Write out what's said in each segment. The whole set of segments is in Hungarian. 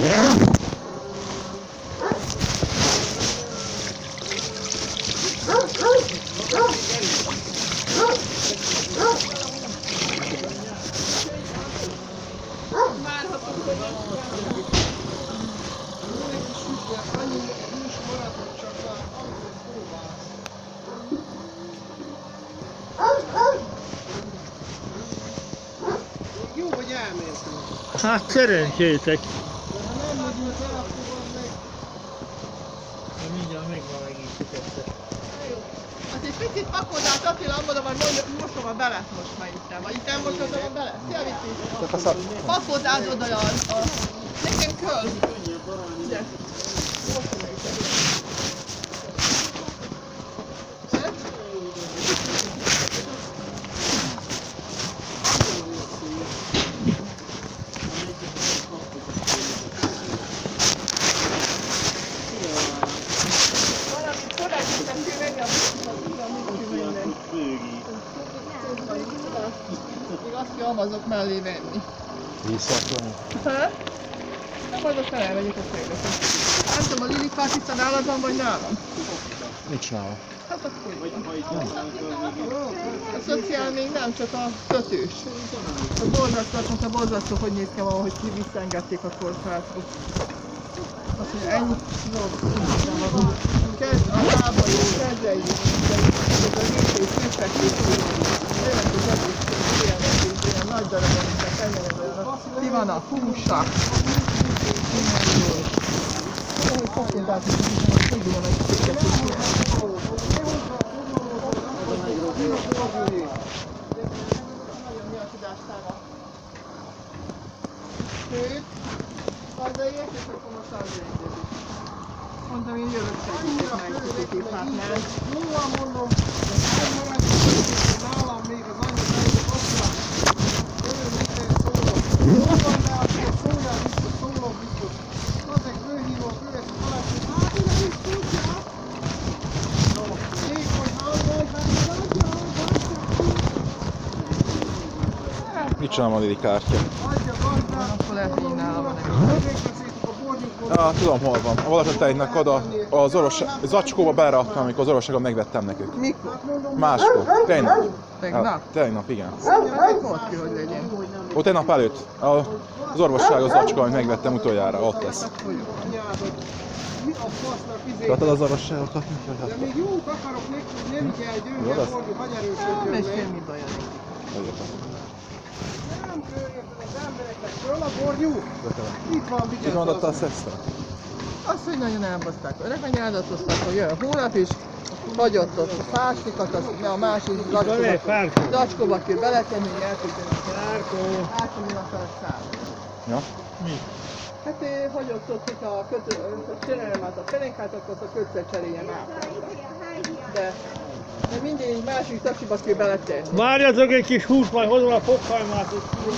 Jó, hogy elmészünk. Hát szerencsétek. Nem megyünk el, akkor meg... De mindjárt megvalegítjuk ezt. Hát egy picit pakold át, Attila, mondom, hogy mosom a bele most már itt. Vagy itt elmosodom a bele. Szia, Vici! Pakold át oda a... Nekem köl! Ide! Még azt kell azok mellé venni. Visszaklani. Ha? Nem majd aztán elmegyek a szélőket. Nem tudom, a Lili Pártica nálad van, vagy nálam? Nincs nála. Hát akkor jó. A szociál még nem, csak a kötős. A borzasztó, hogy néz ki ma, hogy visszaengedték a kórházba. Azt mondja, ennyi kezd a lábai, kezei, ez a részét megfekítő. Ilyen nagy darabon, mint a kenyerben. Ki van a húsa? Hogy kapjunk át, hogy tudjon egy széket is. Sőt, hazaért, és akkor most hazaengedjük. Mondtam, én jövök segítek meg, hát nem. Jól mondom, hogy nálam még az anyja fejlőt oszlak. Jövő minden szólok. Jól van, de akkor szóljál biztos, szólok biztos. Azek főhívó, főveszi találkozik. Hát ide is tudják. No, még hogy hallgass, hát adja. Mit csinálom a Lili kártya? Adja gazdát. Akkor lehet, hogy nálam van. Tudom hol van. A Valacatejnek oda az zacskóba beraktam, amikor az orvosságon megvettem nekük. Mikor? Máskor. Tegnap. Tegnap? Tegnap, igen. Hát ott ki, hogy legyen. Ott tegnap előtt. Az orvosságos zacskó, amit megvettem utoljára, ott lesz. Mi a fasznak izé? Láttad az orvosságokat? De még jók akarok neki, hogy nem kell győzni, Borgi, hagy erősödjön Nem is meg. semmi baj. Nem körülöttem az embereknek föl a borjú. Itt van, Mit vigyázz mondotta a az. szeszter? Azt, hogy nagyon elbaszták. Öreg áldoztak, hogy jön a hónap is, hagyott ott a fásikat, a másik zacskóba kell beletenni, hogy el tudjanak. Látom, én akarok szállni. Ja? Mi? Hát hagyott ott, hogy a cserélem át a felénkát, akkor azt a kötszer cseréljem át. De mindig másik taxiba kell beletenni. Várjatok egy kis húst, majd hozom a fokhajmát.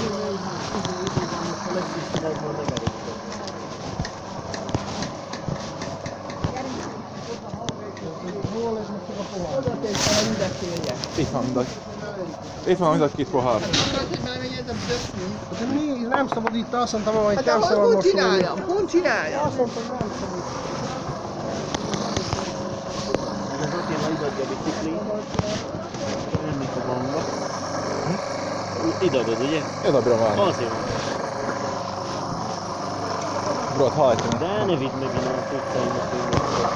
Oda tészem, hogy ide félje. Itt van mind a két pohár. Akarod, hogy belemegy ez a böszmi? De mi nem szabad itt, azt mondtam, hogy Hát nem szabad hogy mosolni. csináljam? Hogy csináljam? Azt mondtam, hogy nem szabad. Ez az Attila idadja a biciklit. Nem itt a gomba. Idadod, ugye? Ez a braván. Azért. Brod, hajtani. De ne vidd meg innen a tudszaimat, hogy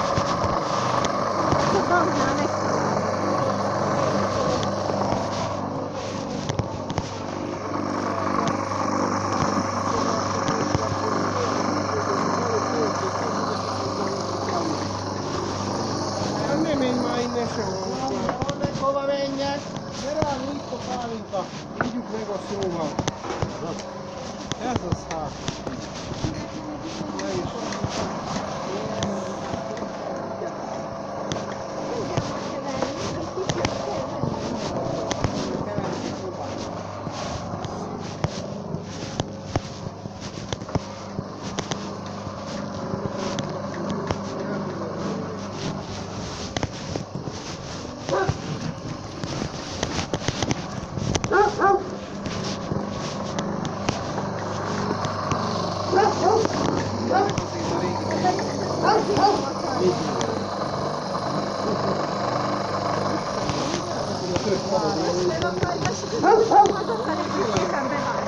Nem menj már innen sehol. Hova menjek? Gyere rá, itt a pálinka. Ígyjuk meg a szóval. Ez az hát. Ne is. elég szépen bevált.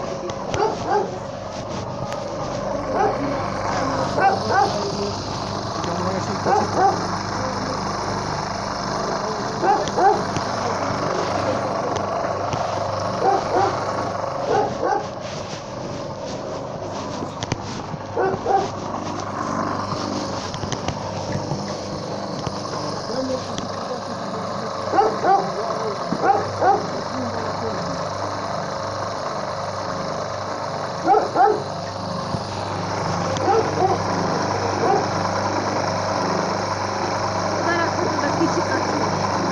Berakhatod a kicsi kacsit.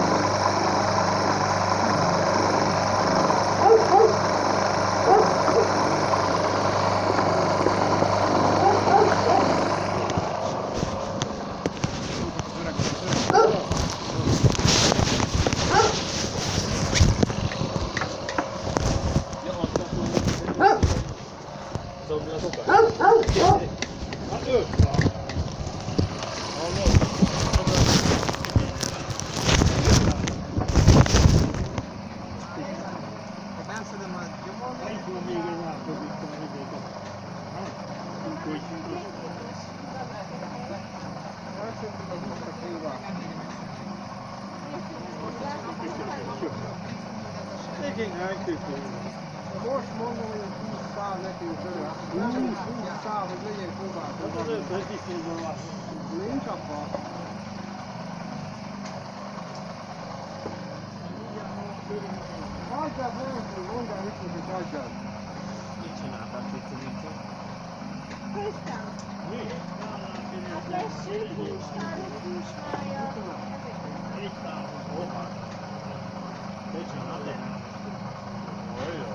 Most mondom, hogy 20 szál nekünk belőle. Nem 20 szál, hogy legyen próbálkozva. Nincs abban. Hagyjad nélkül, mondd el mit, hogy hagyjad. Mit csináltál, Cici, mit? Köztem. Hát tessék, húsmája. Egy távol, hova? Te csináltál? Olyan.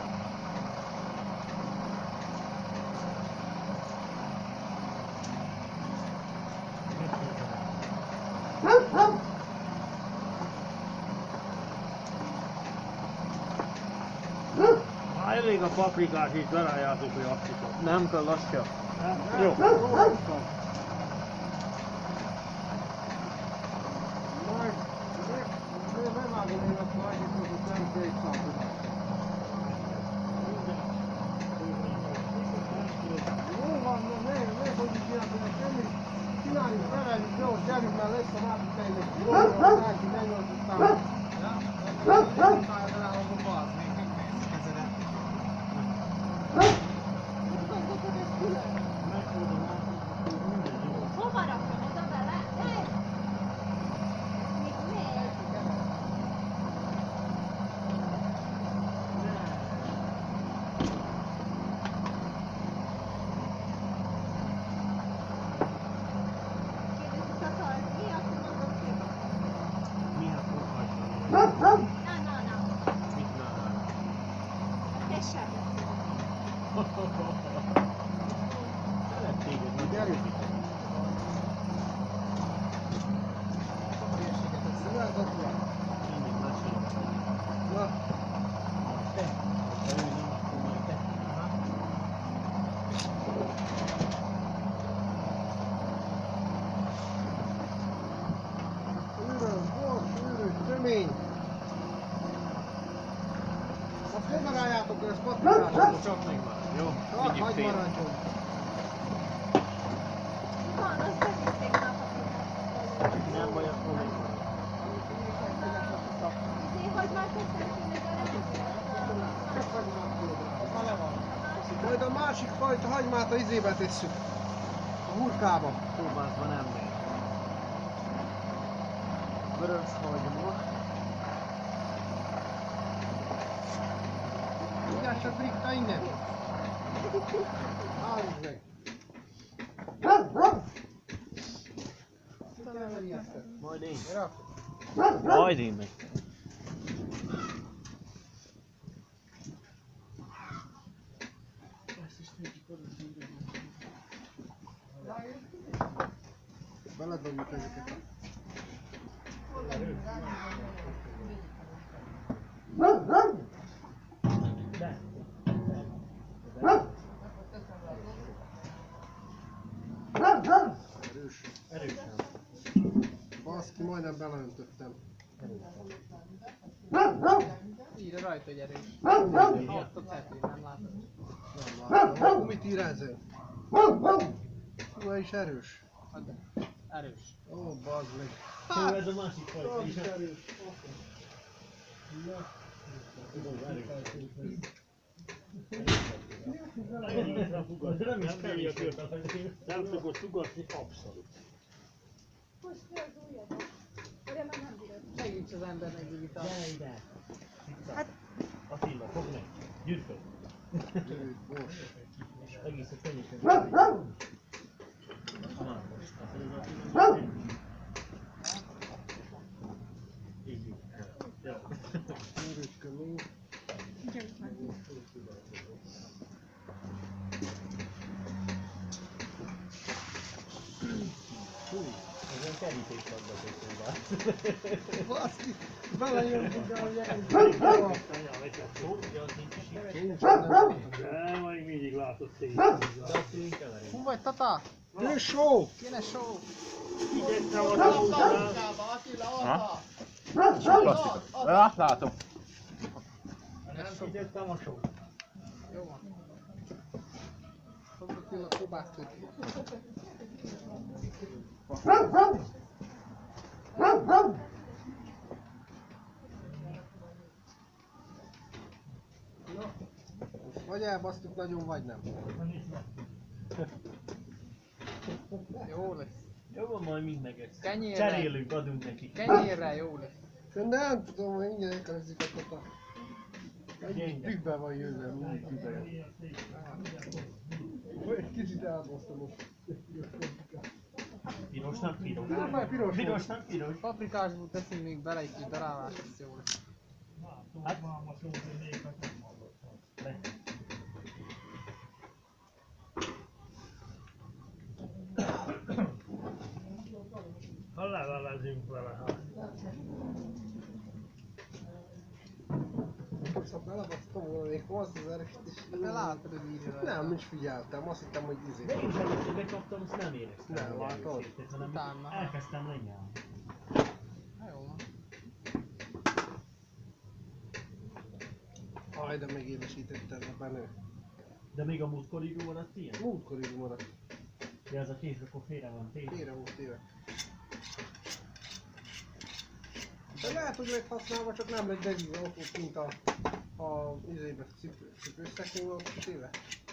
Elég a paprikát is daráljátok, hogy akcikat. Nem kell lassan. Jó. Majd, nem vágom én azt a egyik, hogy nem 200 tudás. Jó van, ne fogjuk csinálni, mert semmi. Csináljuk, feleljük, jó, gyerünk, mert lesz a másik tejnek. Jó, neki, menj az aztán. Hova rakom? Oda bele? Még még. Kérdezik a tart, mi? Akkor mondom ki. Mi a fokhajtani? Na. Mit nál? Tessék. Szeret téged, na Gyerünk. mindig mesélek. Na, Te, ha ő nem, akkor majd te. űrös, gyors, űrös, tömény. Azt ne daráljátok, hogy ez paprikás. Csak megmarad, jó? Csak Vigyük hagyj félre. maradjon. Van, azt bevitték a papírát. Nem baj, akkor megmarad. Azért, hogy már köszönjük, hogy Majd a másik fajta hagymát a izébe tesszük. A hurkába. Próbálsz, nem megy. Vörös hagyma. Vigyázz csak, Rikta, innen. Állítsd meg. Majd én. Rak. Majd én meg. Beledobjuk ezeket. Erős. Erősen. Baszki, majdnem beleöntöttem. Írja rajta, hogy erős. Ott a cetli, nem látod. Nem látom. Akkor mit ír ezen? Hú, is erős. Add el. Erős. Ó, bazd meg. Szóval ez a másik fajta is. Erős. Nem is kell nem szokott sugatni, abszolút. Húzd ki az ujjadat. Ugye már nem bírod. Segíts az embernek digitál. Gyere ide! Hát... Attila, fogd meg! Gyűjt fel! Egész a tenyéken. Így. Erőske mi? Ezen kerítés adnak szóval. Baszki! Belejön ide a jelen. Majd mindig látod szét. Hú vagy, Tata? Ő só! Kéne só. Figyeltem a Attila, szóval. Attila, Attila! Plastikot. Ja, látom. Nem figyeltem a sót. Jó van. Fogd Attila, próbálsz tőle. Vagy elbasztuk nagyon, vagy nem. Jó lesz. Jó van, majd mind megesz. Kenyérre. Cserélünk, adunk neki. Kenyérre jó lesz. De nem tudom, hogy ingyen elkezdik a tata. Egy tükbe van jövő, mindig tükbe jön. Egy kicsit elbasztam most. Piros, nem piros. Nem, már piros volt. Piros, nem piros. Paprikásból teszünk még bele egy kis darálás, ez jó lesz. Hát... Ha levelezünk vele, hát. Szóval belebasztom volna még azt az erőst is. Te látod, hogy írja rajta. Nem, is figyeltem, azt hittem, hogy izé. De én sem, amikor bekaptam, azt nem éreztem. Nem, hogy látod? elkészített, hanem Utána. elkezdtem lenyelni. Na jó van. Aj, de megédesítetted a benő. De még a múltkorig maradt ilyen? Múltkor maradt. De ez a kész, akkor félre van téve. Félre volt téve. De lehet, hogy meghasználva, csak nem lett bevíve ott volt, mint a izébe, cipőszeknél ott téve.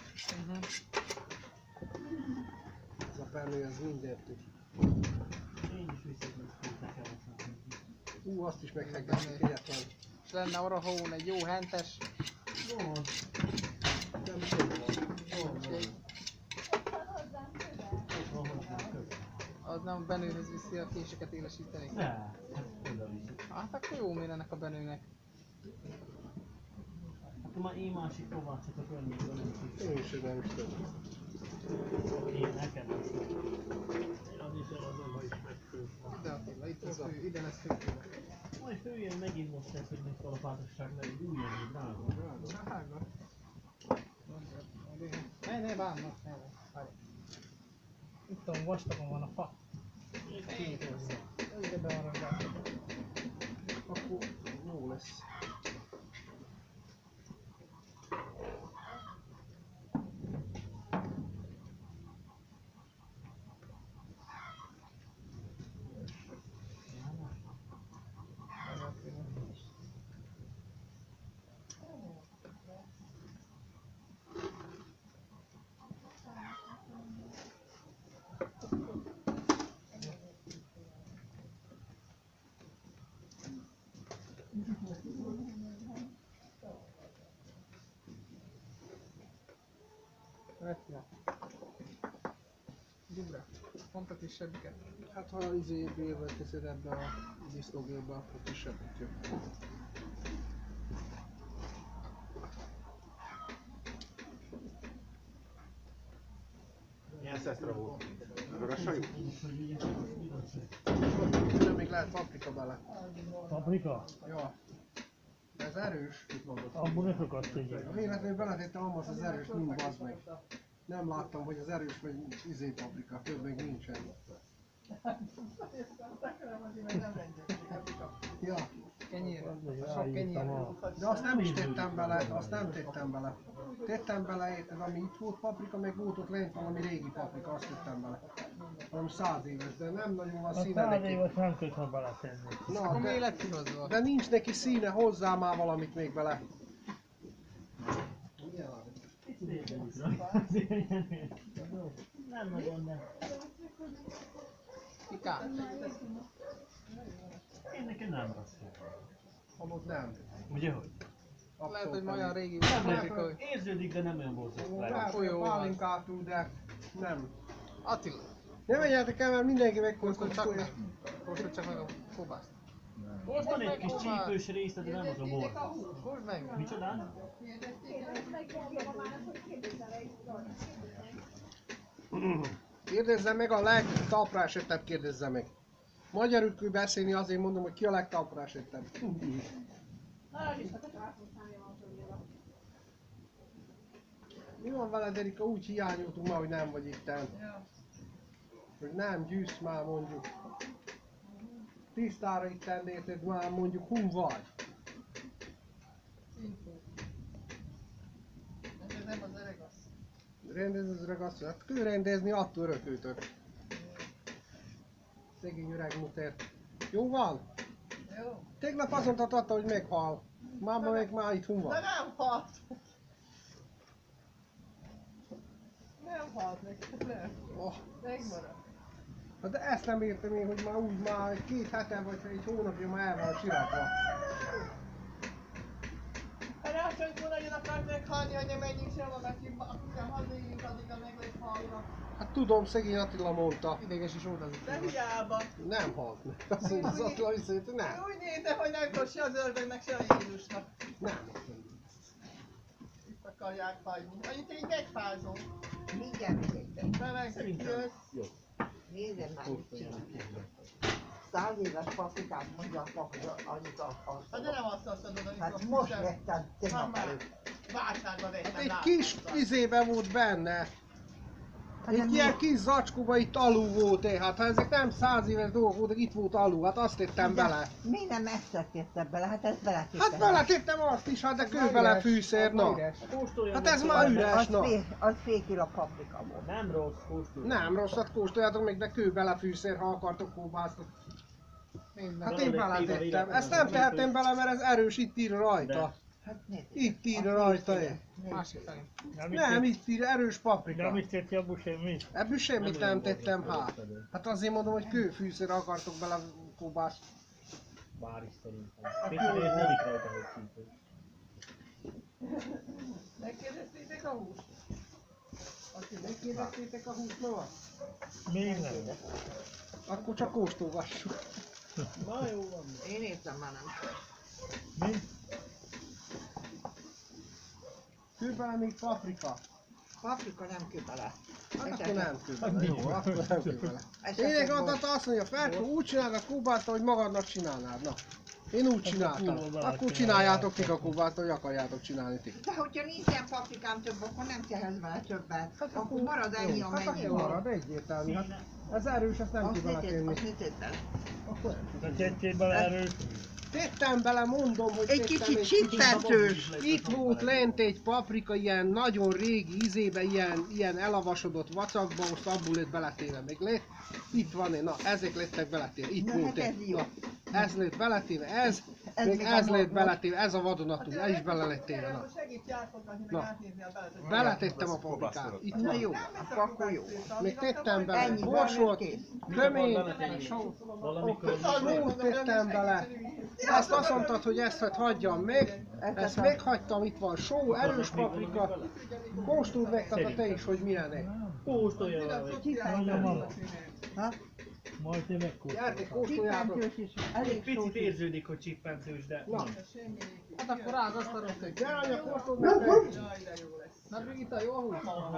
Ez a pernő, ez mindent tud. Én is viszont nekem azt. Azt is megheggettük egyetlen. És lenne arra hón egy jó hentes. Van. Nem is jó van. Hozzám közel. Ott van hozzám közel. Az nem Benőhöz viszi a késeket élesíteni. Ne, hát oda viszik. Hát akkor jó mér ennek a Benőnek. Akkor már én másik kovácsot a környékben nem is. Én is nem is tudom. Én nekem is. Én az is eladom, ha is megfőtt. Ide Attila, itt az fő, ide lesz főkéve. Majd főjön megint most ez, hogy még kalapátosság, mert egy új egy drága. Drága. Ne bánnak, ne várj. Itt a vastagon van a fa. Két össze. Ide be van ragasztva. Akkor jó lesz. Vettem. Dubra. Pont a kisebbiket. Hát ha izéből teszed ebbe a disznógélbe, akkor kisebbet jön. Milyen szesztre volt? Vörös sajú? Nem még lehet paprika bele. Paprika? Jó. De ez erős. Abból ne sokat tegyek. Véletlenül beletettem ahhoz az erős, mind bazd meg. Nem láttam, hogy az erős vagy izé paprika, több meg nincsen. Ja, Kenyér. Az Sok kenyér. de azt nem is tettem bele, azt nem tettem bele. Tettem bele, érted, ami itt volt paprika, meg volt ott lent valami régi paprika, azt tettem bele. Valami 100 éves, de nem nagyon van A színe 100 neki. évet nem tudna beletenni. Na, Akkor mi de, lett kihozva? de nincs neki színe, hozzá már valamit még bele. Nem nagyon, nem. Pikát. Én nekem nem rossz. Amúgy nem. Ugye hogy? Lehet, hogy ma olyan régi Nem paprika, hogy... érződik, de nem olyan borzasztó. Lehet, hogy jó van. pálinkától, de nem. Attila. Ne menjetek el, mert mindenki Kóstolj csak megkóstolja. meg. Kóstolj csak meg a kóbászt. Ott van egy kis csípős része, de nem az a borzasztó. Kóstolj meg. Micsodán? Kérdezzem meg a legtalpra esettebb, kérdezzem meg. Magyarul kell beszélni, azért mondom, hogy ki a legtalpra esettebb. Mi van veled, Erika? Úgy hiányoltunk ma, hogy nem vagy itten. Hogy nem gyűsz már mondjuk. Tisztára itten érted már mondjuk hun vagy. Ez nem az öreg az. Rendez az öreg azt mondja, hát kell rendezni, attól örökültök. Szegény öreg muter. Jó van? Jó. Tegnap azt mondtad, hogy meghal. Máma meg már itt hun De van. nem halt. Nem halt meg. Nem. Oh. Megmaradt. Hát de ezt nem értem én, hogy már úgy már egy 2 hete vagy egy hónapja már el van siratva. Hát rácsony volna, hogy akart meghalni, hogy menjünk sehova, mert akikkel hazaérjünk, addig a meg lesz halva. Hát tudom, szegény Attila mondta. Ideges is volt az De hiába. Nem halt meg. Azt mondja, az Attila visszajött, hogy nem. Úgy nézem, hogy nem tud se az ördögnek, se a Jézusnak. Nem. Itt akarják hagyni. Annyit így megfázom. Mindjárt megyek. Be meg jössz. Nézzem már, mit csinálják. 100 éves paprikát mondja a papra, annyit Hát de nem azt mondod, hogy Hát most vettem tegnap már előtt. vásárba vettem. Hát egy rá. kis izébe volt benne. Hát de Egy mi- ilyen kis zacskóba itt alul volt hát ha ezek nem 100 éves dolgok voltak, itt volt alul, hát azt tettem bele. Miért nem ezt tettem bele? Hát ezt beletettem. Hát beletettem azt is, hát de kő bele fűszer, na. Kóstolja Hát meg, ez már hogy- üres, na. Az fél kilo paprika volt. Nem rossz, kóstolja. Nem rosszat kóstoljátok még, de kő bele fűszer, ha akartok kóbászni. Minden. Hát én beletettem. Ezt nem tehettem bele, mert ez erős, itt ír rajta. Hát nézd. Itt ír rajta. Másik felé. Nem, itt ír erős De paprika. mit tett abból semmit? Ebből semmit nem tettem, hát. Hát azért mondom, hogy kőfűszer akartok bele kóbászni. Bár is szerintem. Még azért nem itt rajta, hogy csípős. Megkérdeztétek a húst? Megkérdeztétek a húsnovat? Még nem. Akkor csak kóstolgassuk. Na jó van. Én értem már nem. Mi? Kő bele még paprika. Paprika nem kell bele. Hát akkor nem kő bele. Jó, akkor nem kő bele. Esetleg Lényeg most- adata azt mondja, Ferkó, úgy csinálod a kóbászt, ahogy magadnak csinálnád. Na. Én úgy csináltam. Akkor csináljátok ti a kóbászt, hogy akarjátok csinálni ti. De hogyha nincsen paprikám több, akkor nem tehetsz bele többet. Akkor marad ennyi, Hát amennyi akkor van. marad, egyértelmű. Hát ez erős, ezt nem Azt kell bele mit tenni. tettem? Akkor nem. De tettél bele erről? Tettem bele, mondom, hogy Egy tettem kicsit csippercős. Itt volt lent egy paprika, ilyen nagyon régi ízébe, ilyen elavasodott vacakba, most abból lett beletéve, még lett. Itt van, na ezek lettek beletéve, itt Na, volt hát egy. ez jó. Na, ez lett beletéve, ez, még még ez a lett mod- beletéve, ez a vadonatúj, ez is bele lett téve, na. Segíts átfogni, meg Na. átnézni a beletet. Beletettem a paprikát, itt Na van. jó, akkor jó. Még tettem bele, Ennyi, borsot, kész. kömény, Valamikor sót tettem bele. Ezt azt mondtad, hogy ezt hagyjam meg, ezt meghagytam, itt van só, erős paprika. Kóstold meg, tehát te is, hogy milyenek. kóstolja valamit. Mondja mama. Ha? Majd te megkóstolja. Gyertek, kóstoljátok. Csippercős is. Elég Picit sós is. érződik, hogy csippencős, de... Na, Hát akkor ráz azt a rossz. gyere anya, kóstold meg te is. Na Brigitta, jó a hús?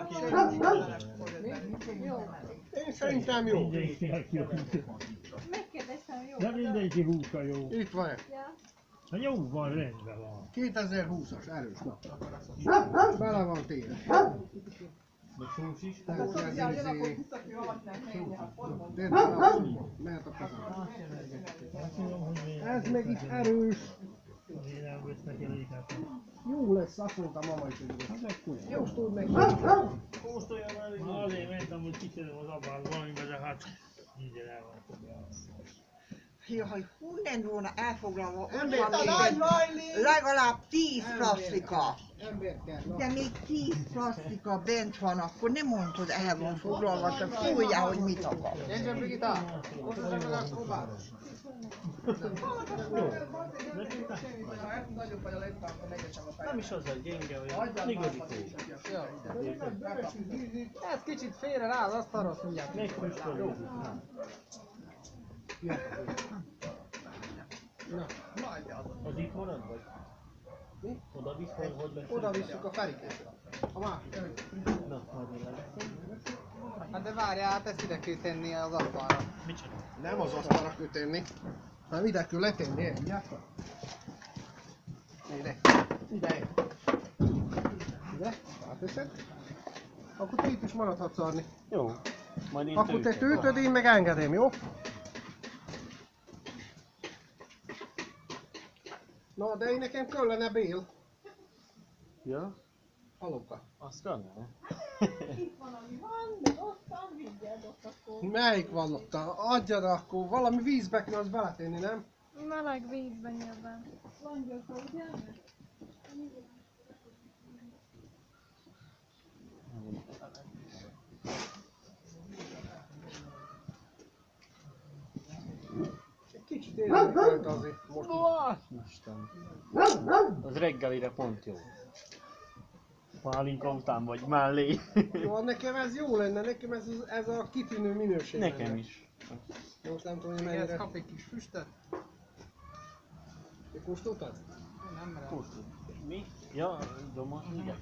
Én szerintem jó. Mindenkinek jó. Megkérdeztem, jó? De mindenki húsa jó. Itt van, Ja. Ha jó van, rendben van. 2020-as, erős, na. Bele van téve. Meg sós is. Hát a szociál jön, akkor visszaki haladnánk menni, hát formon. Mehet a kezem. Azt mondom, hogy miért. Ez meg itt erős. Azért nem vesz neki elég hát. Jó lesz, azt mondta mama is, hogy jó, tud meg. Kóstolja már. Na azért mentem, hogy kicserem az abban valamiben, de hát minden el van. Jaj, hunnen volna elfoglalva, ott Ember, van még Nagy egy, Lajli! legalább 10 plasztika. Embert kell, na. De még 10 plasztika bent van, akkor nem mondod, el van foglalva, csak szólja, hogy mit akar. Gyere, Brigitta! Most az meg azt próbálod. Nem is az a gyenge, olyan igazi kó. Ez kicsit félre rá az asztalra, azt mondják. Megfüstölődik. Az itt marad vagy? Mi? Oda visz, hogy lesz? Oda visszük a Ferikét. A másik. Na, majd lesz. Hát de várjál, hát ezt ide kell tenni az asztalra. Micsoda? Nem az asztalra kell tenni, hanem ide kell letenni, vigyázz? Ide. Ide. Ide. Áteszed. Akkor te itt is maradhatsz arni. Jó. Majd én Akkor te töltöd, én meg engedem, jó? Na, de én nekem kellene bél. Ja? Halóka. Azt kellene? Itt van, ami van, de ott van, vigyed ott akkor. Melyik van ott? Adjad akkor, valami vízbe kell az beletenni, nem? Meleg vízben nyilván. Langyolta, ugye? Kicsit érdekel azért most. Isten. Az reggelire pont jó. Pálinka után vagy mellé. Jó, nekem ez jó lenne, nekem ez a kitűnő minőség Nekem lenne. is. Most nem tudom, hogy mennyire... Ez kap egy kis füstöt? Te kóstoltad? Nem merem. Kóstol. Mi? Ja, domos, igen.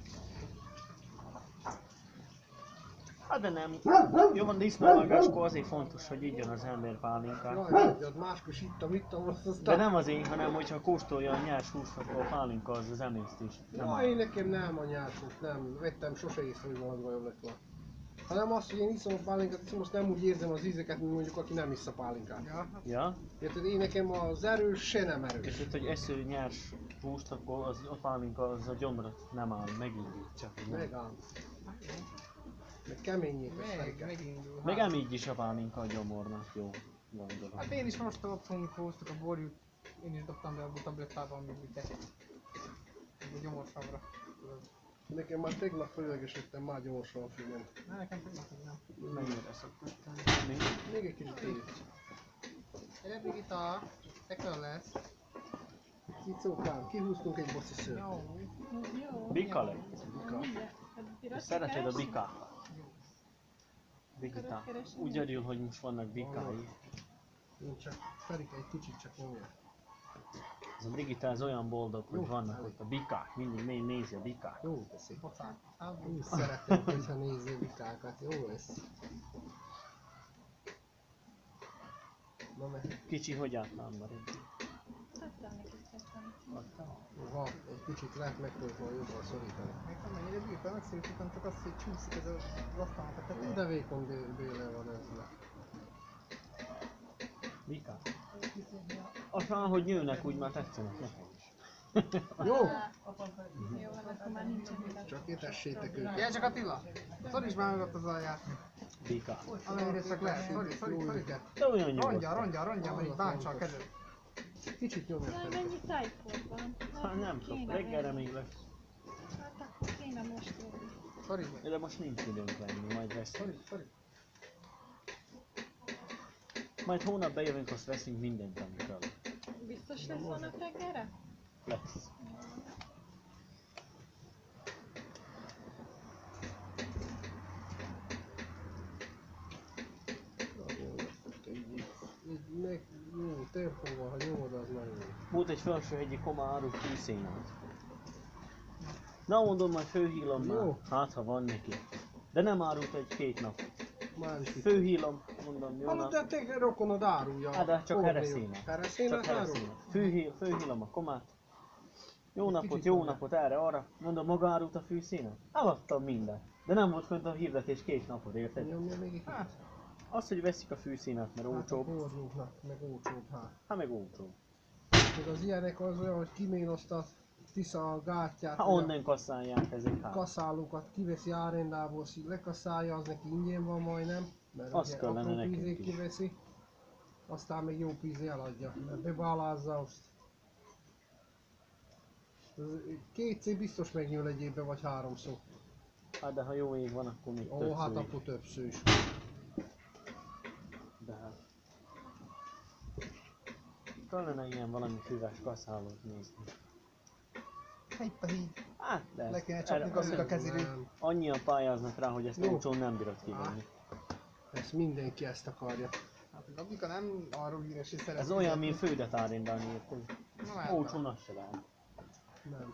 Hát de nem. Jó van, disznóvágáskor azért fontos, hogy igyon az ember pálinkát. Jaj, hagyjad, máskor is ittam, azt De aztán... nem azért, hanem hogyha kóstolja a nyers húst, akkor a pálinka az emésztés. Nem Ja, én nekem nem a nyársút, nem. Vettem sose észre, hogy valami bajom lett volna. Hanem azt, hogy én iszom a pálinkát, iszom, azt nem úgy érzem az ízeket, mint mondjuk aki nem isz a pálinkát. Ja, Ja? Érted, én nekem az erős, se nem erős. És itt, hogy esző nyers húst, akkor az, a pálinka az a gyomrat nem áll, megindít csak. hogy nem. Megáll. Meg keményé megindul. Meg emígy is a pálinka a gyomornak, jó. Gondolom. Hát én is most otthon, amikor hoztuk a borjút, én is dobtam be abba a tablettában, még ugye. A gyomorsavra. Nekem már tegnap fölidegesítettem, már gyorsan a fülem. Na, nekem tegnap hogy nem. Mennyire szokott tenni? Még egy kicsit éjt. Gyere Brigitta, te kell lesz. Cicókám, kihúztunk egy boci szőt. Jó. Jó. Bika lett. Bika. Szereted a bikát? Bikita. Úgy örül, hogy most vannak bikái. Én csak, Ferike egy kicsit csak nyomja. Ez a Brigitta ez olyan boldog, hogy vannak ott a bikák. Mindig nézi a bikát. Jó teszi. Bocák. Úgy szeretem, hogyha nézi a vitákat. Jó lesz. Na meg, Kicsi hogy átlám maradni? Adtam neki tettem. ha egy kicsit lehet megpróbálni jobban szorítani. Még nem mennyire Brigitta, megszólítom, csak azt, hogy csúszik ez az asztalnak a tetején. De vékony béle van ezzel. Bikák? Aztán, hogy nőnek, úgy már tetszenek nekem is. Jó? Jó, van, akkor már nincsen bika. Csak étessétek őket. Gyere csak Attila! Szorítsd már meg ott az alját. Bikák. Amennyire csak lehet. Szorít. De olyan nyugodt. Rongya, hogy bántsa a kezed. Kicsit nyomja Jaj, fel. mennyi tájkor van. Hát nem tudom, reggelre még lesz. Hát akkor kéne most tudni. Szorít. De most nincs időnk venni, majd lesz. Szorít. Majd hónap bejövünk, azt veszünk mindent, amit kell. Biztos lesz vannak reggelre? Lesz. Így meg jó tempóval, ha nyomod, az nagyon jó. Volt egy felsőhegyi koma árul tűzszénát. Na mondom, majd főhílom már. Jó. Hát ha van neki. De nem árult egy-két nap. Már is itt. Főhílom, mondom, jó Hallod, nap. de te rokonod árulja. Hát de csak Hol hereszének. Hereszének Csak árul? hereszének. Főhílom a komát. Jó napot, erre-arra. Mondom, maga árult a fűszínen? Eladtam mindent. De nem volt fönt a hirdetés 2 napot, érted? Nyomja még egy Hát, az, hogy veszik a fűszínet, mert hát a olcsóbb. hordóknak, meg olcsóbb, hát. Hát meg olcsóbb. Meg az ilyenek az olyan, hogy kiménozta a Tisza a gátját, Hát vagy onnan kasszálják ezek, hát. kaszálókat kiveszi árendából, lekaszálja, az neki ingyen van majdnem, mert Azt ugye kellene apró nekünk pízék is. kiveszi, aztán még jó pízé eladja, mert bebálázza azt. 2 biztos megnyúl egy évben, vagy 3-szor. Hát de ha jó ég van, akkor még Ó, többször hát is. akkor többször is. De hát... Kellene ilyen valami füves kaszálót nézni. Itt a híd. Hát, de Le kéne erre csapni azt gazdák a hiszem, kezére. Nem, annyian pályáznak rá, hogy ezt Jó. olcsón nem bírod kivenni. ezt mindenki ezt akarja. Hát a Gabika nem arról híres, hogy szeret Ez olyan, mint földet árindelni, érted? Na, hát, Olcsón az se lehet. Nem.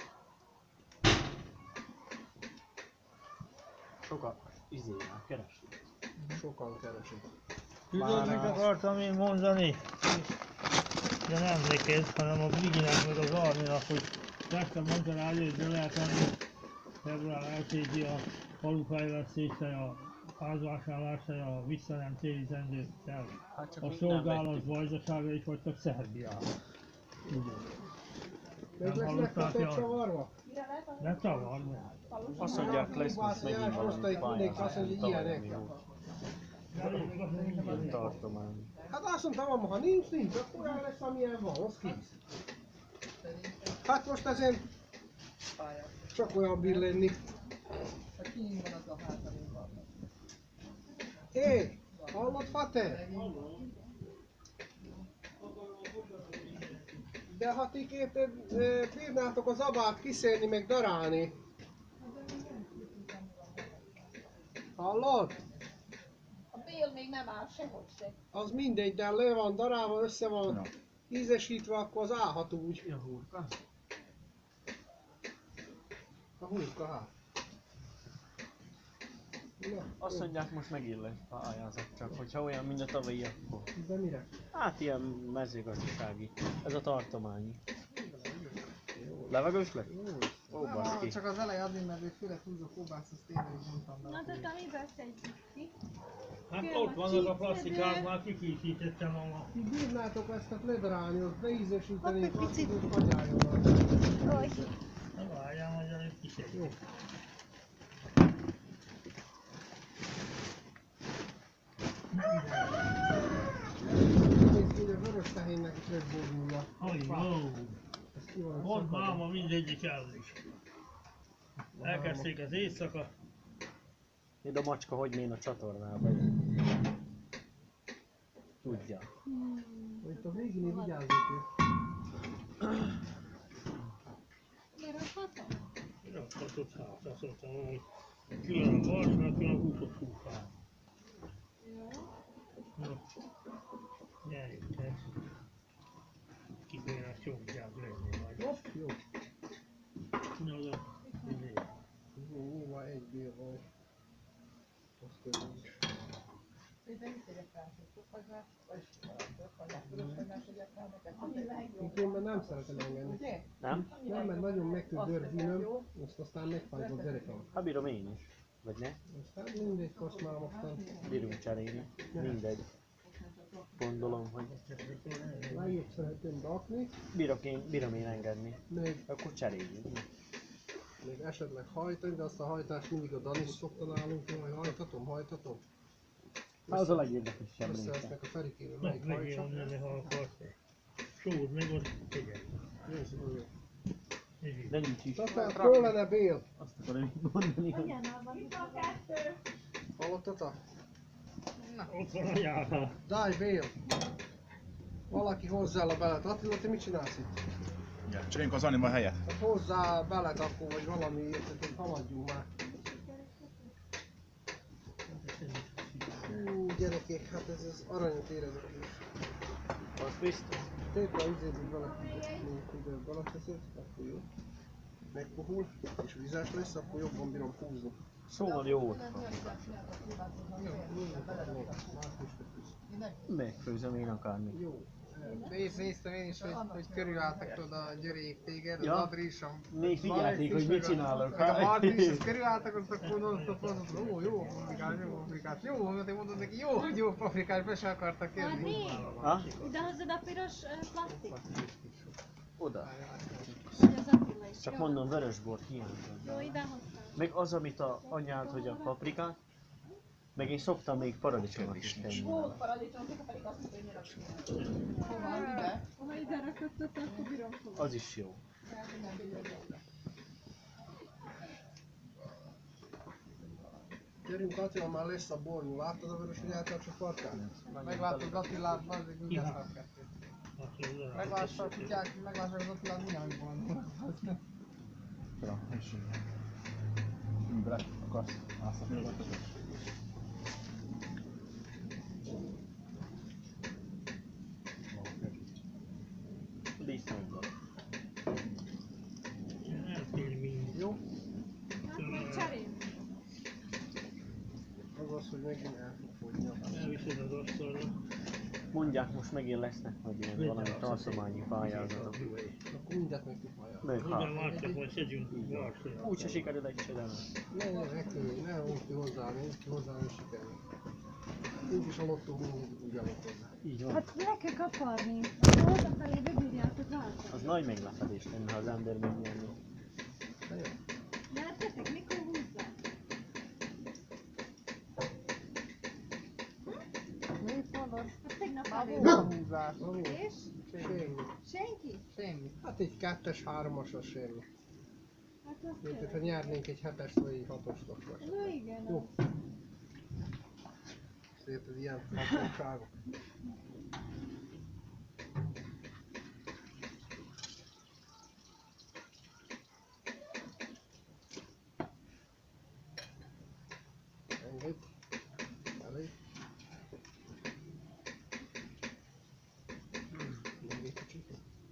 Sokat izével keresik. Sokan keresik. Tudod, mit akartam én mondani? De nem neked, hanem a Briginek meg az Arminak, hogy Testem mondta rá, hogy be lehet adni február 1-i a falufejlesztésre, a házvásárlásra, a vissza nem térítendő el. Hát csak A még nem szolgálat vettük. vajdasága is, vagy csak Szerbiára. Még Nem lesznek hallották, kötök jaj. csavarva? Ne csavar meg. Azt mondják, lesz most megint valami Mindenki azt mondja, hogy ilyenek. pályázat. Tartomány. Hát azt mondtam, ha nincs, akkor olyan lesz, amilyen van, az kész. Hát most ezen csak olyan bír lenni. Hát ki van az a hátalékban? Hé, hallod, Fate? De ha ti bírnátok az abát kiszélni, meg darálni. Hallod? A bél még nem áll sehogy se. Az mindegy, de le van darálva, össze van Ja. ízesítve, akkor az állhat úgy. Ja, hurka. A hurka, hát. Na, Azt mondják, most megint lesz pályázat, csak hogyha olyan, mint a tavalyi, akkor... de mire? Hát ilyen mezőgazdasági. Ez a tartományi. Levegős lett? Ó, baszki. Csak az eleje adni, mert ő fület húzó kóbász, azt tényleg mondtam Na, bele. de te miben szedjük ki? Hát ott vannak a plastikák, már kikísítettem a... Ti bírnátok ezt a ledarálni, azt beízesíteni, Hopp, egy picit. azt hagyjáljon. Oj. Na várjál, majd előtt kisegít. Nézd ki, hogy a vörös tehénnek is lesz boldulva. Ajjó! Ez ki van Pont szakadva. máma mindegyik el is. Elkezdték az éjszaka. Mind a macska hogy mén a csatornába. Tudja. Itt a végén vigyázzék ő. Miért rakhatom? Rakhatott hát, azt mondtam, hogy külön a varsnak, külön a húsot húfál. Na, gyerjünk, te. Kibérnek csonkját lenni majd. Hopp, jó. Tudod, ezért. Jó, már egy bél van. Azt közös. Én már nem szeretem engedni. Ugye? Nem? Nem, mert nagyon megtűnt dörzsűnöm, azt aztán megfájt a derekam. Hát bírom én is. Vagy ne? Aztán mindegy, azt már mostan Bírunk cserélni. Mindegy. Gondolom, hogy legjobb szeretném rakni, bírom én engedni. még Akkor cseréljünk. esetleg hajtani, de azt a hajtást mindig a Dani szokta nálunk, én majd hajtatom. Hát az a legérdekesebb része. Összevesznek a Ferikével, melyik Meg hajtsa. megjelölni, ha akarsz. Sód meg ott, figyelj. Nézd, jó. Így. De nincs is. Tehát hol lenne Bél? Azt akarom így mondani, hogy Anyánál van itt a kettő. Hallottatok? Ott van a járnál. Daj Bél! Valaki hozzá a belet. Attila, te mit csinálsz itt? Ja, cseréljünk az anima helyet. Hát hozzá belet akkor, vagy valami, hogy haladjunk már. Gyerekek, hát ez az aranyat érezek is. az biztos. Tedd be azért, hogy valaki ide beleteszed, akkor jó. Megpuhul, és vizes lesz, akkor jobban bírom húzni. Szóval jó. Más is tetsz. Megfőzöm én akármit. Jó, Néztem én is, hogy körülálltak oda a Györék téged, Ja. az Adri is, a Még figyelték, hogy mit csinálok. meg a Marti is, azt körülálltak, azt akkor mondott, jó paprikás, jó, mert én mondod neki, jó, hogy jó paprikás, be se akartak kérni. Adni? Ha? Ide hozzad a piros plastik? Oda. Hogy az Attila is. Csak Jó. mondom, vörösbort hiányzott. Jó, ide hoztam. Meg az, amit a anyád, hogy a paprikát, meg én szoktam még paradicsomot is tenni. Ha ide rakott, akkor bírom fogni. Az is jó. Gyerünk Attila, már lesz a bornyú, láttad a vörös, hogy eltarts a farkát? Megláttad Attilát, azért úgy esznak kettőt. Meglássa a kutyák, meglássa az Attilát, mi a bornyú. Ja, és bele akarsz átszakni a Dísznyomban. Eltér mind. Jó? Hát még cserélni. Az az, hogy megint el fog fogyni a Elviszed az asztalra. Mondják, most megint lesznek majd ilyen valami tartományi pályázatok. Akkor mindent meg tudjuk majd. Meg Ugyan hát. már csak majd szedjünk varsót. Úgyse sikerül egy se, de nem. Ne úgy ki hozzá, nincs ki hozzá, nem sikerül. Nincs is a lottó mindig ugyanott hozzá. Így van. Hát le kell kaparni. Oda felé bebírjátok rajta. Az nagy meglepetés lenne, ha az ember megnyerni. Mertetek, mikor húzzák? Mit mondod? Hát tegnap Már előtt. volt a húzás. És? Semmi. Senki? Semmi. Hát egy 2-es, 3-asas semmi. Hát az Mint hogyha tényleg. nyernénk egy 7-es vagy egy 6-os lakos. Na igen, Jó. Érted, ilyen hatóságok. Engedj. Elég. Még egy kicsit.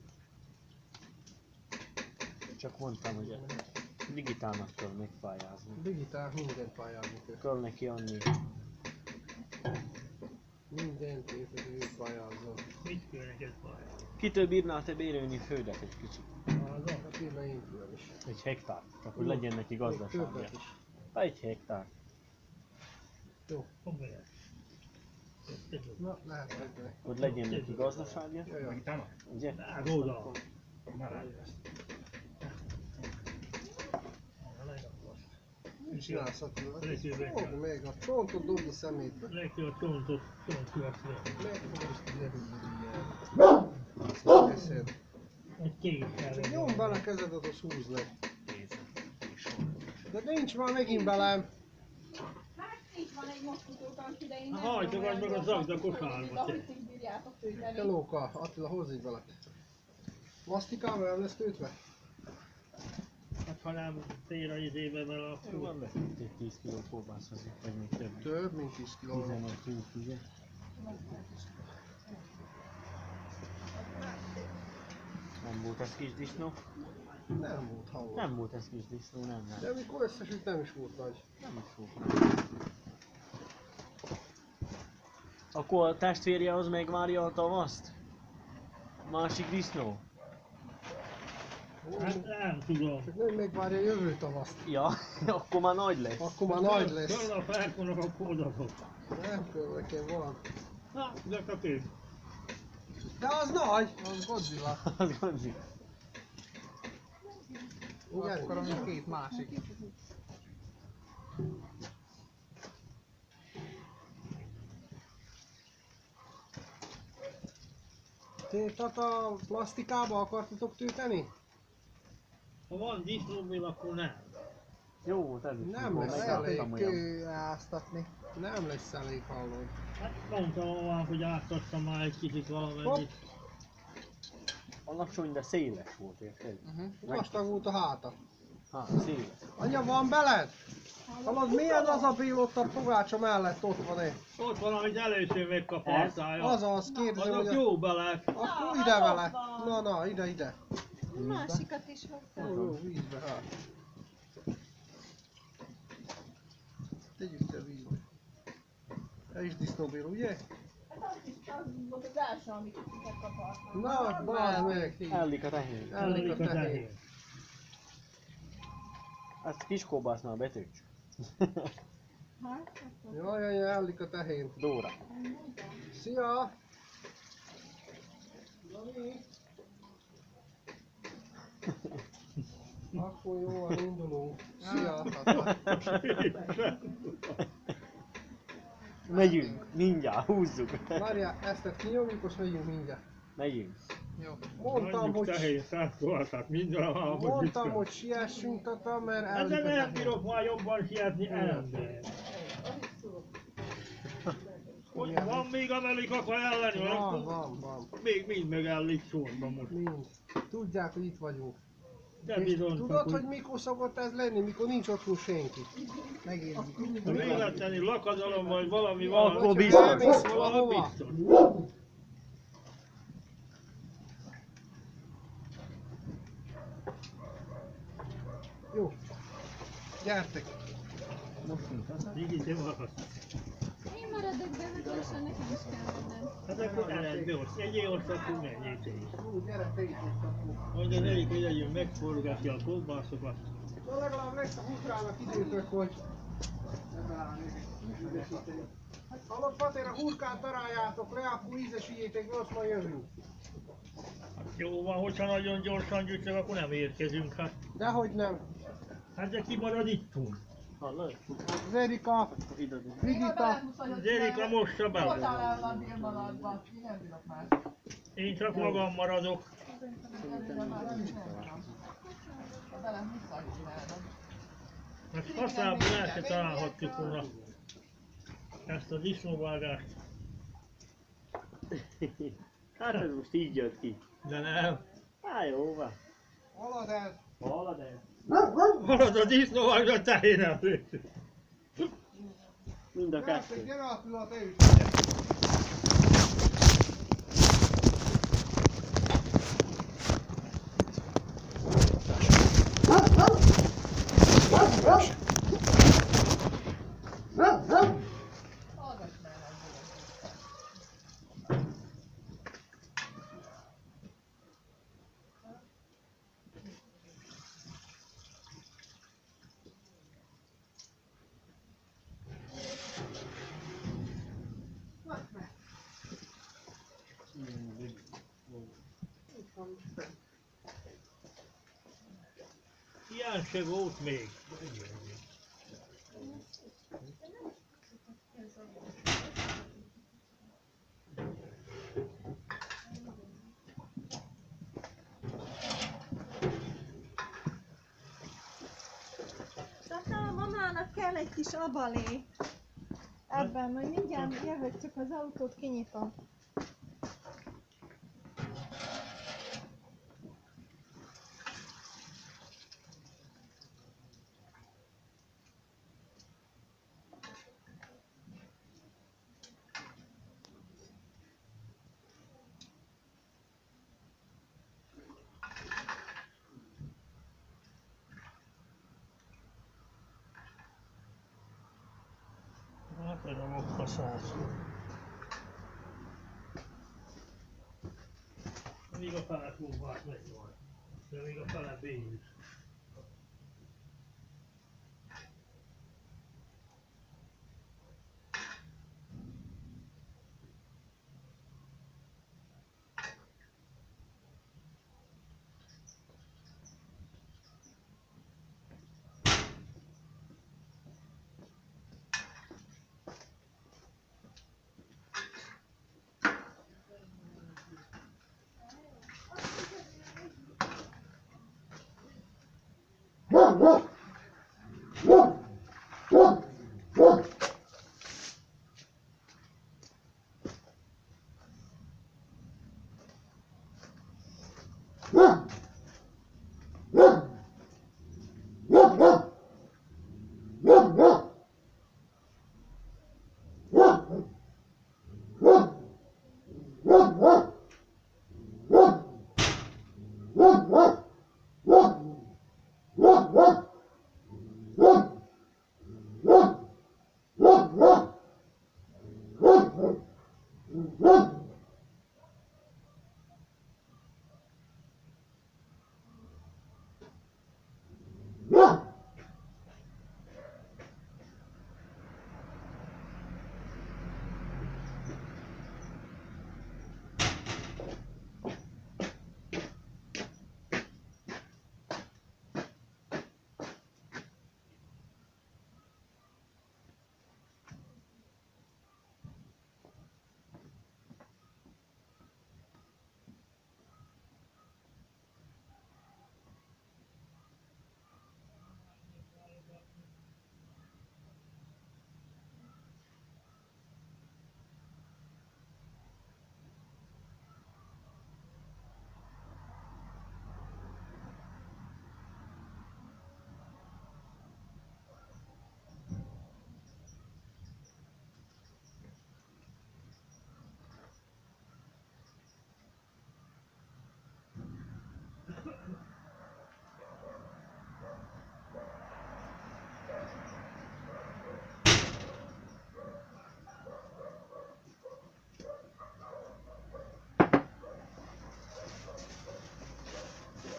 Csak mondtam, hogy a digitálnak kell megpályázni. Digitál minden pályázni kell. Kell neki adni. Mindent érted, hogy ő pályázzon. Mit kell neked baj? Kitől bírnál te bérelni földet egy kicsit? Hát írna én külön is. Egy hektár. Akkor legyen neki Még gazdaságja. többet is. Ha egy hektár. Fogd el. Na, lehet kezdeni. Hogy legyen neki gazdaságja. Jaj, Ugye? Vág oda! mit csinálsz Attila? Rekülve kell. Fogd meg, a csontot dobd a szemétbe. Le kell a csontot, csontkiakra. Megfogod, ne rúgd eszed. Egy két kell. Csak nyomd bele a kezedet, az húzd le. De nincs már megint belem. Itt van egy moskutótank ide, én Hajtogass meg a zagd a kosárba, te. Te lóka, Attila, hozz így bele. Masztikával nem lesz tőtve? Hát ha nem tér a izébe vele, akkor... Van lesz itt egy 10 kiló kolbászhoz, vagy még több. Több, mint 10 kiló. 11-20, ugye? Nem volt ez kis disznó? Nem volt halló. Nem volt ez kis disznó, nem. De amikor összesült nem is volt nagy. Nem is volt. Akkor a testvérje az megvárja a tavaszt? Másik disznó? Hát nem tudom. Csak nem megvárja a jövő tavaszt. Ja, akkor már nagy lesz. Akkor már nagy lesz. Föl a felkonak, akkor odafog. Nem kell, nekem van. Na, de kapjuk. De az nagy! Az Godzilla. Az gondzik. Igen, akkor mint két másik. Ti tata plastikába akartatok tűteni? Ha van disznóbil, akkor nem. Jó volt ez is. Nem mikor lesz megálltam elég olyan. áztatni. Nem lesz elég, hallod. Hát mondtam már, hogy átadtam már egy kicsit valamennyit. Alacsony, de széles volt, érted? Vastag volt a háta. Hát, széles. Anya, van beled? Hallod, milyen az a bíl ott a fogácsa mellett ott van-e? Ott van, amit először megkapartál. Azaz, kérdezem, hogy Azok a... jó belek. Akkor ide vele. Na, ide. Másikat is hozzá. Jó, vízbe, hát. Tegyük te vízbe. Ez is disznóbél, ugye? Hát azt is Az volt az első, amit kapott. Na, bazd meg! Ellik a tehén. Ellik a tehén. Ezt kiskóbásznál betűcs. Jaj, ellik a tehén. Dóra. Szia! Dani! Akkor jól indulunk. Szia! Megyünk, mindjárt, húzzuk. Várjál, ezt kinyomjuk, most megyünk mindjárt. Megyünk. Jó. Mondtam, hogy siessünk, tata, mert Hát ellik de a nem tehén. bírok már jobban sietni, ember. Hogy van még Amerika elleni? Van. Még mind megellik sorban most. Mind. Tudják, hogy itt vagyunk. De És bizony, tudod, hogy mikor szokott ez lenni, mikor nincs otthon senki? Megint. ha véletlenül lakadalom vagy valami Akkor van, biztos. Elmész valami valahova? biztos. Jó. Gyertek. Így te maradsz. Én maradok be, hogy lassan nekem is kell mennem. Hát akkor eredbe osz. Egyél osz, akkor menjél te is. Gyere, te is most akkor. Mondja az egyik, hogy egyön megforgatja a kolbászokat. Na legalább lesz a húsrának időtök, hogy... Hallod, Patér, a húskát daráljátok le, akkor ízesíjétek, most majd jövünk. Jó van, hogyha nagyon gyorsan gyűjtsök, akkor nem érkezünk. Dehogy nem. Hát de ki marad itthon? Hallod? Az Erika, Brigita, Az Erika mossa be. Voltál el a délmaladban, én nem bírok már. Én csak magam maradok. Velem visszacsinálnak. Hát faszából el se találhatjuk volna ezt a disznóvágást. Hát ez most így jött ki. De nem. Á, jó van. halad el. Hallod el? Marad a disznóvágás a tehén előtt. Mind a Gyertek, kettő. gyere a pillanat, te is. Ilyen se volt még. Tata, a mamának kell egy kis abalé. Ebben, majd mindjárt jövök, csak az autót kinyitom. Hát ez a mokkaszás. Még a fele kóbás megvan. De még a fele bénz.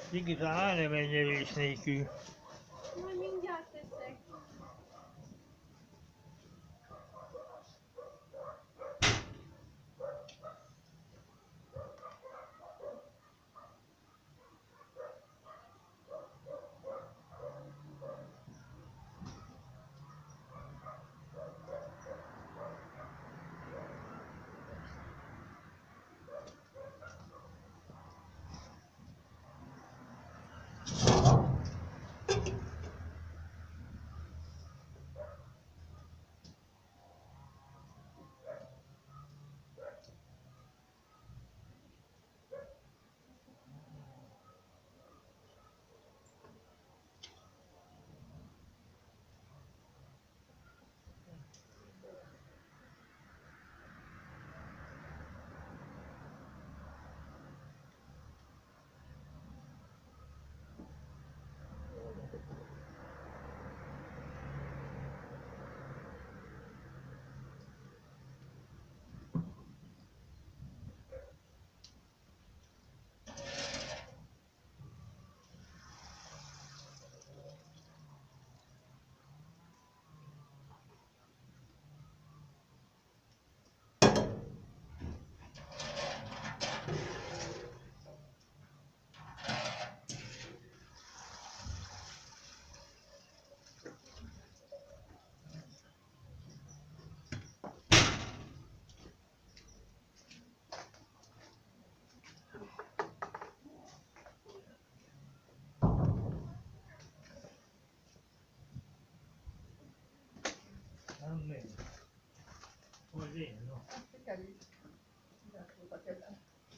Igazán nem egy evés nélkül. Majd mindjárt teszek. Nem még. Hogy én, no. Sikerült. Mindent volt a kezem.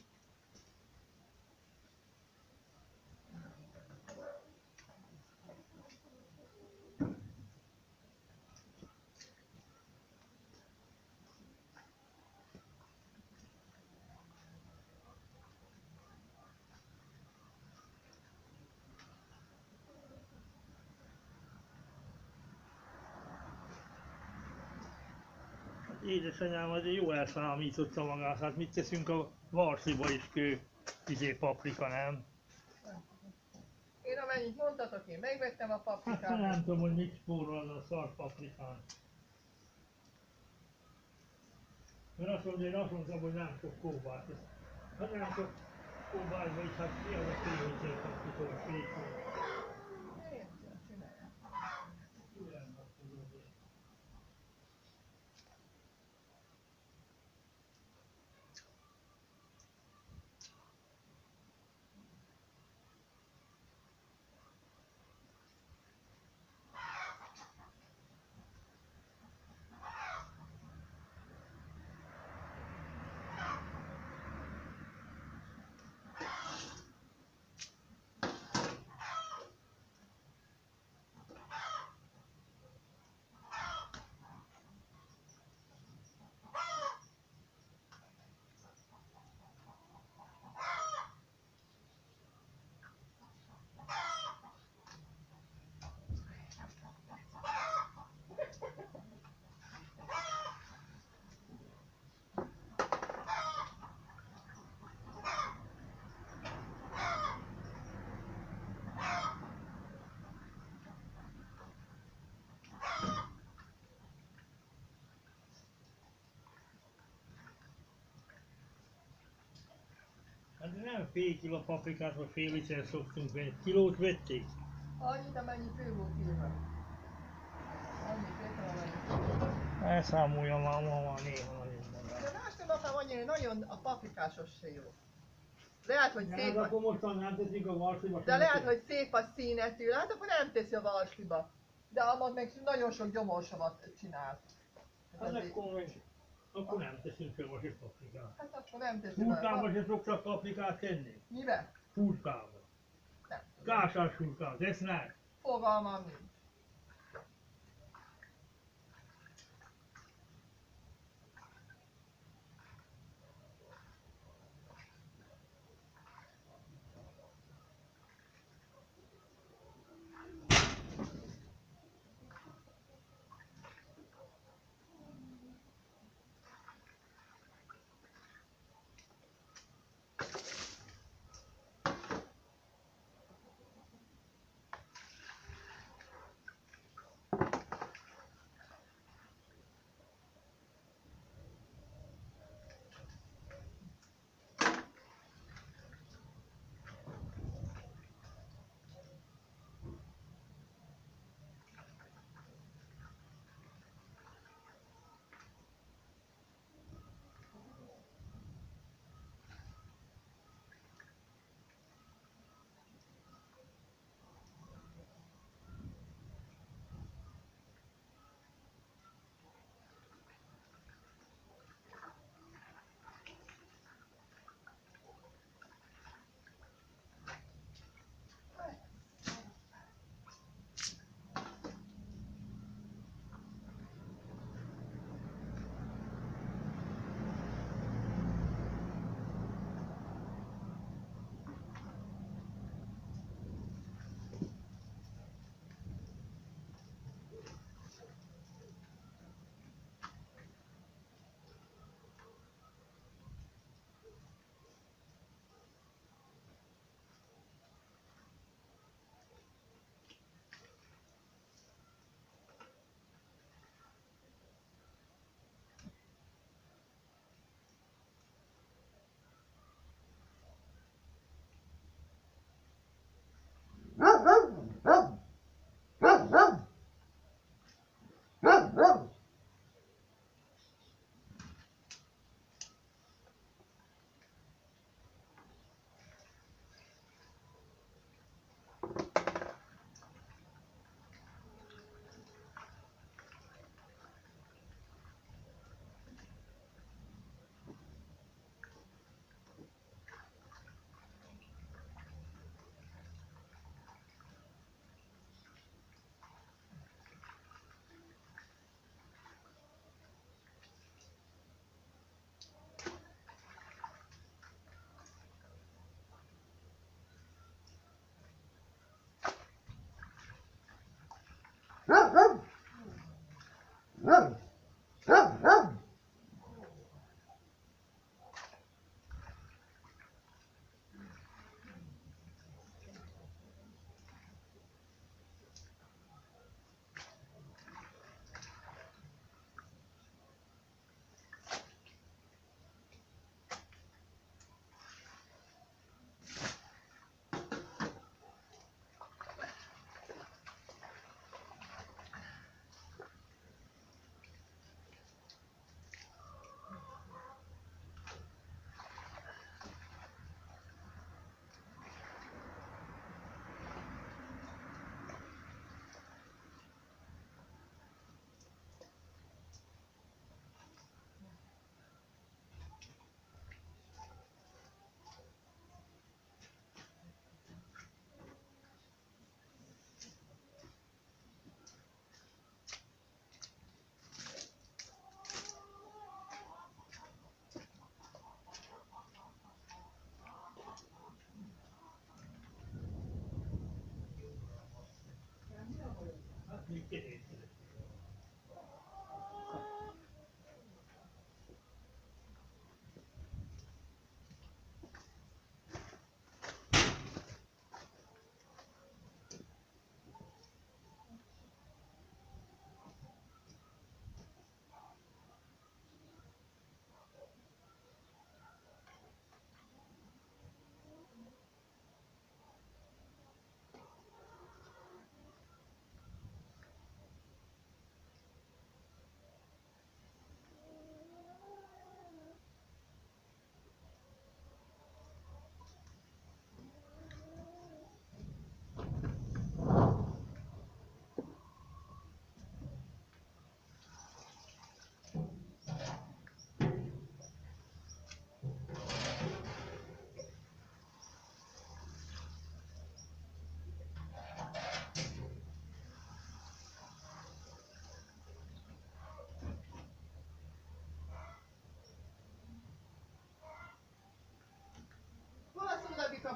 Édesanyám azért jól elszámította magát, hát mit teszünk a varsliba is paprika, nem? Én amennyit mondtatok, én megvettem a Hát paprikát. nem tudom, hogy mit spórolna a szar paprikán. Mert azt mondtam, hogy nem sok kóbát. Hát nem sok kóbába is, hát mi az a fél paprikós fékony. Hát nem fél kiló paprikát, vagy fél liter szoktunk venni. Kilót vették? Annyit, amennyi fő volt írva. Annyit vettem, amennyi. Elszámolja már ma néha nagyon magát. De másnap apám annyira nagyon a paprikásos se jó. Lehet, hogy Hát szép akkor mostan nem teszik a varsliba. de lehet, hogy szép a színetű, hát akkor nem teszi a varsliba. De abban meg nagyon sok gyomorsavat csinál. Hát akkor nem teszünk fel most egy paprikát. Hát akkor nem teszi Hurkába se szoktak paprikát tenni? Mibe? Hurkába. Nem tudom. Kásás hurkát, esznek? Fogalmam nincs.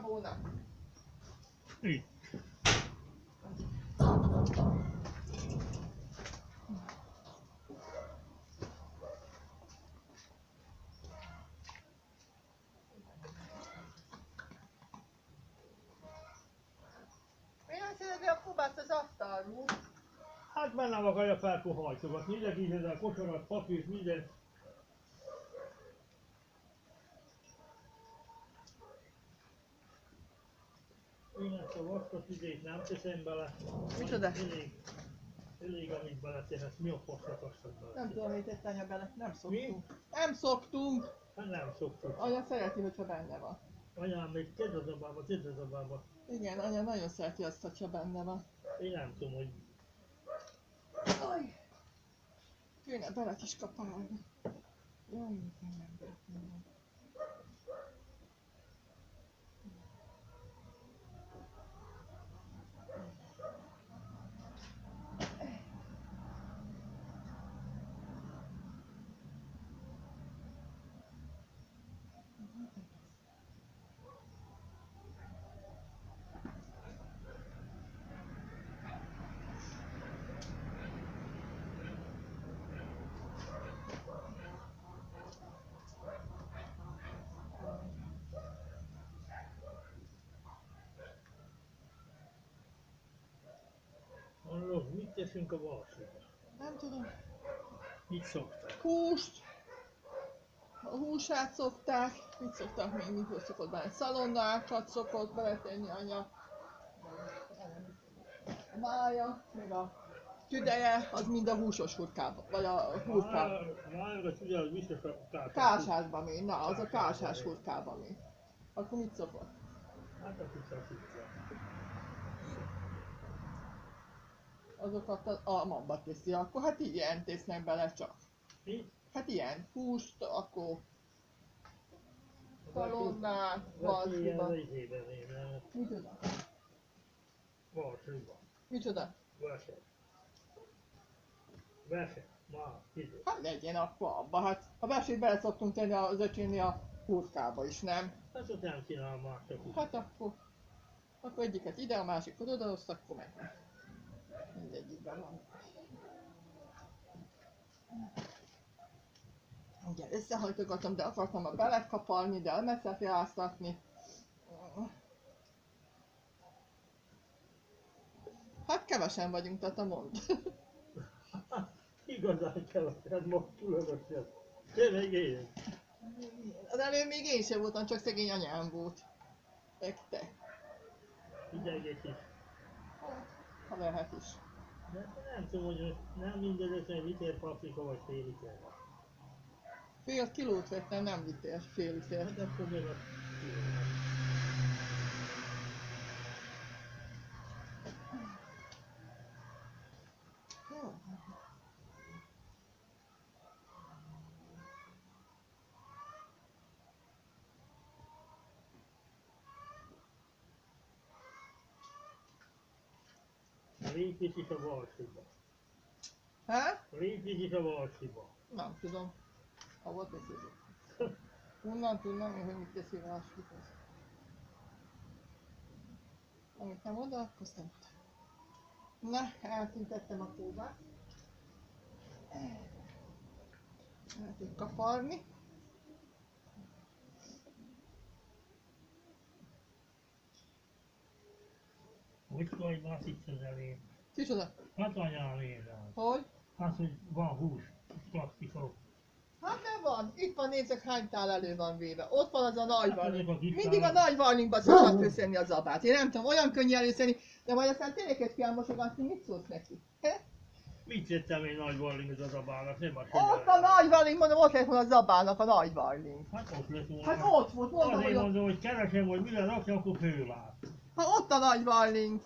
hónap? Itt. Miért szeded a kubát az asztalról? Hát már nem akarja felkohajtogatni, ide kísérde a kosarat, papírt, minden. Én ezt a vaskos idét nem teszem bele. Micsoda? Elég amit beletehetsz, mi a faszat azt bele. Nem tudom, mit tett anya bele. Nem Mi? szoktunk. Nem szoktunk! Hát nem szoktuk. Anya szereti, hogyha benne van. Anyám, még tedd az abába, tedd az abába. Igen, anya nagyon szereti azt, hogyha benne van. Én nem tudom, hogy... Aj! Kéne bele kis kapálni. Jaj, nem bele. Hallod, mit teszünk a balsóba? Nem tudom. Mit szokták? Húst. A húsát szokták. Mit szoktak még? Mit szokott bele? Szalonnákat szokott beletenni anya. A mája, meg a tüdeje, az mind a húsos hurkába, vagy a hurkába. Májogat ugye, hogy biztos a kártyát. Kásásba még, na az a kásás hurkába még. Akkor mit szokott? Hát a kicsit. Azokat a mamba teszi, akkor hát ilyen tesznek bele csak. Mi? Hát ilyen, húst, akkor szalonnát, Ilyen balsúba. izében én, nem? Micsoda? Balsóba. Micsoda? Vese. Vese. Már, idő. Hát legyen akkor abba, hát a besét bele szoktunk tenni az öcsénni a hurkába is, nem? Hát ott nem csinálom már csak úgy. Hát akkor egyiket ide, a másikat oda hozta, akkor meg. Mindegyikben van. Ugye összehajtogatom, de akartam a belekapalni, de elmeszefjáztatni. Hát kevesen vagyunk, tata mond. Igazán kevesen, most különösen. Tényleg én. Az előbb még én sem voltam, csak szegény anyám volt. Meg te. Ideges is. Ha lehet is. De nem tudom, hogy nem mindegyesen liter paprika vagy fél liter. Fél kilót vettem, nem liter, fél liter. Hát akkor még a lépés is a balsiba. Hát? Lépés is a balsiba. Nem tudom. Hova teszed? Honnan tudnám én, hogy mit teszi rá a sütőt? Amit nem oda, akkor azt nem oda. Na, eltüntettem a kóbát. Lehet kaparni. Hogy vagy már itt az elén? Kicsoda? Hát anyám érem. Hogy? Hát, hogy van hús, plastikok. Hát nem van. Itt van, nézzek hány tál elő van véve. Ott van az a nagy Hát ezek a varning. kis Mindig a tálak. nagy varningba szokott összenni a zabát. Én nem tudom, olyan könnyű előszedni, de majd aztán tényleg kell mosogatni, mit szólsz neki? He? Mit tettem én nagy varling az a bának, nem a Ott a nagy varning, mondom, ott lett volna a zabának a nagy varning. Hát ott lett volna. Hát ott volt, mondom, Azért hogy ott, mondom, hogy keresem, hogy mire rakja, akkor főlát. ha ott a nagy varning.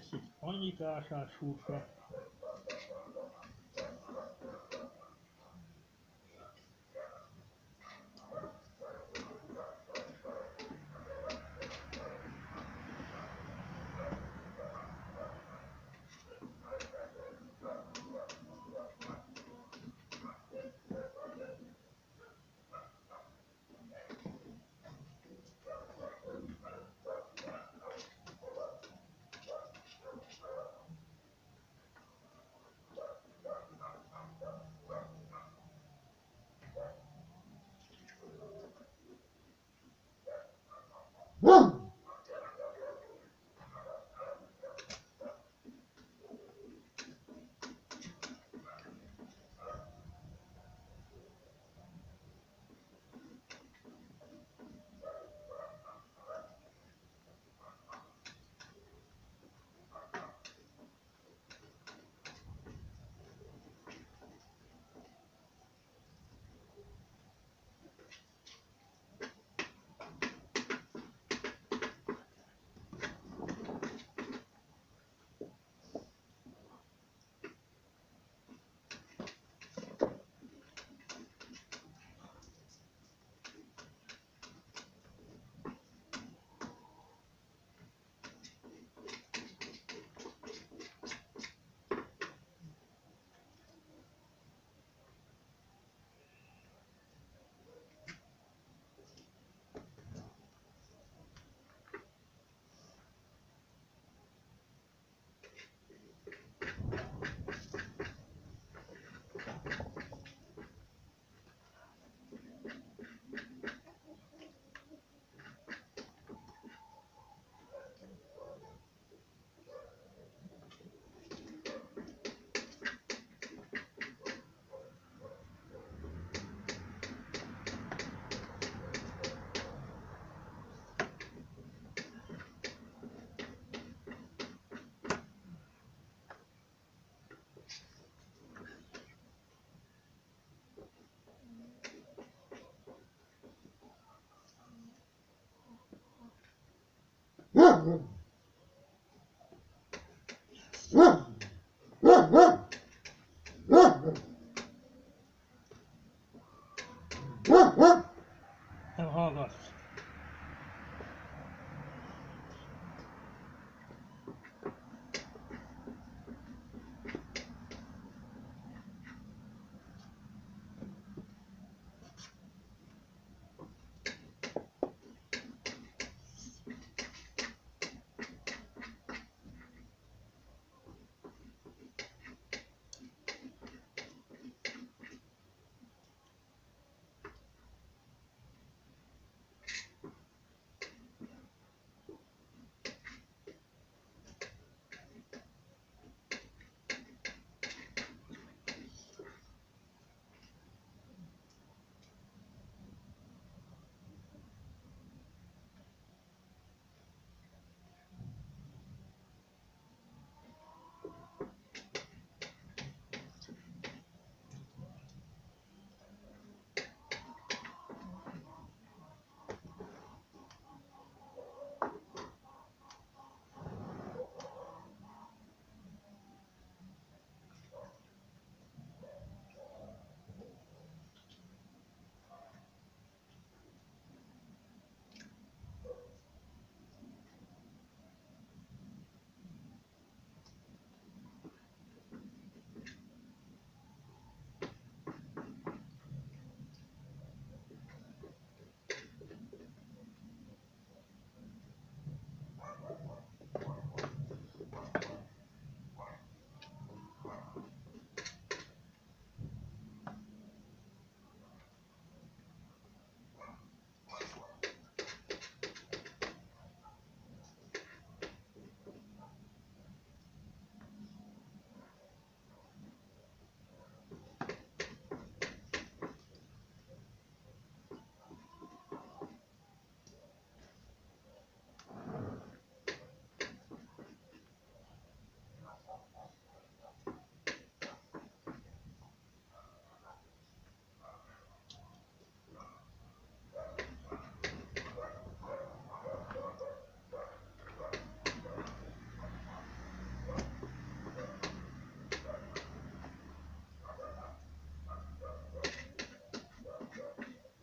lesz itt annyit ásás húsra. Nem hallgatsz.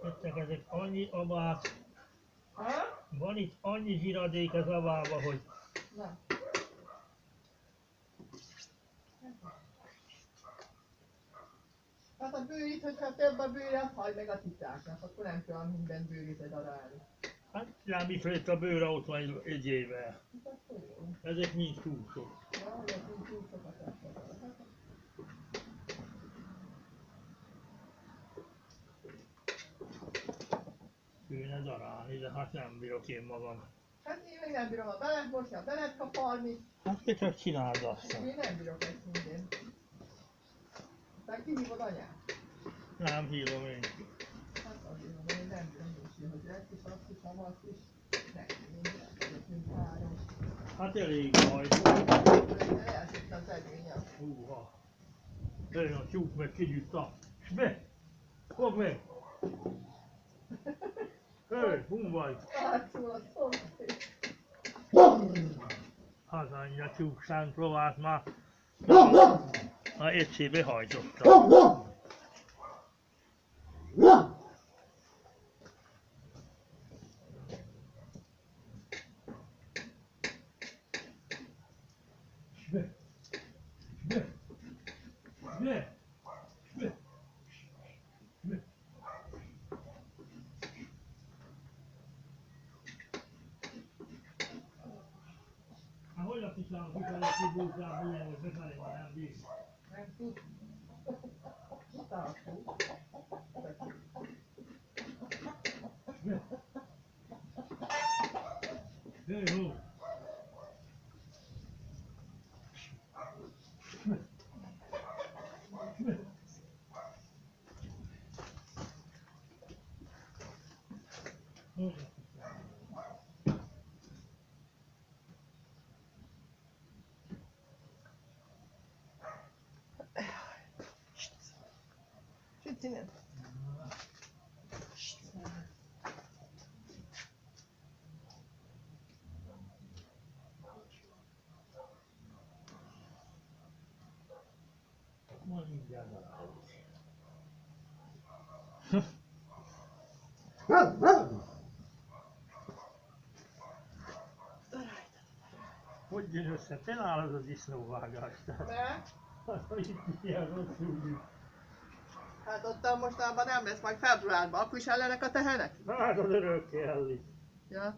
Jöttek ezek annyi abák. Ha? Van itt annyi zsiradék az abába, hogy... Na. Hát a bőrit, hogyha több a bőr, azt hagyd meg a cicáknak, akkor nem kell minden bőrit darálni. Hát nem itt lett a bőre, ott van egy éve. Hát akkor jó. Ezek mind túlsok. Ja, ez úgy túl sokat lesz. Kéne darálni, de hát nem bírok én magam. Hát én meg nem bírom a belet mosni, a belet kaparni. Hát te csak csináld azt. Én nem bírok ezt mindent. Aztán kihívod anyát. Nem hívom én. Hát azért mondom, hogy nem bírom most, hogy ezt is, azt is, azt is. Nem, minden, mint három. Hát elég baj. Elsőtt az edényem. Húha. Jön a tyúk meg kigyűjta. S be! Fogd meg! Hé, hú vagy! Átszól a szomszéd. Az anyja tyúk szánt lovát már. Már egyszer behajtotta. Be! Be! Be! Be! Be! Hát hogy a kiszám, kifelé kibúzsál, milyen, hogy befelé már nem bír. Nem tud. Utálszó. Hé, hó! Süt innen. Majd mindjárt darálok. Hogy jön össze? Te nálad a disznóvágás. Mert? Hát, hogy itt ilyen rosszul jön. Hát ottan mostanában nem lesz, majd februárban. Akkor is ellenek a tehenek? Hát az örökké ellik. Ja.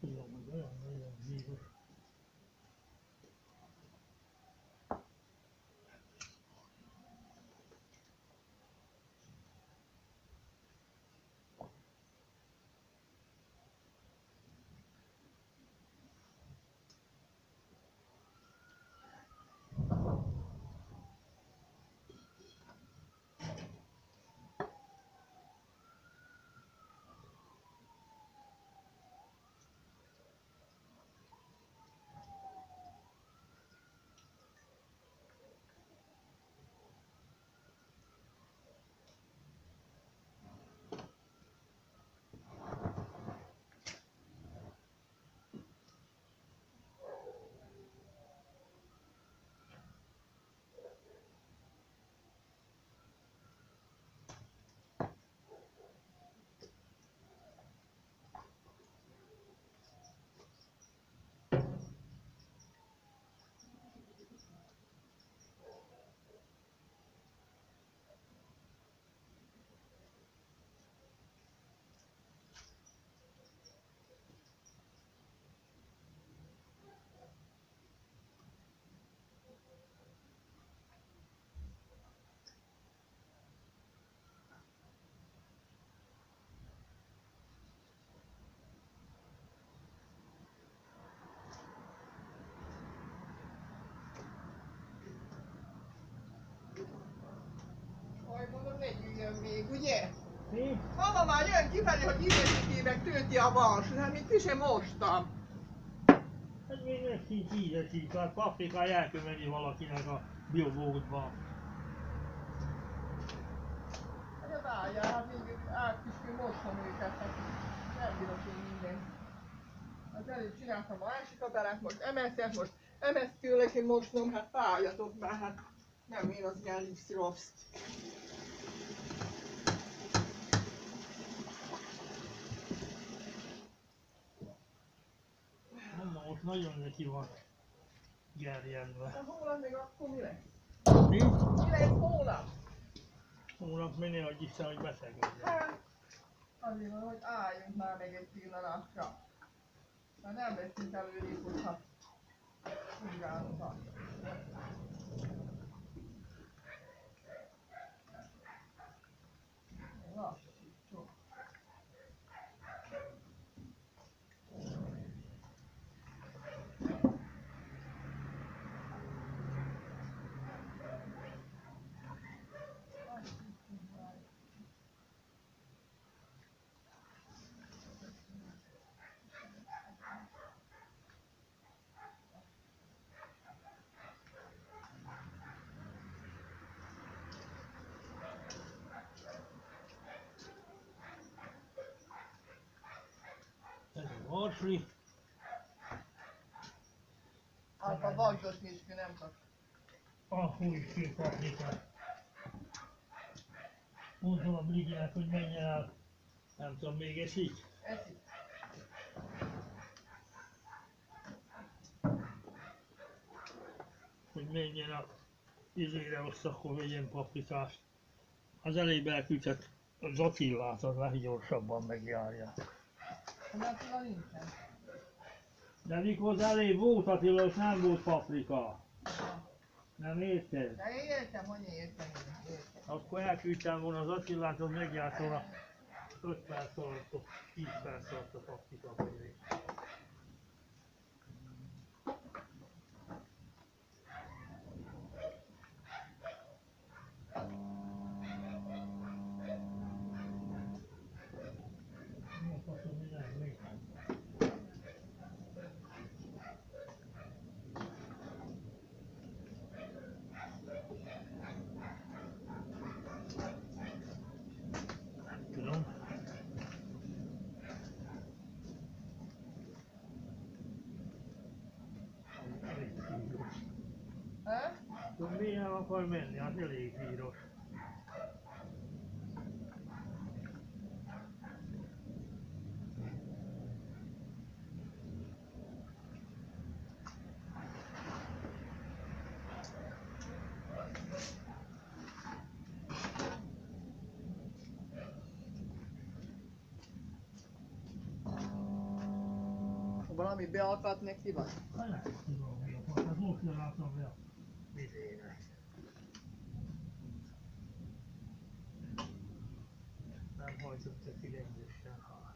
tudom, hogy olyan nagyon zsíros. Majd mondom, ne gyűjjön még, ugye? Mi? Mama már jön kifelé, hogy ízesíti meg tölti a vas, hát még ki sem mostam. Hát még meg sincs ízesít, hát paprikát el kell menni valakinek a biobótba. Hát várjál, hát még át is kell mostam őket, hát nem bírok én mindent. Hát előbb csináltam a másik adarát, most emeltet, most emezt tőle kell mosnom, hát fájjatok már, hát nem én az ilyen lipszirofszt. Mama most nagyon neki van gerjedve. A hónap még akkor mi lesz? Mi? Mi lesz hónap? Hónap minél adj Isten, hogy beszélgetjen. Hát, azért van, hogy álljunk már meg egy pillanatra. Mert nem veszünk előrébb, hogyha vizsgálunk. Lassítsuk. Ez a varsli. Hát a vagdot nincs ki, nem csak. A hújszín paprikát. Mondtam a Briginek, hogy menjen el. Nem tudom, még esik? Eszik. Hogy menjen a izére, azt akkor vegyen paprikát. Az elég elküldtek az Attillát, az leggyorsabban megjárja. Az Attila nincsen. De mikor az elég volt Attila, és nem volt paprika. Nem érted? De én értem, hogy értem. Akkor elküldtem volna az Attilát, hogy megjárt volna 5 perc alatt, 10 perc alatt a paprika pedig. Tudom. Tudom, milyen akar menni, az elég híros. valami beakadt neki vagy? Nem tudom, mi a fasz, hát most jöttem be a vizének. Nem hajtottak ki rendesen, ha.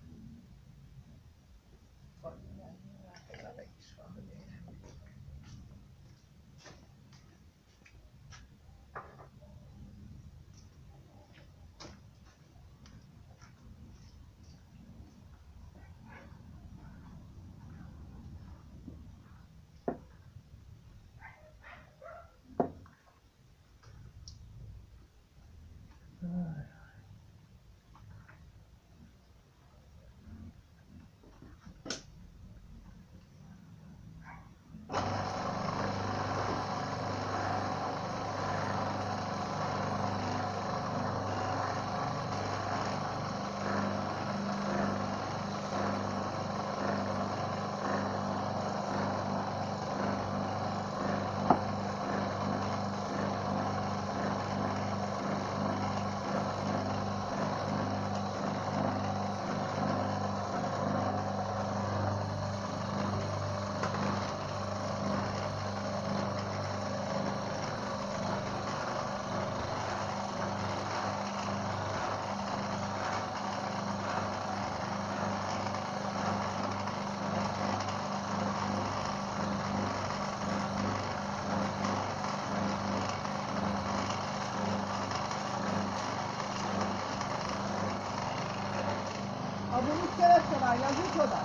Abban mit kellett vágni, az micsoda?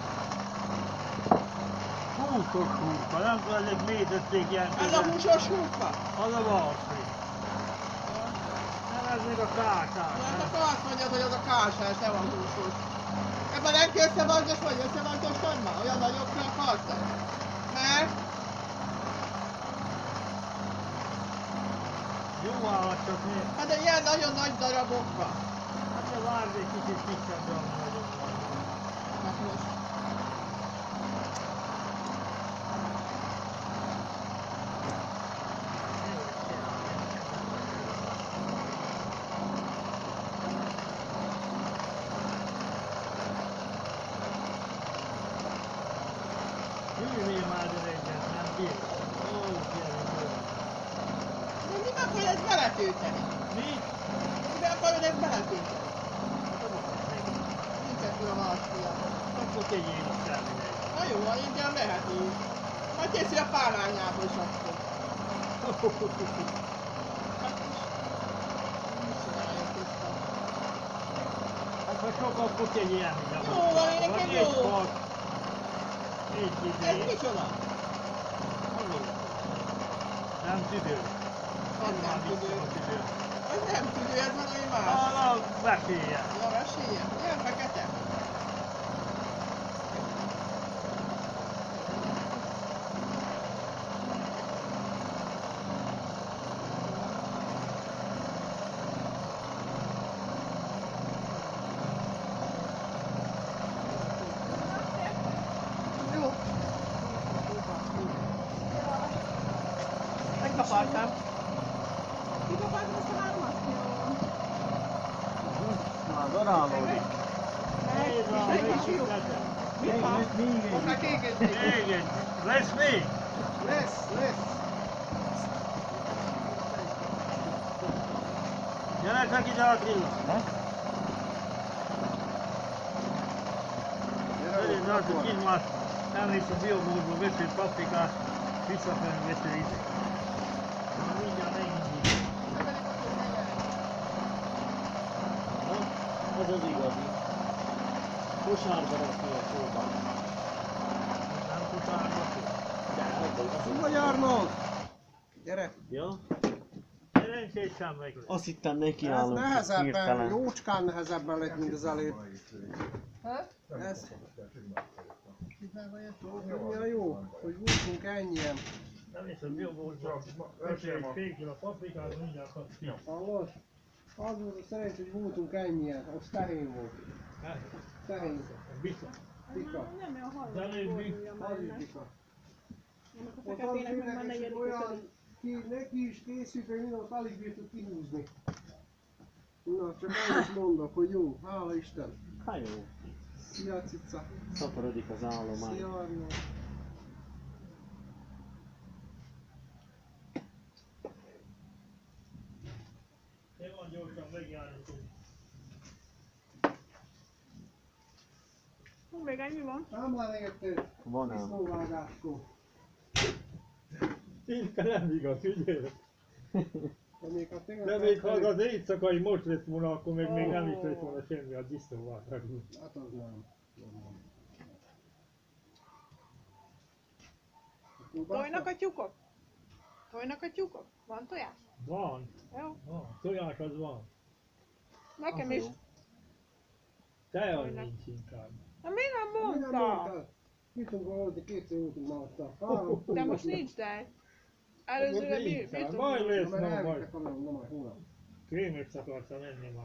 Húsos húrka, nem tudom, ezek mélytették ilyen Ez a közel. húsos húrka? Az a valami. Nem, ez még a kártás. Hát akkor azt mondjad, hogy az a kásás, nem a húsos. Ebben nem kell összevargyas vagy összevargyasod már? Olyan nagyobbra akartad? Mert Jó állat csak mi. hát de ilyen nagyon nagy darabokba. Hát de várj egy kicsit kisebb, de ami nagyobb van. Hát most. Hűlj már egyet, nem bír. Ó, gyerek. De mit akarod ezt beletölteni? Mi? Mibe akarod ezt beletölteni? Nincsen külön alapja. Akkor tegyél a semmire. Na jó, a ingyen lehet így. Majd készül a párányából is akkor. Hát is. Mit csináljuk tiszta? Hát ha sok, akkor tegyél ide. Jó van, én nekem jó. Egy part. Egy Ez idő. micsoda? Nem tüdő. Az nem tüdő. Az nem tüdő, ez valami más. A vesélye. Ja, esélye. Ilyen fekete. Jó. Megkapartam. Kikapáltam ezt a 3 kilót. Már darálódik. Nézd a végigletem. Mit van? Most már kékezni. Még egy. Lesz még? Lesz, lesz. Gyertek ide a Attila. Szerint látok, így már elmész a biomódból, vesz egy paprikát, visszafelé vesz egy ide. Na mindjárt megindít. Ez az igazi. Kosárba rakni a sóban. Nem kutálnak ki. De ebben Vagy Arnold! Gyere! Ja, Szerencsét sem meg. azt hittem neki Ez állunk. nehezebben, Hirtelen. jócskán nehezebben lett, mint az előbb. Hát? Ez. Ja, jó, hogy voltunk ennyien. Nem is a biomódból, vesz egy fél kiló paprikát, mindjárt kapsz ki. Hallod? Az volt a szerencs, hogy voltunk ennyien, az tehén volt. Tehén. Biztos. Pika. Nem olyan hallgató De előbb mi? borúja Az mennek. pika. Annak a Ott feketének meg már az negyedik olyan, neki is készült, hogy minden ott alig bírtuk kihúzni. Na, csak annyit mondok, hogy jó, hála Isten. Hát jó. Szia, cica. Szaporodik az állomány. Szia, Arno. Én van gyorsan megjárunk. Hú, még ennyi van? Nem lennégettél. Van ám. Disznóvágáskor. Szinte nem igaz, ugye? De még ha az éjszakai most lett volna, akkor még nem is lett volna semmi a disznóvágás. Hát az nem. Tojnak a tyúkok? Tojnak a tyúkok? Van tojás? Van. Jó. Van. Tojás az van. Nekem is. Te az nincs inkább. Na miért nem mondta? Jutunk valami, kétszer jutunk ma ott. De most nincs tej. Előzőre mi? Majd lesz, Mert na majd. elvittek onnan, na majd hónap. Krémét akartam enni már.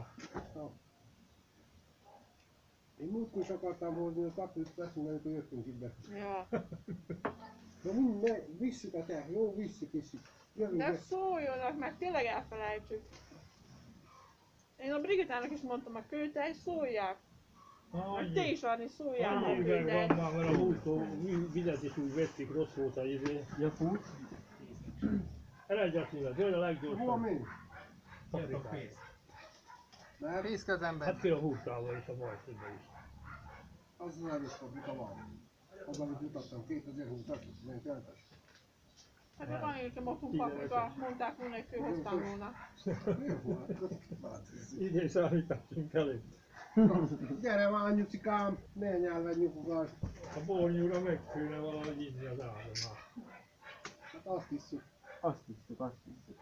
Én múltkor is akartam hozni, azt akkor veszünk, amikor jöttünk itt be. Ja. De mind, visszük a te, jó, visszük. Jövünk De be. szóljonak, mert tényleg elfelejtjük. Én a Brigitának is mondtam a kőtej, szólják. Hogy te is adni, szólják a Annyi üveg van kőtej. már, mert a múltkor vizet is úgy vettük, rossz volt a izé. Ja, fut. Eredj szíve, dőle a Hova leggyorsabb. mész? Paprikája. Mert Pész közemben. Hát ki a húsával és a bajszínben is. az az erős paprika van. Az, amit mutattam, 2020-as, 19-es. Hát csak annyit sem adtunk paprika, mondták volna, hogy kőhoztam volna. Miért volt? Idén számításunk elég. Gyere már, anyucikám, ne nyelved nyugogas. A bornyúra meg kéne valahogy inni az áramát. Hát azt hiszük. Azt hiszük, azt hiszük.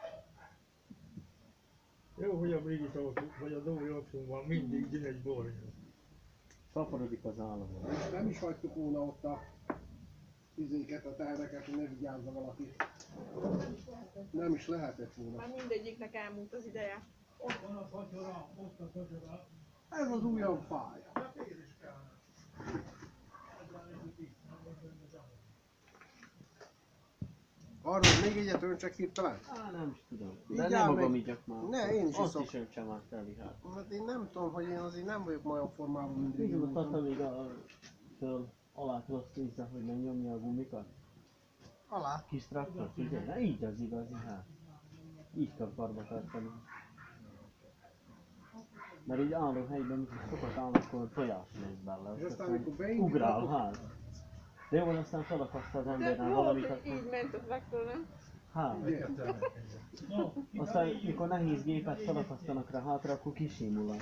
Jó, hogy a Brigitta ott, vagy a Dóri otthon van, mindig jön egy bornyú. Szaporodik az állomány. És nem is hagytuk volna ott a izéket, a terveket, hogy ne vigyázza valaki. Nem is lehetett volna. Már mindegyiknek elmúlt az ideje. Ott van a facsora, ott a facsora. Ez az újabb pálya. Arról még egyet öntsek hirtelen? Á, nem is tudom. Így De áll nem magam meg. igyak már. Ne, én is azt iszok. is öntsem át teli hát. Hát én nem tudom, hogy én azért nem vagyok olyan formában, mint Nézzük a tata régen. még föl alá tudod nézni, hogy nem nyomja a gumikat. Alá. Kis traktor, ugye? Na így az igazi hát. Így kell karba tartani. Mert így álló helyben, mikor sokat állnak, akkor tojás megy bele. És aztán, amikor beindítatok- ugrál hát. De jó, aztán felakasztja az De emberrel volt, valamit, hogy akkor így ment a traktor, nem? hát. Ugye? No, Aztán mikor nehéz gépet felakasztanak rá hátra, akkor kisimul.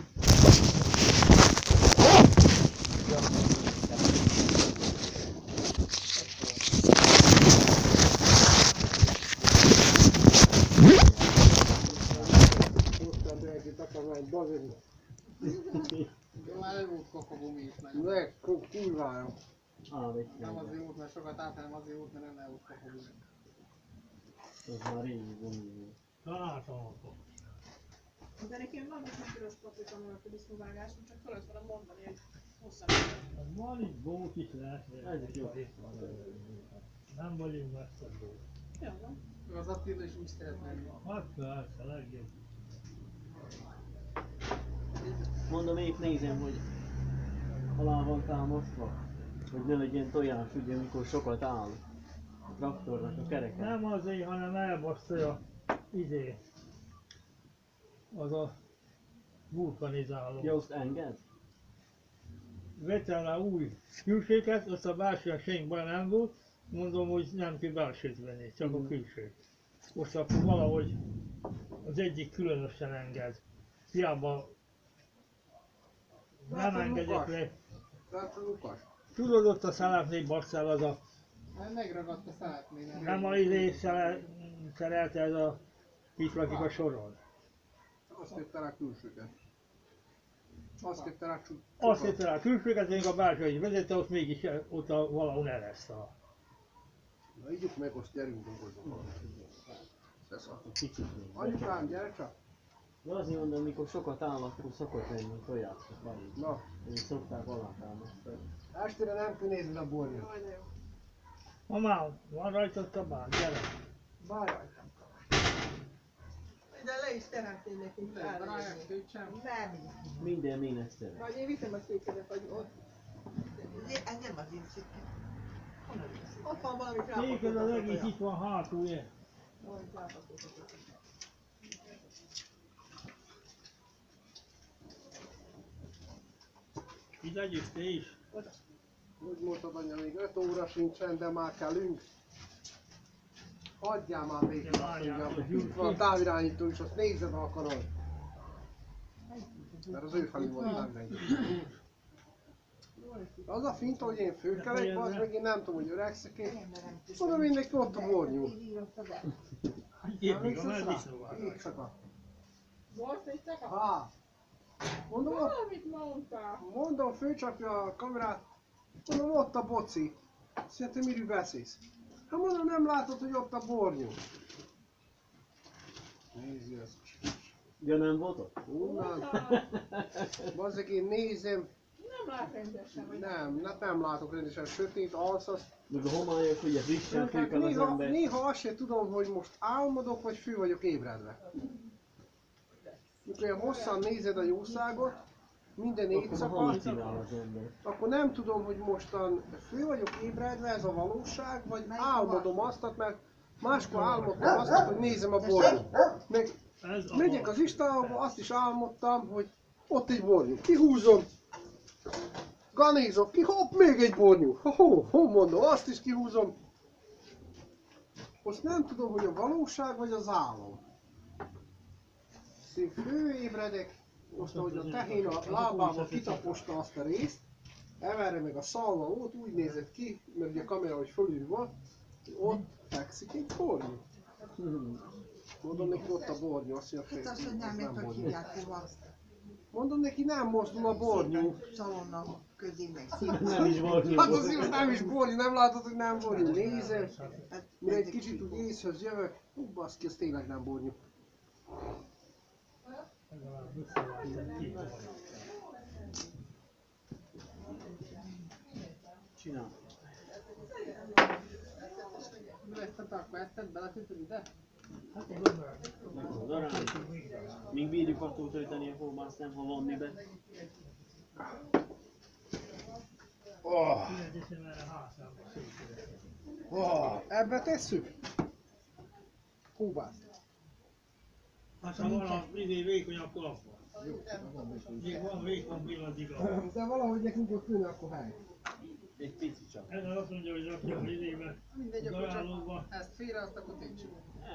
Hoztam be egy takarmányt, bazeg. Jó, már előbb kokogumi is meg. Ne, kurvára. Nem azért út, mert sokat állt, hanem azért út, mert nem előbb kokogumi. Ez már régi gumi. találtam akkor. De nekem van egy piros paprika mellett a disznóvágáson, csak kellett volna mondani, hogy hosszan. Van itt bók is lehet, Ezek jó. nem vagyunk messze bók. Jó van. Az Attila is úgy szeretne menni. Hát persze, legjobb. Mondom, épp nézem, hogy alá van támasztva, hogy ne legyen tojás, ugye, amikor sokat áll a traktornak a kereke. Nem azért, hanem elbasztja a izé. Az a vulkanizáló. Ja, azt enged? Vettem rá új külséget, azt a belső senkben nem volt. Mondom, hogy nem kell belsőt venni, csak a külsőt. Most akkor valahogy az egyik különösen enged. Hiába nem engedek le. Tehát a Lukas. Tudod, ott a szelepnél basszál az a... Megragadt a szátnél. Nem a izé szerelte ez a itt lakik a soron. Azt tette rá külsőket. Azt tette rá Azt tette rá a külsőket, még a belső is vezette, ott mégis ott valahol ereszte. Na ígyuk meg, azt gyerünk dolgozzon valamit. Kicsit még. Anyukám, gyere csak! De azért mondom, mikor sokat áll, akkor szokott lenni tojás. Na, Én szokták alá támasztani. estére nem kell nézni a borját. Jaj, de jó. Mamám, van rajtad a bán, gyere! Bár rajtam. De le is tehetnél nekünk Rájön, sem. Nem. Minden ménesztere. Vagy én viszem a székedet, vagy ott. Ez nem az én székem. Honnan jössz? Ott van valami Széken az egész itt van hátul, ugye? Itt legyünk te is. Úgy mondtad anya, még 5 óra sincsen, de már kellünk. Hagyjál már végig azt mondjam. Itt van a távirányító is, azt nézed, ha akarod. Mert az ő felé volt, nem megy. Az a finta, hogy én főkelek, az meg én nem tudom, hogy öregszek én. Mondom, mindenki ott a bornyú. Itt van, ez disznóval. Éjszaka. Most egy csak a... Há. Mondom, Valamit mondtál. mondom, főcsapja a kamerát. Mondom, ott a boci. Szerintem miről beszélsz? Hát mondom, nem látod, hogy ott a bornyú. Nézd ezt. Ja, nem volt ott? Onnan. Bazzeg, én nézem. Nem lát rendesen, vagy Nem látok rendesen. Sötét, alszasz. Meg a homályok, ugye frissen főkel az ember. Néha azt sem tudom, hogy most álmodok, vagy fő vagyok ébredve. Mikor olyan hosszan nézed a jószágot, minden Akkor éjszaka, halucinál az ember. akkor nem tudom, hogy mostan fő vagyok ébredve, ez a valóság, vagy álmodom azt, mert máskor álmodtam azt, hogy nézem a bornyút. Meg Ez a megyek az istába, azt is álmodtam, hogy ott egy bornyú. Kihúzom, ganézok ki, hopp, még egy bornyú. Mondom, azt is kihúzom. Most nem tudom, hogy a valóság vagy az álom. Szép főébredek, most ahogy a tehén a lábával kitaposta azt a részt, emelre meg a szalma ott úgy nézett ki, mert ugye a kamera hogy fölül van, hogy ott fekszik egy bornyú. Mondom neki, ott a bornyú, azt mondja, Hát azt, hogy hogy nem ez ért, nem hogy bornyú. hívják hova. Mondom neki, nem mozdul a bornyú. Szalonna közé meg Nem is volt Hát azért nem is bornyú, nem látod, hogy nem bornyú. Nézem, Hát, mire egy kicsit úgy észhöz jövök, baszki, ez tényleg nem bornyú. Csinál. mi lesz a takva? Ezt belekötöd ide? Darán. Míg bírjuk attól tölteni a kolbászt, nem ha vonni be. Ebbe tesszük? Kóbászt. Aztán van a vékonyabb kalapban. Még van vékony pillanatiga. De valahogy nekünk ott ülne, akkor hely. Egy pici csak. Ez azt mondja, hogy rakja a izébe, Mindegy, a akkor darálóba. csak ezt félre, azt akkor tétsük.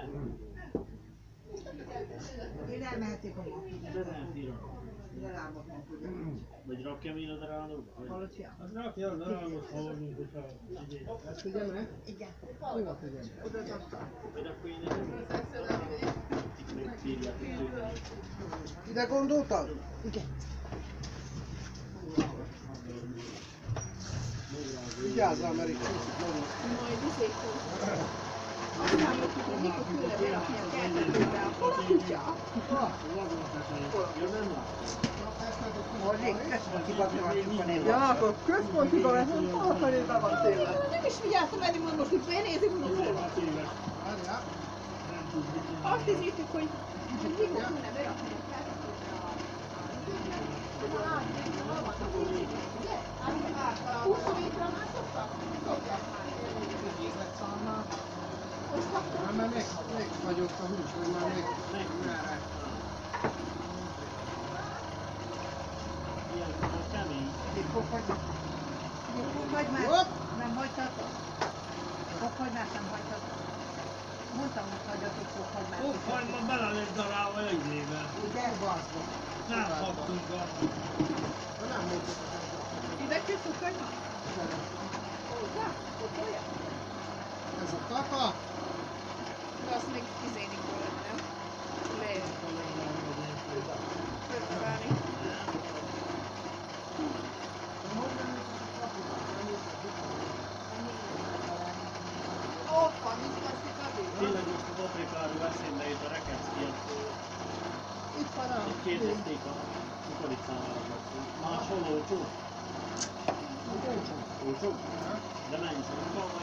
én elmehetik a ma. De nem fírom. De lábak nem tudják. Vagy rakjam én a darálóba? Hallod, fia? Hát rakja a darálót, ha vagyunk, hogyha izé. Ezt tegyem meg? Igen. Hova tegyem? Oda raktam. Vagy akkor én itt megbírják tölteni. Ide gondoltad? Igen. Vigyázzál, mert itt csúszik nagyon. Majd izék aztán jöttük, hogy mikor tőle berakni a kertetőbe. Hol a kutya? Ja, nem látom. Majd még központiba tartjuk a nevet. Jákob, központiba veszem, hol felé be van tényleg? Nem is figyeltem eddig, hogy most itt benézik, hogy hol van. Várjál. Azt hiszük, hogy mikor kéne berakni a kertetőbe. 20 évre már szoktak? Már megfagyott a hús, vagy már merre. Ilyen kemény. Fokhagymát nem hagytatok? Fokhagymát nem hagytatok? Mondtam, hogy hagyjatok fokhagymát. Fokhagymát bele lett darálva egy izébe. Ugye? Baszba. Nem kaptunk a... Nem mondtuk. Ide kell fokhagymá? Hozzá? Fokolja? Ez a kaka. De azt még izénik volna, nem? Preparálni. Ott van, mit veszik addig? Tényleg most a paprikáról eszembe jut a rekeszkiattól. Itt van a... Kérdezték a kukoricával. Máshol olcsó? Olcsó? De mennyi szóval vagy?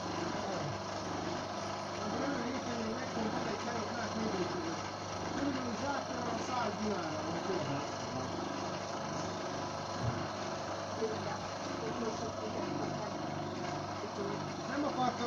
Jövő héten még megkaptam egy keroknát mélyítőt. Körülbelül zsákra a 100 dinárra, vagy több.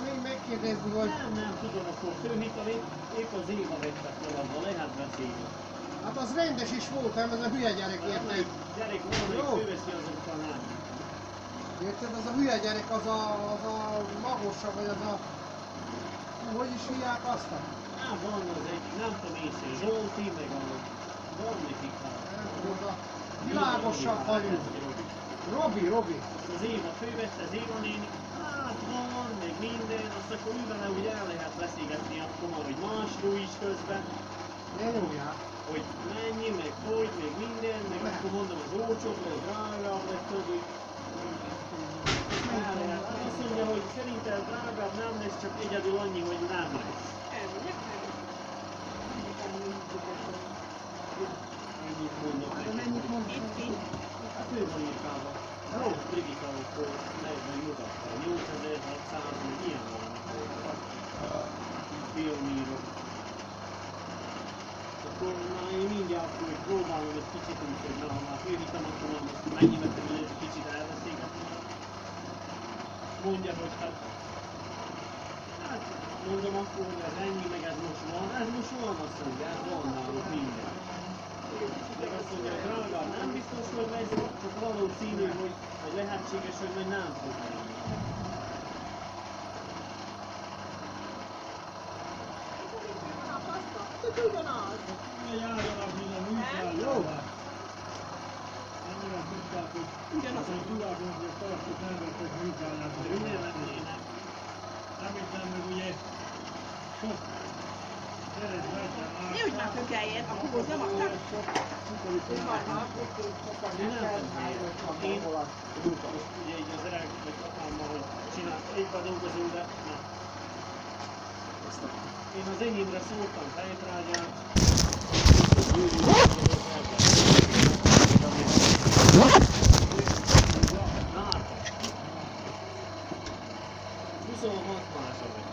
még megkérdezni, hogy... Nem tudom, akkor főhital épp az Éva vette fel, abban lehet beszélni. Hát az rendes is volt, ám ez a hülye gyerek, érted? Gyerek, valamelyik főveszi azokkal nem. Érted, az a hülye gyerek, az a magosa, vagy az a... Hogy is hívják azt? Van az egy, nem tudom én, Zsolti, meg a... Van nekik hát. Az a világosabb hajú. Robi. Az Éva fővette, az Éva néni, hát van, meg minden, azt akkor ővele úgy el lehet beszélgetni akkor már, hogy másról is közben. Ne nyomják. Hogy mennyi, meg hogy, meg minden, meg akkor mondom az olcsóbb, vagy drágább, vagy tudod, azt mondja, hogy szerintem drágább nem lesz, csak egyedül annyi, hogy nem lesz. Ennyit mondok neki. De mennyit mondsz? Hát ő van írkálva. Jó, Brigitta akkor meg mutatta. 8600, meg ilyen van. Filmírok. Akkor már én mindjárt hogy próbálom egy kicsit úgy, hogy na, ha már főhitam, akkor már most mennyibe kerül egy kicsit elveszégetni. Mondja, hogy hát mondom akkor, hogy ez ennyi, meg ez most van, azt mondja, ez van náluk minden. Meg azt mondja, hogy drágább nem biztos, hogy lesz, csak valószínű, hogy lehetséges, hogy majd nem fog menni. Járjanak minden műsárjával. Annyira tudták, hogy ugyanazon tulajdonosok tartott nem vettek műsárját, mert ugye lennének. Említem meg ugye sok szeret vettem át. Mi úgy már kökeljen, akkor hozzam akar? Én nem tudom, én most ugye így az öreg, vagy apámmal, hogy csinált, egyben dolgozunk, de nem. Én az enyémre szóltam fejtrágyát. 26 második.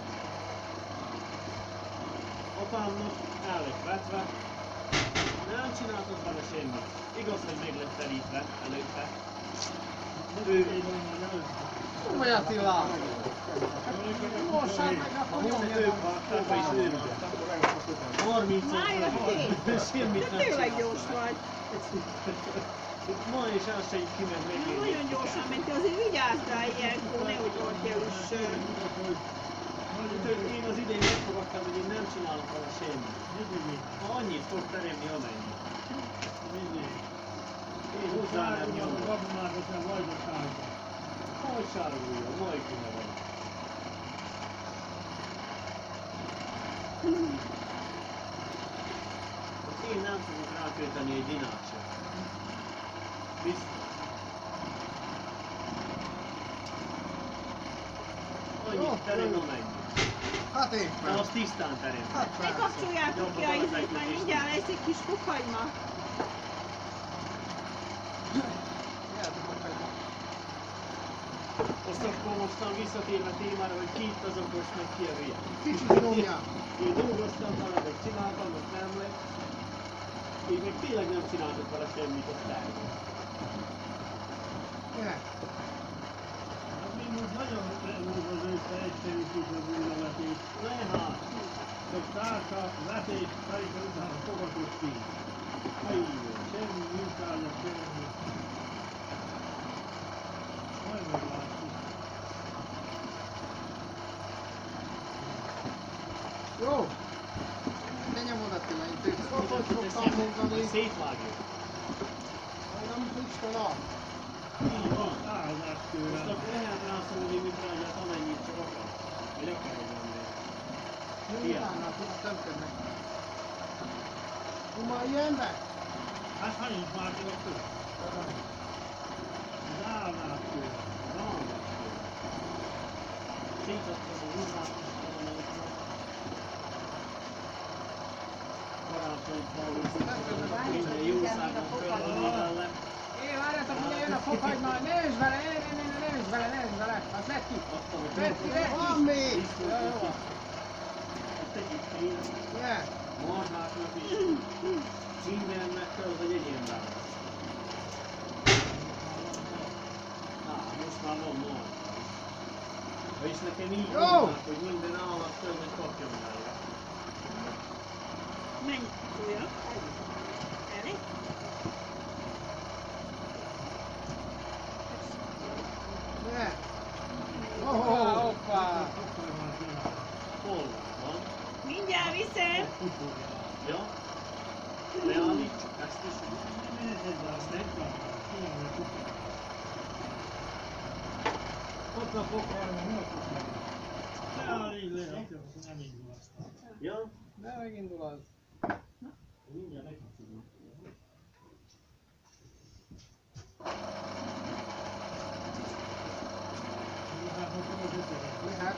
Apámnak el lett vetve. Nem csináltott vele semmit. Igaz, hogy meg lett terítve előtte. Ő Komoly Attila! Gyorsan meg a akkor minden nyomja több a vágtába is ő van. 30 semmit nem Tényleg csinált. gyors vagy. Ma és az se így kimegy megérni. Nagyon gyorsan ment, azért vigyázz rá ilyenkor, nehogy ortja üssön. Én az idején megfogadtam, hogy én nem csinálok vele semmit. Ha annyit fog teremni, amennyi. Én hozzá nem nyomom. Gabonákat nem vajdaságban. Hogy sárguljon, majd kine van. Én nem fogok rákölteni egy dinát sem. Biztos. Annyit terem, amennyi. Hát De éppen. az tisztán terem. Hát Ne persze. kapcsoljátok ki a izét, mert mindjárt lesz egy kis fokhagyma. Azt akkor mostan visszatérve témára, hogy ki itt az okos, meg ki a hülye. Kicsit nyomják. Én dolgoztam vele, meg csináltam, most nem lett. Én meg tényleg nem csináltok vele semmit, azt lehet. Ne. Hát mi most nagyon az összeegyszerűsít az új levetét. Ne hát, Csak társa, vetés, pedig utána fogatott ki. Semmi műtárgyak, semmi. Majd meglátjuk. Jó. Ne nyomod Attila, én tőle szokott szoktam mondani. szétvágjuk. Amit Isten ad. Így van, állás Most tőlem. akkor lehet rászólni műtrágyát, amennyit csak akar. Vagy akar egy ember. Jó, utána tudod tömködnek. Ma ilyenbe? Hát ha nincs már csak akkor. Az állás tőlem. Szétadtam a húzát, karácsony minden jószágon fölvenni vele. Várjatok, ugye jön a fokhagyma, ne üsd vele, ne üsd vele, az vedd ki. Vedd ki. Van még! Azt egyik fél, Ne. marháknak is címernek kell, hogy egyénben lesz. Most már van marha. Vagyis nekem így Jó! mondták, hogy minden állat föl, hogy kapjon rá. Menj, újra. Elég? Ne! Oh, hoppá! Hol van? Mindjárt viszem. Ja? Leállítsuk ezt is. Azt nem kell. Ott a fokhajma, mi a fokhajma? Leállít le, akkor nem indul aztán. Ja? Ne megindul az. Mindjárt megkapcsolom. Lehet.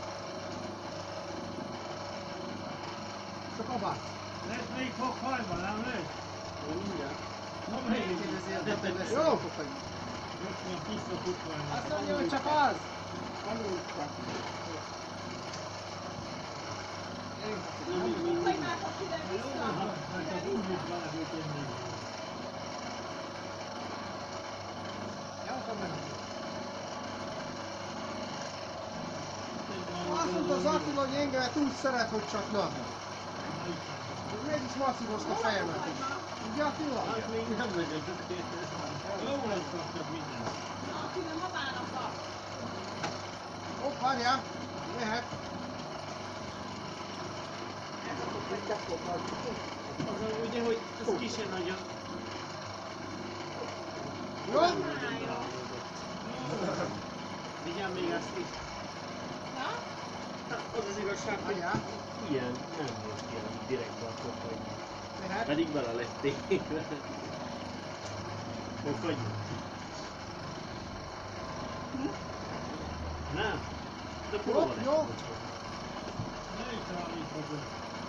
Csak abát. Lesz még fokhajma, nem lesz? Mindjárt. Na még. Jó! Ott van tiszta fokhajma. Azt mondja, hogy csak az! Hogy már kapsz ide vissza? Hát az úgy is belefőtén még. Azt mondta az Attila, hogy engemet úgy szeret, hogy csak nem. Mégis masszírozta a fejemet is. Ugye Attila? Hát még nem megyek. Jó lesz kaptak minden. Na, aki nem mamának kap. Hopp, várjál! Mehet. Az a, ugye, hogy ez kise nagyon. Jó? Vigyál még ezt is. Na? Hát az az igazság, hogy Várjál. ilyen nem volt ki, amit direkt rakott, hogy Mehet. pedig bele lett téve. Hogy? Nem? De Jó, próbál jó. Ne is állíthatod.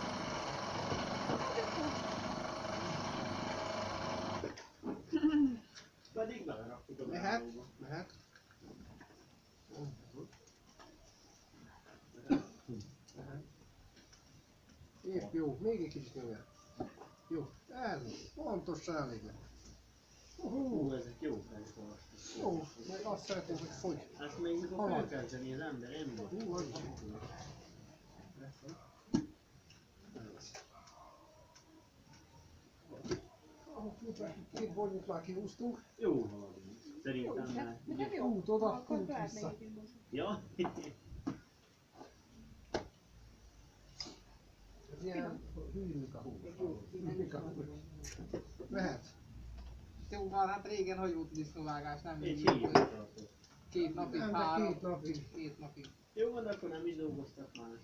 Pedig beleraktuk a Mehet. beállóba. Mehet. Épp jó, még egy kicsit nyomja. Jó, ez pontosan elég lett. Hú, ezek jó fejszólasok. Jó, meg azt szeretném, hogy fogy. Hát még mikor Halad. felkelteni az ember, ember. Hú, az két bornyit már kihúztunk. Jó haladunk. Szerintem már. Nem jó. Út oda, Akkor út lehet vissza. még egy Ja? Ez ilyen hűlik a hú. Hűlik a hú. Mehet. Jó, már hát régen hagyott disznóvágás, nem Egy így. híjat tartott. 2 napig, Nem, de 3. 2 napig. 2 napig. Jó van, de akkor nem is dolgoztak már.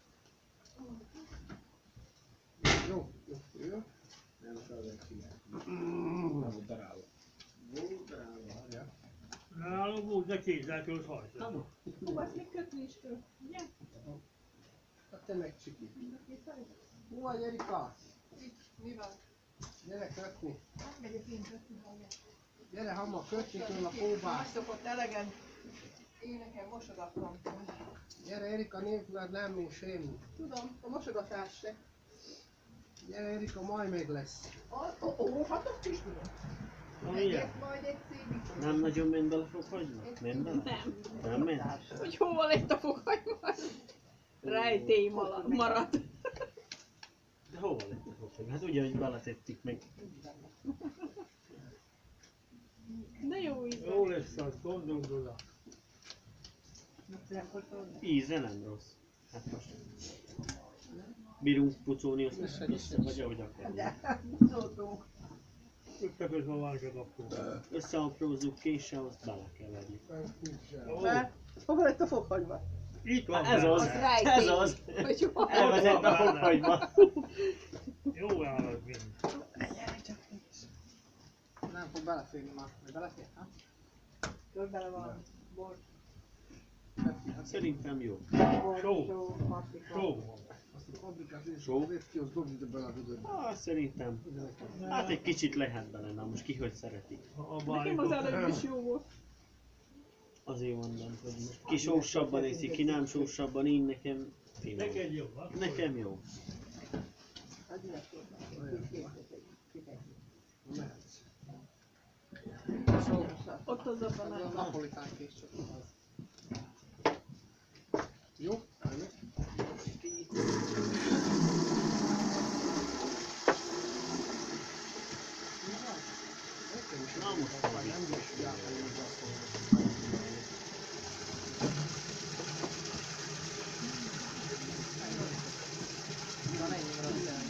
Jó, jó, jó. Nem akarok csinálni. Volt darálva. Volt rá. Nálunk úgy, de kézzel kell hajtani. Nem. Hú, azt még kötni is kell. Ugye? Hát te meg csiki. Mind a két szajt. Hú vagy Erika? Mi van? Gyere kötni. Hát megyek én kötni magát. Gyere hamar kötni kell a kóbát. Szokott elegem. Én nekem mosogatnom. Gyere Erika, nélküled nem még semmi. Tudom, a mosogatás se. Gyere Erika, majd meg lesz. Hát azt is tudom. Na milyen? Majd egy szívig. Nem nagyon ment bele fog hagyni? Ment bele? Nem. Nem ment? Hogy hova lett a fokhajma? Rejtély maradt. De hova lett a fog? Hát ugye, hogy beletettük meg. De jó íz. Jó lesz az, gondold oda. Íze nem rossz. Hát most. Bírunk pucolni azt össze, vagy ahogy akarunk. Összeközben van csak akkor. Összeaprózzuk késsel, azt bele kell venni. Mert hova lett a fokhagyma? Itt van. Ez az, benne. ez az. Hogy hova? Elvezett a fokhagyma. Jó állat mind. Nem fog beleférni már. Vagy belefér, ha? Tök bele van. Bor. Hát szerintem jó. Só. paprika. Só van. Azt a fabrikát is, Só? azért ki, azt dobd ide bele a vödörbe. Szerintem. Hát egy kicsit lehet bele, na most ki hogy szereti. Nekem az előbb is jó volt. Azért mondom, hogy most ki sósabban eszi, ki nem sósabban, én nekem finom. Neked jó, akkor Nekem jó. Mehetsz. Só. Ott az a Ez a banán. napolitán kés csak az. Jó? Na most Már nem is játék azt Van ennyi maradt el.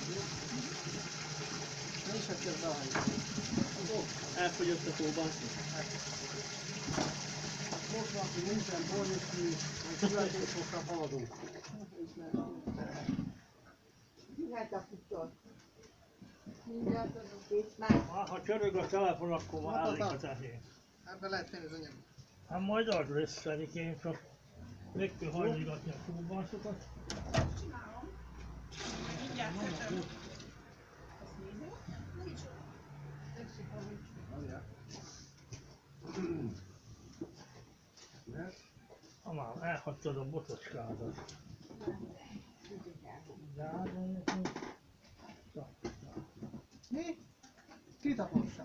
Ne is hagyja az ahelyt. elfogyott a tóban. most van, hogy nincsen bornyuszli, hogy születésnapra haladunk. Jöhet a futott. Mindjárt adok. És már Ha csörög a telefon, akkor már elég a tehén. Ebbe lehet tenni az anyagot. Hát majd az lesz szerikén, csak meg kell hajligatni a túlbansokat. Ha már elhagytad a botocskádat. Mi? Kitapossa.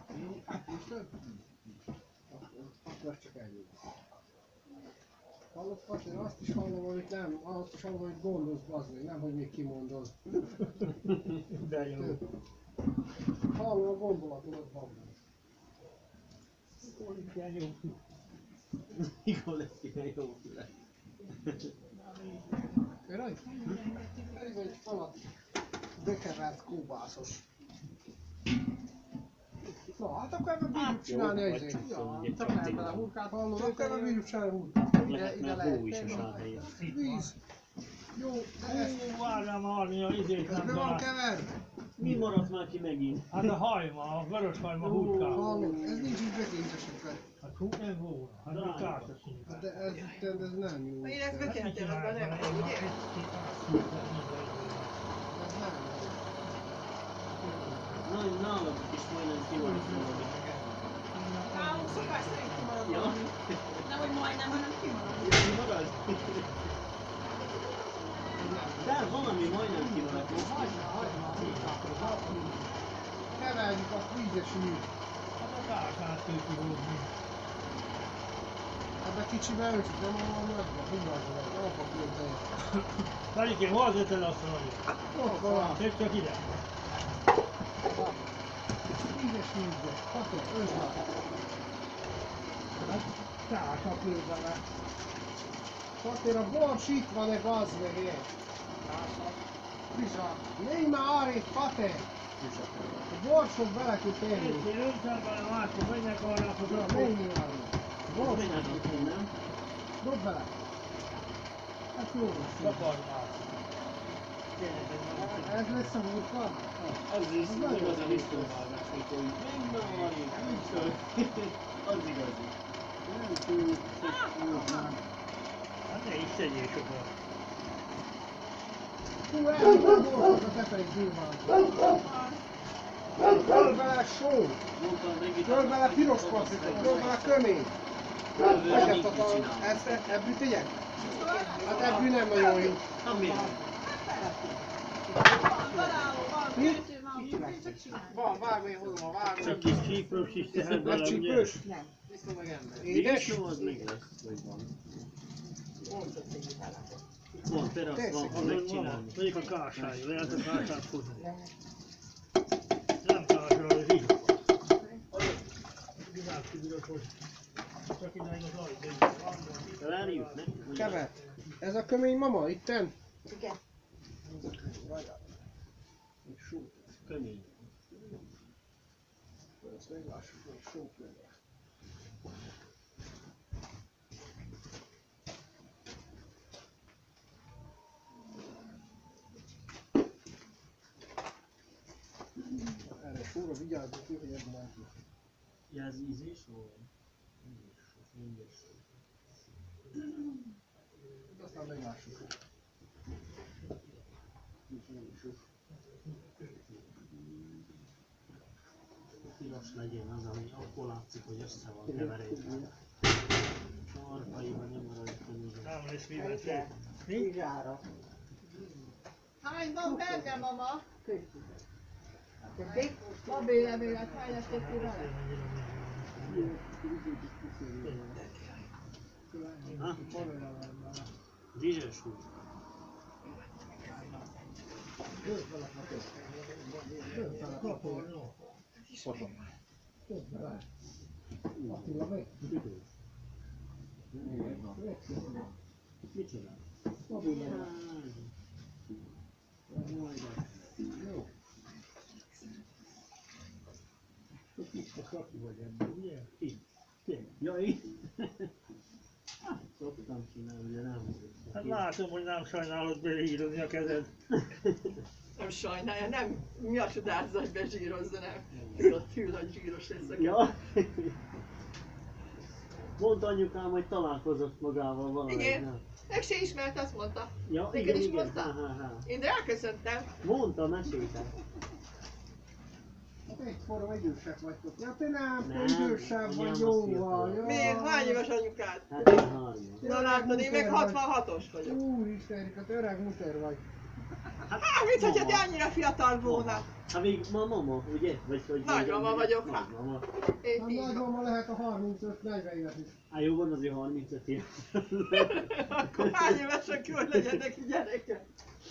Akkor csak ennyi. Hallott, Pati, azt is hallom, hogy nem, azt is hallom, hogy gondolsz, bazd meg, nem, hogy még kimondod. De jó. Hallom a gondolatodat, bazd meg. Igor lesz ilyen jó füle. Jaj? Ez egy falat bekevert kóbászos. Na, hát akkor ebben bírjuk csinálni a izét. Ja, csak lehet bele hurkát. Hallod, akkor ebben bírjuk csinálni a hurkát. Lehet, mert a hó is a sárhelye. Víz. Jó, de ezt Várjál már, a izét ez nem be van talál. keverve. Mi maradt már ki megint? Hát a hajma, a vörös hajma hurkával. Hallod, ez nincs így bekényesítve. Hát hú, nem volna. Hát a kártya színű. De ez nem jó. Én ezt bekentem, abban nem megy, ugye? Ez nem jó. Nálunk is majdnem kimaradt valami. Nálunk szokás szerint kimarad Ja. valami. Nem, hogy majdnem, hanem kimarad. Kimarad? De valami majdnem kimaradt. Keverjük a vízes műt. Hát a kártyát kell kihúzni. Ebbe kicsibe öntsük, nem van nagyba, hullásba, alapba küldeni. Ferikén, hol tetted azt a nagyot? Ott van, Tedd csak ide. vízes műtbe. Patya, öntsd már. Hát kártya küld bele. Patya, a bors itt van-e, bazd meg, ilyen? Bizony. Menj már arrébb, Patya! A borsot bele tud tenni. Én öntöm bele, máskor menjek arra, akkor Na, akkor. menjél arrébb. Bors, Nem? dobd bele. Hát jó lesz. Kapard már. Ez lesz a hurka? Az is igazán isztóválnak, mikor így menj már, így az igazi. Nem túl. Hát ne is tegyél sokat. Hú, elhívd a borsot a teteik durván. Töld bele só. Mondtam neki, Töld bele piros paprikot, töld bele kömény. Ezt ebből tegyek? Hát ebből nem nagyon jó. nem miért? Daráló, van, Mi? kettő van, mit csinálni? Van, várj, én hozom a vágót. Csak kis csípős is tehet bele, ugye? Megcsípős? nem. Viszont meg ember. Édes? Édes? Jó, az meg lesz, hogy van. Mondott, hogy bele. Van, terasz van, ha megcsinálni. Mondjuk a kársány, lehet a kársát hozni. Nem kársány, ez így van. Bizás tudod, hogy csak idáig az ajt, de van. Várjuk, ne? Kevert. Ez a kömény mama, itten? Igen. Kömény. Ezt meglássuk, hogy sok legyen. Erre sóra vigyázzunk, hogy ez már ki. Ja, az ízés volt? Ízés. Aztán meglássuk. Piros legyen az, ami akkor látszik, hogy össze van keveredve. Sarkaiban nem maradjon. Nem lesz mivel Igen. Kizsára. Hány van benne, mama? Tessék? Babélevélet, hány lesz tettél vele? Ha? Zsizses hús. Micsoda? Ja, így? Szoktam csinálni, de nem vagyok. Hát látom, hogy nem sajnálod beírni a kezed. Nem sajnálja, nem mi a csodázza, hogy bezsírozza, nem. Fül, hogy zsíros lesz a kezed. Ja. Mondta anyukám, hogy találkozott magával valamelyik Igen. nap. Meg se ismert, azt mondta. Ja, Neked igen, is igen. mondta? Ha. Én de elköszöntem. Mondta, meséltem. Hát egyforma idősebb vagytok. Ja, te nem, te Nem, idősebb vagy nem, jóval. azt Ja. Miért? Hány éves anyukád? Hát én 30. Na látod, én meg 66-os vagyok. Úristen, Erika, te öreg muter vagy. Hát, mint hogyha te annyira fiatal volna. Hát még ma mama, ugye? Vagy Nagymama vagyok, hát. Nagymama. Én A így van. nagymama lehet a 35-40 éves is. Hát jó van azért 35 év. Akkor hány évesen kell, hogy legyen neki gyereke?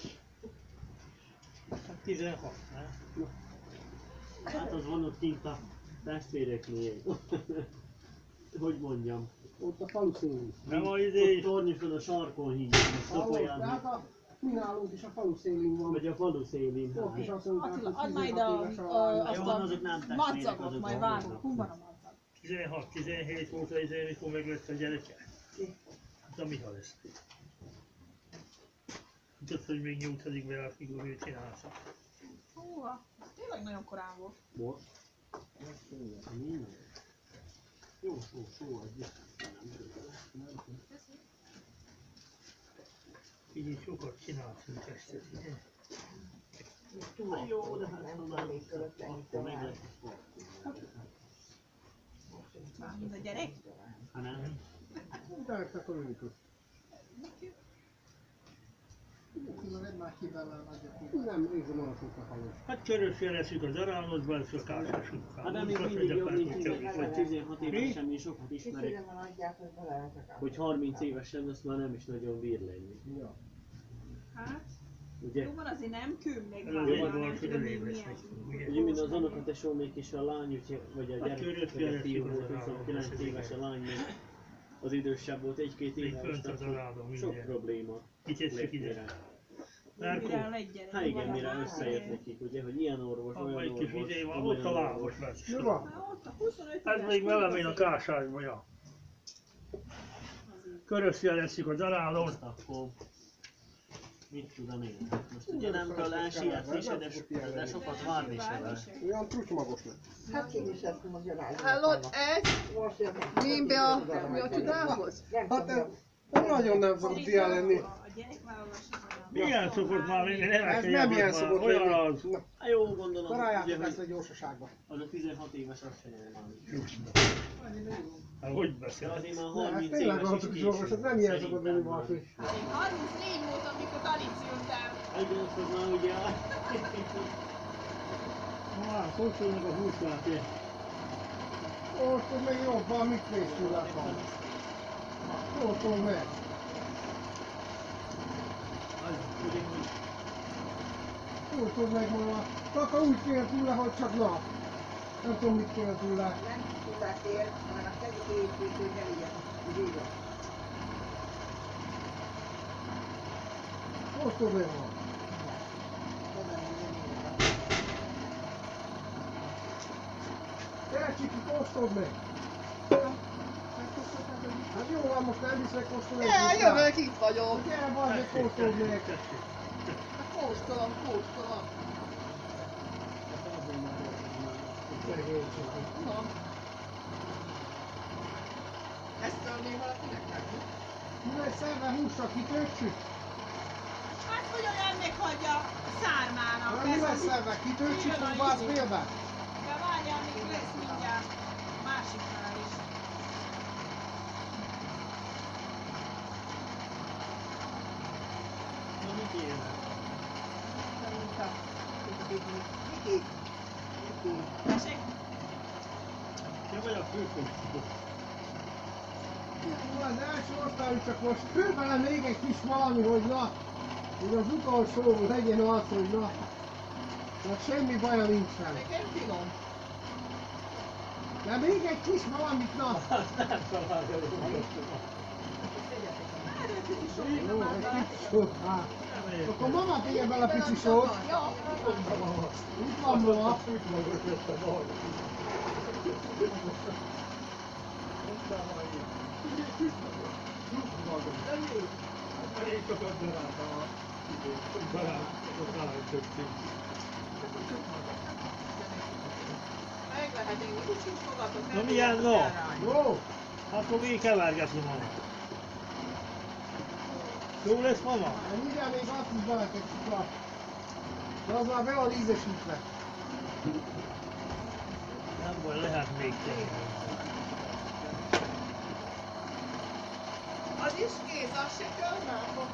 16, nem? Hát az van ott kint a testvéreknél. Hogy mondjam? Ott a falu szélén. Nem a Ott izé, tornyosan a sarkon hív, Tehát a mi nálunk is a falu szélén van. vagy a falu szélén. Ott is azt mondták, Attila, hogy add majd 16 éves Jó, azt van, a azok nem testvérek, madzagot, azok majd vannak. vágok. Hú van a madzag? 16-17 óta izé, mikor meg lesz a gyereke. Hát a Miha lesz. Tudod, hogy még 8. vele, mikor ő csinálsz. Húha, ez tényleg nagyon korán volt. Most? Jó, só, az biztos. Így sokat csinálsz, mint testet, ugye? Hát jó, de hát ha már akkor meg lesz a sport. Mint a gyerek. Ha nem, Utána akkor önkös. Nem, nézem alakult a halós. Hát körösre leszünk a darálodban, és a társasunk. hát nem még mindig jobb, mint 10 vagy 16 évesen, én sokat ismerek. Hogy 30 évesen azt már nem is nagyon bír lenni. Ja. Hát, Ugye? jó van, azért nem kő még Ez már. azért nem van, hogy tudom, elég hogy lesz milyen. nekünk, Ugye, mint az unokatesómék és a lány, vagy a gyerek, körülött vagy a jelen fiú volt, igazán 29 állapot, éves a lány, még az idősebb volt 1-2 Még éves, fönt a tehát darálom, sok mindjárt. probléma Kitesszük lett ide. rá. Márkó, Mire egy gyerek. Hát igen, van, mire hát, összejött igen. nekik, ugye, hogy ilyen orvos, abban olyan egy kis orvos, idő van, amolyan ott a lábos orvos. lesz. Jó van. Hát ott a 25 Ez éves még velem kor én a azért. kásárban, ja. Körösre leszünk a darálom. Akkor mit tudom én? Most ugye nem kell elsietni se, de sokat várni se vele. Olyan trutymagos lett. Hát én is ezt mondja rá. Hallod, ez? Most jönnek. Mi a csodához? Hát ez nagyon nem szokott ilyen lenni. A gyerekvállalása. Milyen szokott már lenni? Nem Ez nem ilyen szokott olyan lenni. az. Na, Hát jó, gondolom, ugye, találjátok ezt a hogy gyorsaságban. az a 16 éves az se normális. Hát hogy De beszél? azért már Ez 30 tényleg éves van, is hogy késő. gyorsos, ez nem ilyen szokott lenni Szerintem valami. már. Én 34 volt, amikor Talic jött el. Igen, az már ugye Hát, hogy szólnak a húsvátért? Osztod meg jobban, mit készülnek van. Osztod meg. Osztod meg ma. Kaka úgy kéne tőle, hogy csak nap. Nem tudom, mit kéne tőle. Nem tudták ér, hanem a kedves építő elégyen. Így van. Osztod meg ma. Te Csiki, osztod meg. Hát jó van, most nem viszek kóstolni. Jövök, itt vagyok. Gyere, bazd meg, kóstold meg. Kóstolom. Szegény Csiki. Na. Ezt törném valakinek meg? Mi lesz szerve húsra, kitöltsük? Hát hogy olyan meghagyja a szármának. Mi lesz szerve, kitöltsük, hogy bász félbe? De várjál, még lesz mindjárt másiknál is. Na mit ér? Miki. Tessék? Te vagy a főkocsi. Az első osztályú, csak most fővele még egy kis valami, hogy na, hogy az utolsó legyen az, hogy na, hát semmi baja nincsen. Nekem finom. De még egy kis valamit, na. Nem találja Jó, egy kis sót, hát. Akkor mama tegye bele a pici sót. Itt van mama. Meg lehet én, úgy sincs fogatok. Na milyen no? Jó. Akkor még kevergetni mama. Jó lesz mama? De mindjárt még azt is beletesszük a... De az már be van ízesítve. Nem baj, lehet még tenni. Az is kész, az se kell már fog.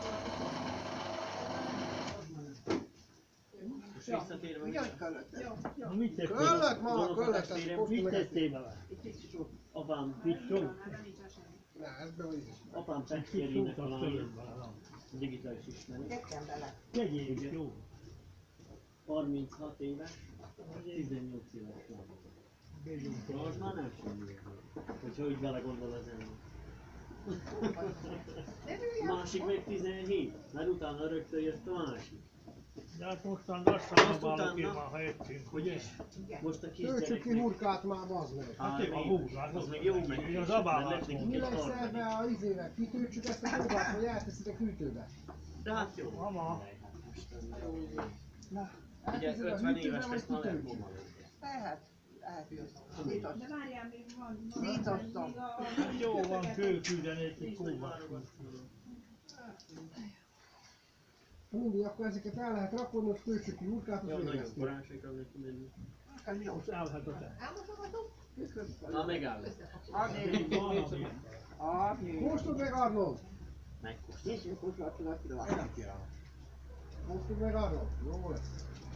visszatérve. Jaj, kellett. Na mit tettél? Köllök, mama, köllök, ezt Mit most meg tettél vele? Egy kicsit sok. Apám picsó, Ne, ez be van ízesítve. apám testvérének valami digitális ismerő. Tettem bele. Tegyél, jó. 36 éves, 18 éves volt. Az már nem semmi. Hogyha úgy belegondol az ember. Másik meg 17, mert utána rögtön jött a másik. De hát mostan lassan Azt abálok én utána- már, ha jöttünk, Hogy ugye? is? Most a Töltsük ki kisgyereknek... hurkát már, bazd meg. Hát a húzat, az meg jó meg. az mert abálás lett nekik Mi egy lesz harmadik. ebbe a izével? Kitöltsük ezt a hurkát, vagy elteszed a hűtőbe? De hát jó. Mama. Ugye Elteszed a 50 hűtőbe, éves vagy lesz, már lehet kitöltsük? bomba. Lehet. Nyitott. De várjál, még van. Nyitottam. Jó van, kőküldenék egy kóvát. Mindig, akkor ezeket el lehet rakni, most töltsük ki hurkát, Jó, az nagyon végeztünk. koránság az neki menni. Most állhatod el. Na megáll. Kóstolj meg, Arnold! Megkóstol. Nézzük, hogy van tudod. Kóstolj meg, Arnold! Jó lesz.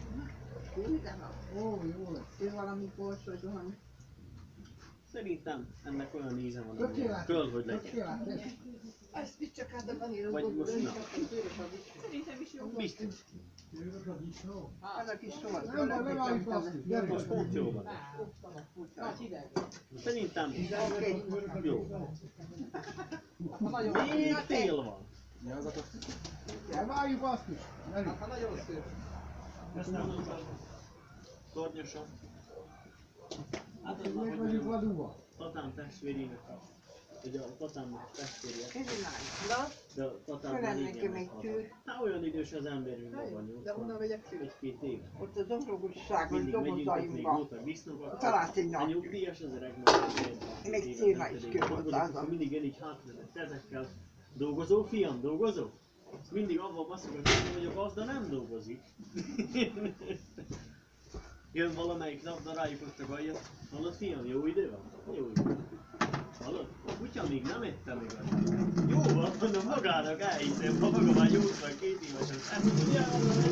Ó, jó lesz. Ő valami borsos, valami. Szerintem ennek olyan íze van, ami Tökéletes. kell, hogy legyen. Tökéletes. Ezt mit csak át a vaníros Vagy most na. Szerintem is jó. Biztos. Jövök az is, jó? Az a kis sor. Nem, nem álljuk azt. Gyere, Most pont jó van. Szerintem jó. Még tél van. nem álljuk azt is. Gyere. Ezt nem tudom. Tornyosan. Hát az Meg már, vagyunk hogy vadulva. tatám testvérének a... Ugye a tatámnak testvérje, Na, de a tatám Felem már neki régen még meghalt. tűr. Hát olyan idős az ember, mint maga, de onnan vegyek tűr. egy-két éve. Ott a dobrogusságos Mindig megyünk, ott még dobozaimban. voltak disznók. Találsz egy A nagy. nyugdíjas az öreg meg. Még célra is kőhozzázom. Mindig én így hátvezett ezekkel. Dolgozó, fiam, dolgozó? Mindig avval baszogat, hogy a gazda nem dolgozik. Jön valamelyik nap, na rájuk ott a gajat. Hallod, fiam, jó idő van? Jó idő. Hallod? A kutya még nem ette meg a... Jó van, mondom, magának elhiszem, ha maga már 82 éves az. Ezt ugye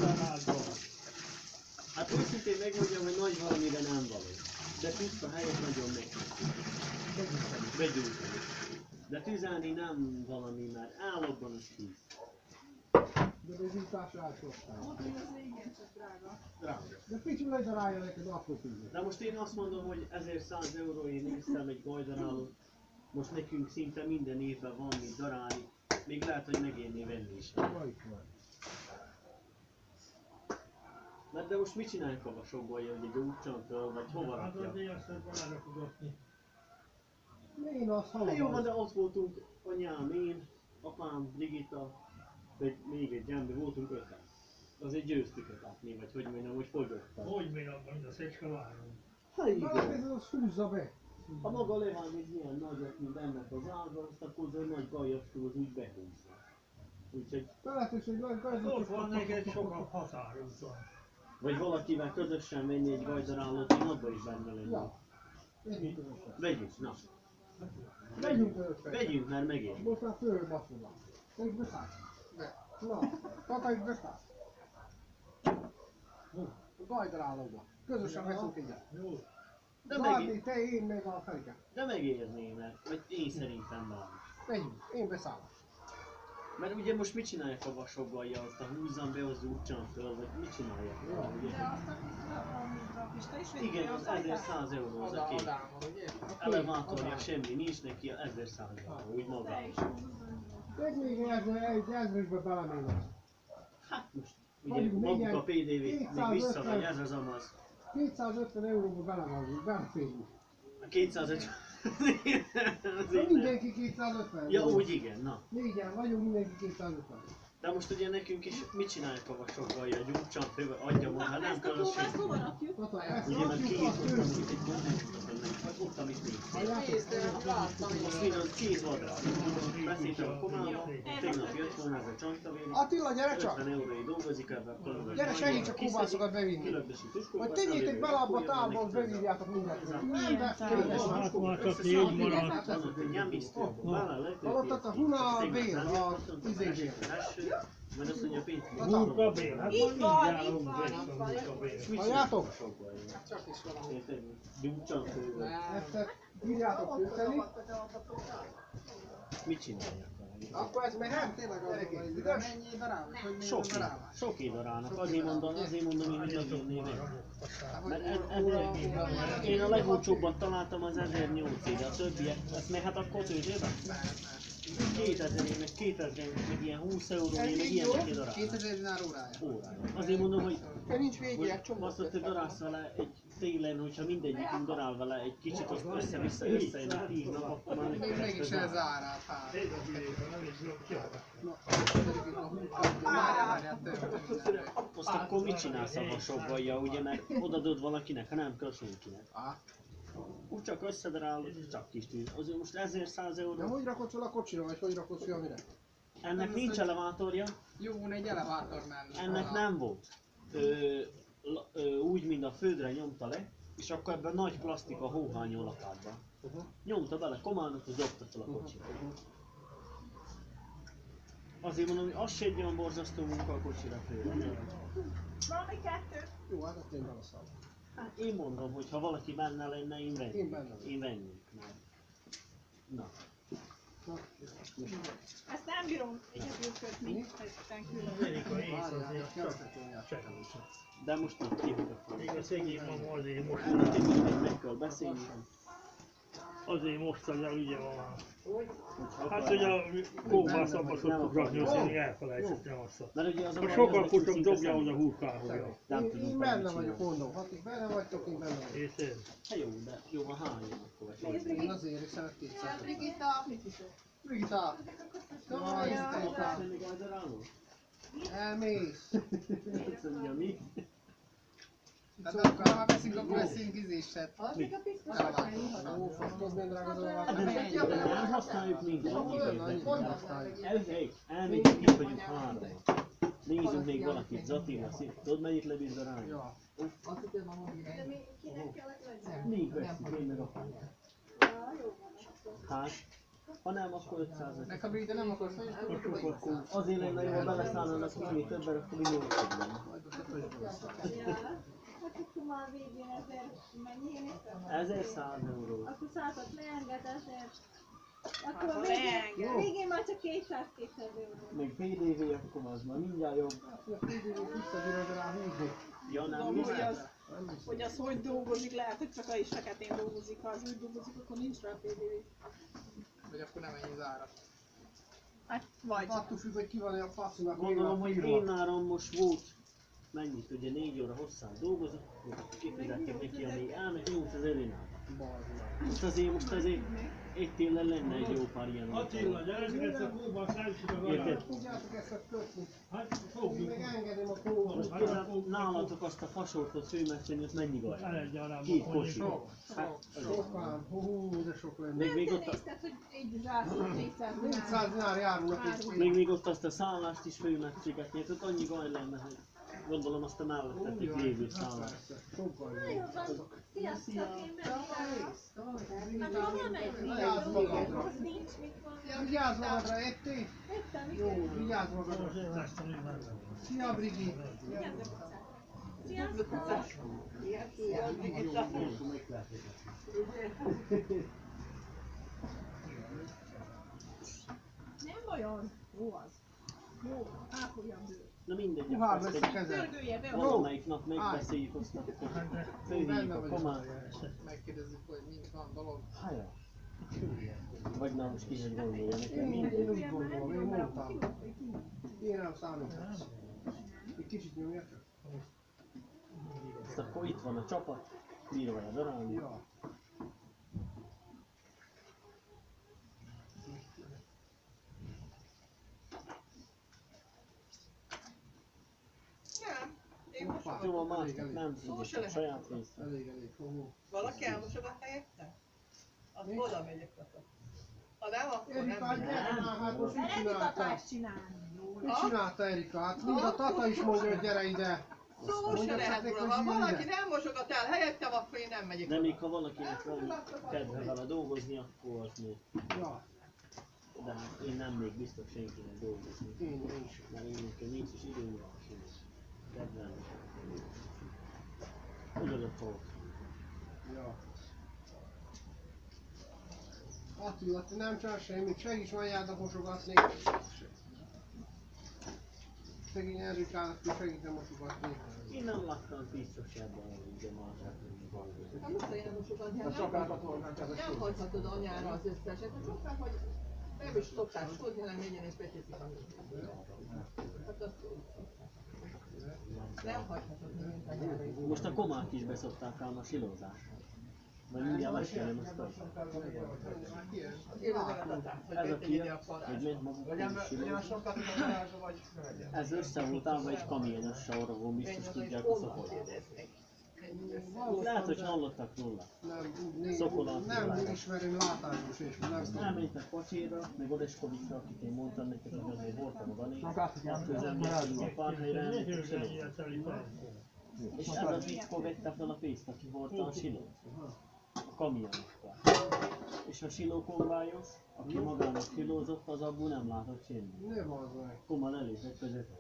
hát őszintén megmondjam, hogy nagy valamire nem való. De tiszta helyet nagyon meg. Begyújtani. De tüzelni nem valami, mert állapban is tűz. De bezításra átszoktam. Az igen, csak drága. De pici legyen rája neked apró tűzre. De most én azt mondom, hogy 1100 euróért néztem egy gajdarálót. Most nekünk szinte minden évben van mit darálni. Még lehet, hogy megérné venni is. Melyik van? Mert de most mit csinálják a vasokból, hogy egy útcsantól, vagy hova Hát rakja? azért azt belefogadni. Én azt Hát jó van, hallom. de ott voltunk anyám, én, apám, Ligita, vagy még egy ember, voltunk öten. Azért győztük ötetni, vagy hogy mondjam, hogy fogyottam. Hogy még abban, mint a szecske várom. Hát Na, igen. ez az húzza be. Ha maga leván egy ilyen nagyot, mint ennek az ága, azt akkor az a nagy gajastól az úgy behúzza. Úgyhogy, Teletes egy nagy gazdag. Ott van neked sok a határúton. vagy valakivel közösen menni egy gajdarállót, én abban is benne lenni. Ja. Vegyünk közösen. Vegyünk, na. Vegyünk közösen. Vegyünk, mert megér. Most már fölbaszolva. Te is beszállsz. Na, tata is beszállsz. A gajdarállóba. Közösen veszünk egyet. Jó. Zárni, te, én meg a Ferike. De megérné, mert vagy én szerintem már. Megyünk, én beszállok. Mert ugye most mit csinálják a vasoggalja, azt a húzzam be, az útcsam föl, vagy mit csinálják? Ugye? De azt a Pista is Igen, az 1100 euró az a két. Elevátorja semmi, nincs neki 1100 euró, úgy magában. Meg még ezrekbe belemének. Hát most, ugye maguk a PDV még visszamegy, ez az amaz. 250 euróba belevágunk, beleférjük. A 250. Mindenki 250. Ja, úgy igen, na. Négyen vagyunk, mindenki 250. De most ugye nekünk is mit csinálják a vasoggalja, egy útcsam fővel, adja ma, hát nem kell az Ezt hova semmi. rakjuk? Tata, ezt Ugye mert rakjuk két a ott, főző. amit egy hát ott, amit néz. Láttam, Azt mind az 2 vadrát. Beszéltem a komába, tegnap jött volna ez a csantavéli. Attila, gyere csak! 50 euróig dolgozik ebben a kolonban. Gyere, segíts a kóbászokat bevinni. Kilögdösi tuskóba. Vagy tegyétek bele abba a tálba, hogy bevívjátok mindent. Nem, de kénes. Hát már csak 4 maradt. Hallottak a Huna bér, a izébér. Mert azt mondja, pénz. Hurka bér, hát Így van, majd így mindjárt van, így van. hurka bér. Halljátok? Csak is valami. Érted? Gyújtsan fővel. Ezt írjátok főteni. Mit csinálják? Akkor ez mehet? Tényleg az De mennyi darálnak? Hogy mennyi Sok darálnak? sok darálnak, azért mondom, én megérné meg. Mert én a legolcsóbbat találtam az 1800, de a többiek, ezt meg hát akkor tőzsében? 2000, meg 2000, meg ilyen 20 euró, meg ilyeneket darálnak. 2000 dinár órája. Órára. Azért mondom, hogy Nincs végére, csomó. azt, hogy te darálsz vele egy télen, hogyha mindegyikünk darál vele egy kicsit, azt össze-vissza összejön a 10 nap, akkor már Még mégis elzárált, hát. Azt akkor mit csinálsz a vasoggalja, ugye, mert odadod valakinek, ha nem kell senkinek. Úgy csak összedarálod, csak kis tűz. Azért most 1100 De euró. hogy rakod fel a kocsira, vagy hogy rakod fel mire? Ennek nincs elevátorja, Jó, egy elevátor mellett. ennek nem volt. Úgy, mint a földre nyomta le, és akkor ebben nagy plastik a hóhányó lapátban. Nyomta bele komándot, az dobta fel a kocsit. Azért mondom, hogy az se egy olyan borzasztó munka a kocsira főre. Valami kettő. Jó, hát azt én beleszállom. Hát én mondom, hogy ha valaki benne lenne, én vennék. Én benne vagyok. Én vennék. Mert... Na. Ezt nem bírom egyedül kötni, ezután külön. Amerika ész azért csak De most így kihívok. még a szegény mama azért most, Meg kell beszélni. azért most el ugye van már. Hogyha Hát akarják. hogy a kóbászakba szoktuk rakni, azt én elfelejtettem azt. Mert ugye az a A baj, sokkal hogy kutyom szinte dobja szemben. oda hurkához. Nem Én tudunk benne mit vagyok, csinálni. mondom. Ha ti benne vagytok, én benne vagyok. És én? Hát jó, de jó, van hányan akkor vagy? Én azért is szeret 200. Brigitta! Brigitta! Jaj, Brigitta! Elmész! Azt mondja, mi? Tehát akkor ha veszünk, akkor veszünk izéset. Addig a piszkos Ó, fasztoz, milyen drága az a Nem használjuk minket. Nem használjuk. Elmegyünk, itt vagyunk három. Nézzünk még valakit, Zatina, tudod mennyit lebíz a ránk? Ja. De mi kinek kellett legyen? Még veszünk, én meg a fáját. Ja, jó van akkor. Hát, ha nem, akkor 500 -et. Meg ha Brigitta nem akarsz, Akkor azért lenne jó, ha beleszállnának még többen, akkor mi 800 lenne. Ja. Hát akkor már végén 1000, mennyi én értem? 1100 euró. Akkor 100-at leenged 1000. Akkor a végén már csak 200 euró. Még PDV, akkor az már mindjárt jobb. Visszabírod rá húzni. Ja, nem, Hogy biztos. az, hogy az hogy dolgozik, lehet, hogy csak a is feketén dolgozik, ha az úgy dolgozik, akkor nincs rá PDV. vagy akkor nem ennyi zárat. Hát, vagy. Attól függ, hogy ki van a faszinak. Gondolom, hogy én nálam most volt, mennyit, ugye 4 óra hosszán dolgozik, kifizették neki, ami elmegy 8000 dinár. Most azért egy télen lenne egy jó pár ilyen. Attila, gyere, ezt a kóbászt elviszik a Érted? garázsba. Tudjátok ezt kötni. Hát Én fogjuk. meg engedem a kóbát. Most például nálatok azt a fasortot főmegtenni, ott mennyi gaj? Elegyarában. 2 kocsi. Hát, Sokán, hú, de sok lenne. még Te ott a... nézted, hogy egy zsászló 400 400 dinár járulnak egy Még ott azt a szállást is főmegcsigetni, ott annyi gaj lenne, hogy gondolom azt a mellettetek lévő szállást. Sokkal Na jó van, sziasztok, én megyek. Hát hova menni? Vigyázz magadra. Az nincs, mit van. Vigyázz magadra, ettél? Ettem, mit Jó, ettem? vigyázz magadra. Most én ezt a még nem. Szia, Brigi. Vigyázzak hozzá. Ilyen, ilyen. Nem olyan. Jó az. Jó, ápolja bőr. Na mindegy, Puhár akkor lesz a kezed. Törgője be. valamelyik nap megbeszéljük, azt akkor fölhívjuk a komát. Megkérdezzük, hogy mint van dolog. Haja. Vagy na most ki hogy gondolja nekem Én mindegy. úgy gondolom, én mondtam. Én nem számítás. Egy kicsit nyomja csak. Azt akkor itt van a csapat, bír vele darálni. Ja. Nem. Én Hoppá. most Jó, a Elég, másnak elég. nem, Szó így se csak lehet. saját pénzt. Elég, fogó. valaki elmosogat helyette? Azt Mi? oda megyek vele. Ha nem, akkor Erika, nem megyek. gyere már, hát most mit Szeretik csináltál? tatást csinálni. Mit csinálta Erika? Hát mind a tata is mondja, hogy gyere ide. Szó se Mondja lehet csak neki, róla. hogy Ha jöjjön valaki ide. nem mosogat el helyettem, akkor én nem megyek De oda. még ha valakinek van kedve vele dolgozni, akkor az még. Ja, De hát én nem még biztos senkinek dolgozni. én is. Mert én nekem nincs is időm rá, sincs. Kedvem. Ugyanott volt. Ja. Attila, te nem csinál semmit, segíts anyádnak mosogatni. Szegény Erikának is segítem mosogatni. Én nem láttam biztosabban, hogy ugye már Hát most én mosogatni. A csapákat volna Nem hagyhatod anyára az összeset. A csokák, hogy nem is szokták tudni, hanem mégyen is beteszik a hát azt nem hagyhatod mindent anyára. most a komák is beszokták ám a silózásra. Vagy mindjárt mesélem azt a... Én az adatát, hogy Ez a betegye ki, a parát. hogy ment maguk a silózás. Ez össze volt állva egy kamionossal, arra biztos tudják a Szokolat. Lehet, hogy hallottak róla. Szokolat. Nem ismerem látásos és nem tudom. Elmentek Pacséra, meg Odeskovicsra, akit én mondtam neked, hogy azért voltam oda nézni. Közben a párhelyre elmentek silózni. És ez a fickó vette fel a pénzt, aki hordta a silót. A kamionokkal. És a silókombályos, aki magának silózott, az abból nem látott semmit. Ne bazd meg. Komal elépett között.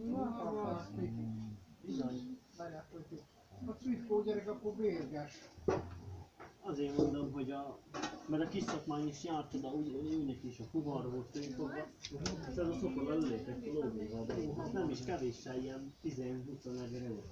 Bizony. A cvitkó gyerek akkor bérges. Azért mondom, hogy mert a kis szakmány is járt oda, őnek is a fuvarra volt főfogva, és ez a Szokol előlépett a lóvéval, az nem is kevéssel, ilyen 10-20 ezer euró.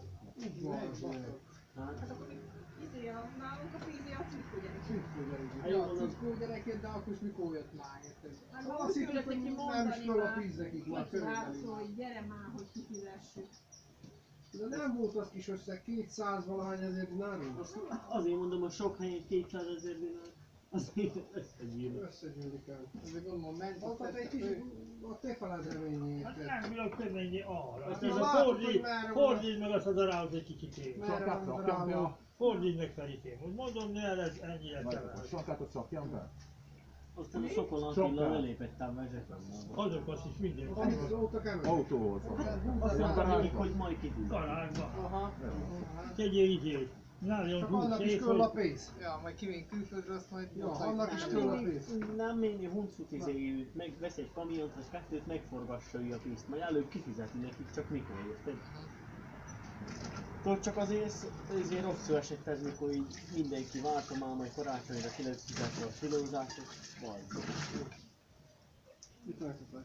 Hát, Izé, nálunk a Fizi a cikkú gyerek. Cvitkó gyerek. Hát Ja, jó, mondom. cvitkó gyerek, de akkor is mikor jött már, érted? Hát Azt most hitték, küldött hogy neki nem mondani is föl a már. víz nekik már Így körülbelül. látszol, hogy gyere már, hogy kifizessük. De nem volt az kis összeg, 200 valahány ezer dinárunk. azért mondom, hogy sok helyen 200 000 dinár, azért összegyűlök. Összegyűlik el. Azért gondolom, Ott egy kicsit a te feledeményé, Hát érted? nem bírok többennyi arra. Azt Ez a látod, hogy fordítsd meg azt a darálót egy kicsit én. Merre van drága? Fordítsd meg Ferikém. Hogy mondom, ne ez ennyire kever. Aztán a Szokol Attila lelépett ám vezetően. Azok azt is minden. Amit voltak ember? Autóhoz. Azt mondta nekik, hogy majd kifizet. Garázsba. Aha. Tegyél izét. Náljon Csak húsz annak is szép, kell a hogy pénz. Ja, majd kimény külföldre, azt majd... Ja, annak is kell a pénz. Nem menni huncut izéjük, megvesz egy kamiont vagy kettőt, megforgassa ő a pénzt, majd előbb kifizetni nekik, csak mikor, érted? Tudod, csak azért rosszul esett ez, mikor így mindenki várta már, majd karácsonyra ki lehet fizetni a silózást, és baj. Mit látod?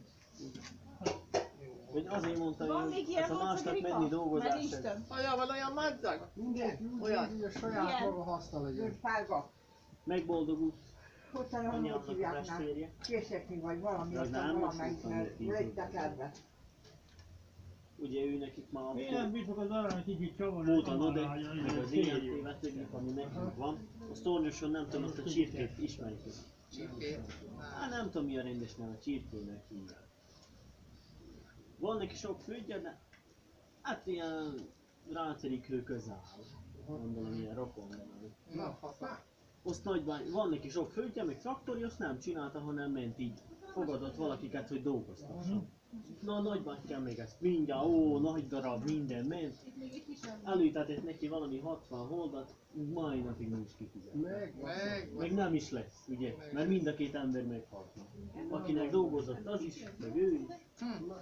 Hogy azért mondtam Van én, még hogy ilyen ez a másnak Rika? menni Mert dolgozás. nincs több. Olyan van olyan madzag? Mindenki úgy Olyan. érzi, hogy a saját Ilyen. maga haszna legyen. Párga. Megboldogult Hozzá, hogy anyámnak a hívják már. testvérje. Késekni vagy valami, Az aztán nem, valamelyik, azt mert mondtam, rögte hogy kedve. Ugye ő nekik már Én nem bírtok az arany kicsit csavarni. volt a Nodek, meg az ilyen tévetődik, ami nekünk van. A Sztornyoson nem tudom, azt a csirkét ismerik. Csirkét. Hát nem tudom mi a rendes neve, csirkének hívják. Van neki sok földje, de hát ilyen rácerikről közel áll. Gondolom ilyen rokon valami. Na, faszá. Azt nagybány, van neki sok földje, meg traktori, azt nem csinálta, hanem ment így. Fogadott valakiket, hogy dolgoztasson. Na a nagybátyám még ezt mindjárt, ó, nagy darab, minden ment. Itt még egy kisebb. Előítetett neki valami 60 holdat, mai napig nincs kifizetve. Meg nem is lesz, ugye? Mert mind a két ember meghalt. Akinek dolgozott az is, meg ő is.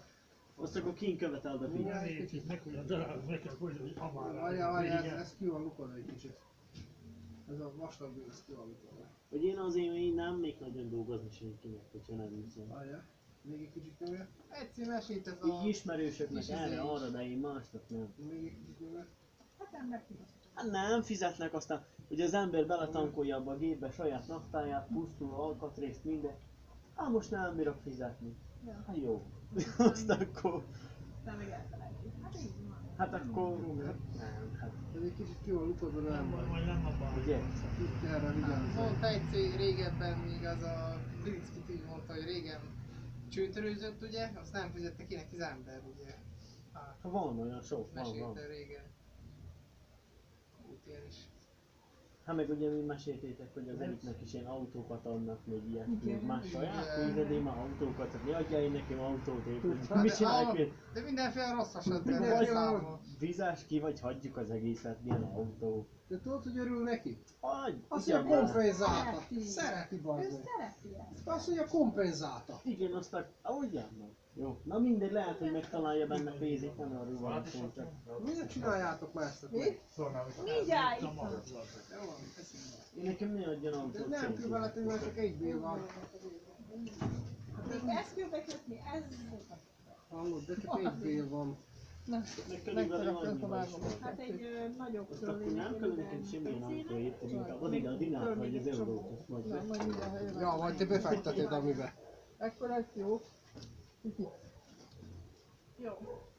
Azt akkor kint követeld a Nem figyelmet. értik meg, hogy a darab meg kell fogni, hogy amára. Várjál, ez ki van lukodva egy kicsit. Ez a vastag bűn, ez ki van lukodva. Hogy én azért én nem még nagyon dolgozni senkinek, hogyha nem hiszem. Várjál, még egy kicsit nyomja. Egyszer mesélted a... Így ismerősöknek kis izé erre, is. arra, de én másnak nem. Még egy kicsit nyomja. Hát nem megfizetett. Hát nem fizetnek, aztán ugye az ember beletankolja abba a gépbe saját naftáját, pusztul, alkatrészt, minden. Hát most nem bírok fizetni. Hát jó. Azt akkor... De még elfelejtjük. Hát így van. Hát akkor... Hát nem, hát Ez egy kicsit ki van lukodva, de nem Nem, baj. majd nem abban. ugye? Itt erre vigyázni. Mondta egyszer régebben, még az a Bilinszkit így mondta, hogy régen csőtörőzött, ugye? Azt nem fizette ki neki az ember, ugye? Hát, Van olyan sok, van. mesélte régen. Volt ilyen is. Hát meg ugye mi meséltétek, hogy az egyiknek is ilyen autókat adnak, még ilyet, Igen. még más saját Igen. pénzed, én már autókat, hát mi adja én nekem autót építeni. Hát, Mit csinálják én? de mindenféle rosszasat Vagy számol. vizás ki, vagy hagyjuk az egészet, milyen autó. De tudod, hogy örül neki? Hagy! Azt mondja, kompenzálta. Szereti. Szereti, Ő bazd meg. szereti ezt. Azt mondja, kompenzálta. Igen, azt ahogy járnak. Jó, na mindegy, lehet, hogy megtalálja benne pénzét, nem arról van szó, csak... Miért csináljátok már ezt? Mi? Mindjárt itt Jó van, teszünk be. Én nekem ne adjon De autót nem senki. kell veletek, mert csak egy bél van. még ezt kell bekötni, ez... Hallod, de csak egy bél van. Na, Meg körülbelül megterektünk a annyiba is vágom. volt. Hát egy nagyobb Azt akkor nem kell nekem semmilyen autó építeni, inkább addig a dinát vagy az eurót, azt majd Na, majd minden helyre. Ja, majd te befekteted amibe. Ekkor ez jó. Jó.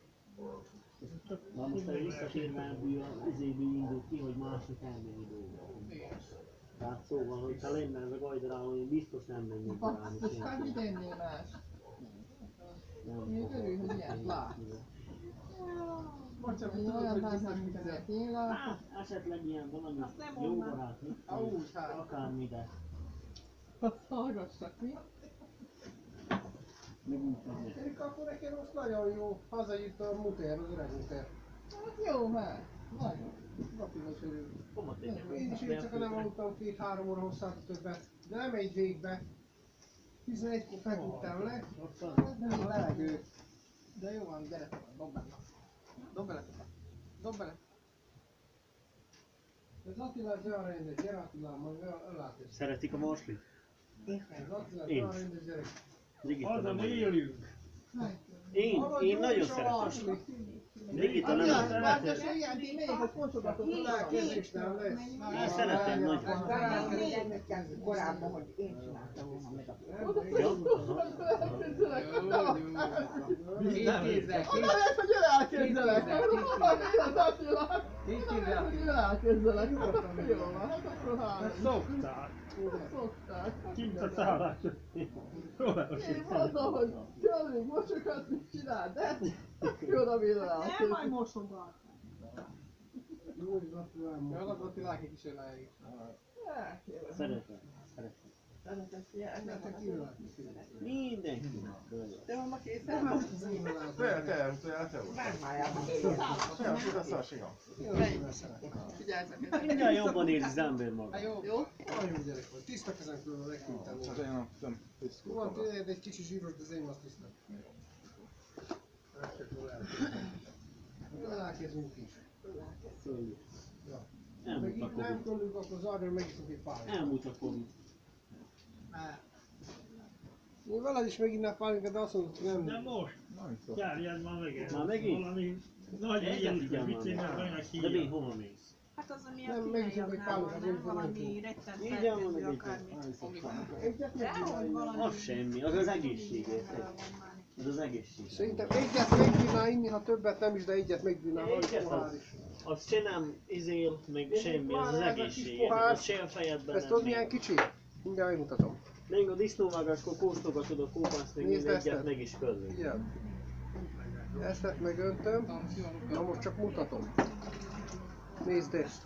Na most egy visszatérve ebből az izéből indult ki, hogy másnak elmenni dolgozni. Tehát szóval, hogyha lenne ez a gajdaráló, én biztos nem mennék rá. Basszus, hát mit ennél más? Még örül, hogy ilyet lát. Bocsánat, Én tudod, olyan hogy más biztos nem fizet. fizet. Én látom. Hát, esetleg ilyen valami Azt nem jó mondd. barát, mit Úgy, hát. akármi, de Azt hallgassak, mi? megmutatni. Erika, akkor nekem most nagyon jó. Hazajött a muter, az öreg muter. Hát jó már. Nagyon. Lapinos örül. Hova tegyek? Én is én csak nem aludtam 2-3 óra hosszát többet. De nem egy végbe. 11-kor feküdtem le. Nem a levegő. De jó van, gyere, dob bele. Dob bele. Dob bele. Ez Attila az olyan rendes, gyere Attila, majd öllátsz. Szeretik a marslit? Ez Attila az Én olyan is. rendes gyerek. Ligita nem Azon vagyok. élünk. Én nagyon szeretem. Ligita nem Attila, szeretem. várjas, igen, én megyek a konsogatot. Találkezés nem lesz. Én szeretem nagyon. Korábban, hogy én csináltam volna meg a Lehet, hogy én elképzelek. Az Attila. Hogy én elképzelek. Jó van, hát akkor három. Szokták. Szokták. Kint a szállás. Én mondom, hogy elég mosokat mit csinál, de jó, de mire Nem, majd elképzelek. mosogat. Jó, hogy Attila Jó, elmondta. az Attila is elég. Szeretem. Szeretem. Nektek kívülátni. Mindenki. Te van ma készen? Figyeljetek. Mindjárt jobban érzi az ember Hát maga. jó? Jó? Nagyon jó gyerek vagy. Tiszta kezem külön a legkültem Az volt. én nem Van piszkó. tényleg egy kicsi zsíros, de az én az tiszta. Ez csak jól elkezdünk. Jól elkezdünk is. Szóljuk. Ja. Elmúlt Meg a itt nem Covid. gondoljuk, akkor zárjra megiszunk egy pálinkát. Elmúlt a Covid. Én veled is meginnál pálinkát, de azt mondod, hogy nem. De most, járjad már meg. Már megint? Valami nagy Egyet ilyen, igen mit már csinálnak, meg. ki. De mi hova mész? Hát az, ami Nem, a megiszunk egy kínaiaknál van, pálmát, nem? nem Valami tudom. rettent Így van, fertőző meg akármi. Egyet Dehogy valami... Az semmi, az az egészségért. Az az egészség. Szerintem egyet megbírnál inni, ha többet nem is, de egyet megbírnál hajtani Egyet pohár az, is. az se nem izél, meg semmi, az az Ez a kis egészségért. pohár, Az se a fejedben Ezt nem tudod megy. milyen kicsi? Mindjárt megmutatom. Még a disznóvágáskor kóstolgatod a kópászt, meg Nézd én ezt, egyet ezt. meg is közül. Igen. Ezt megöntöm. Na most csak mutatom. Nézd ezt.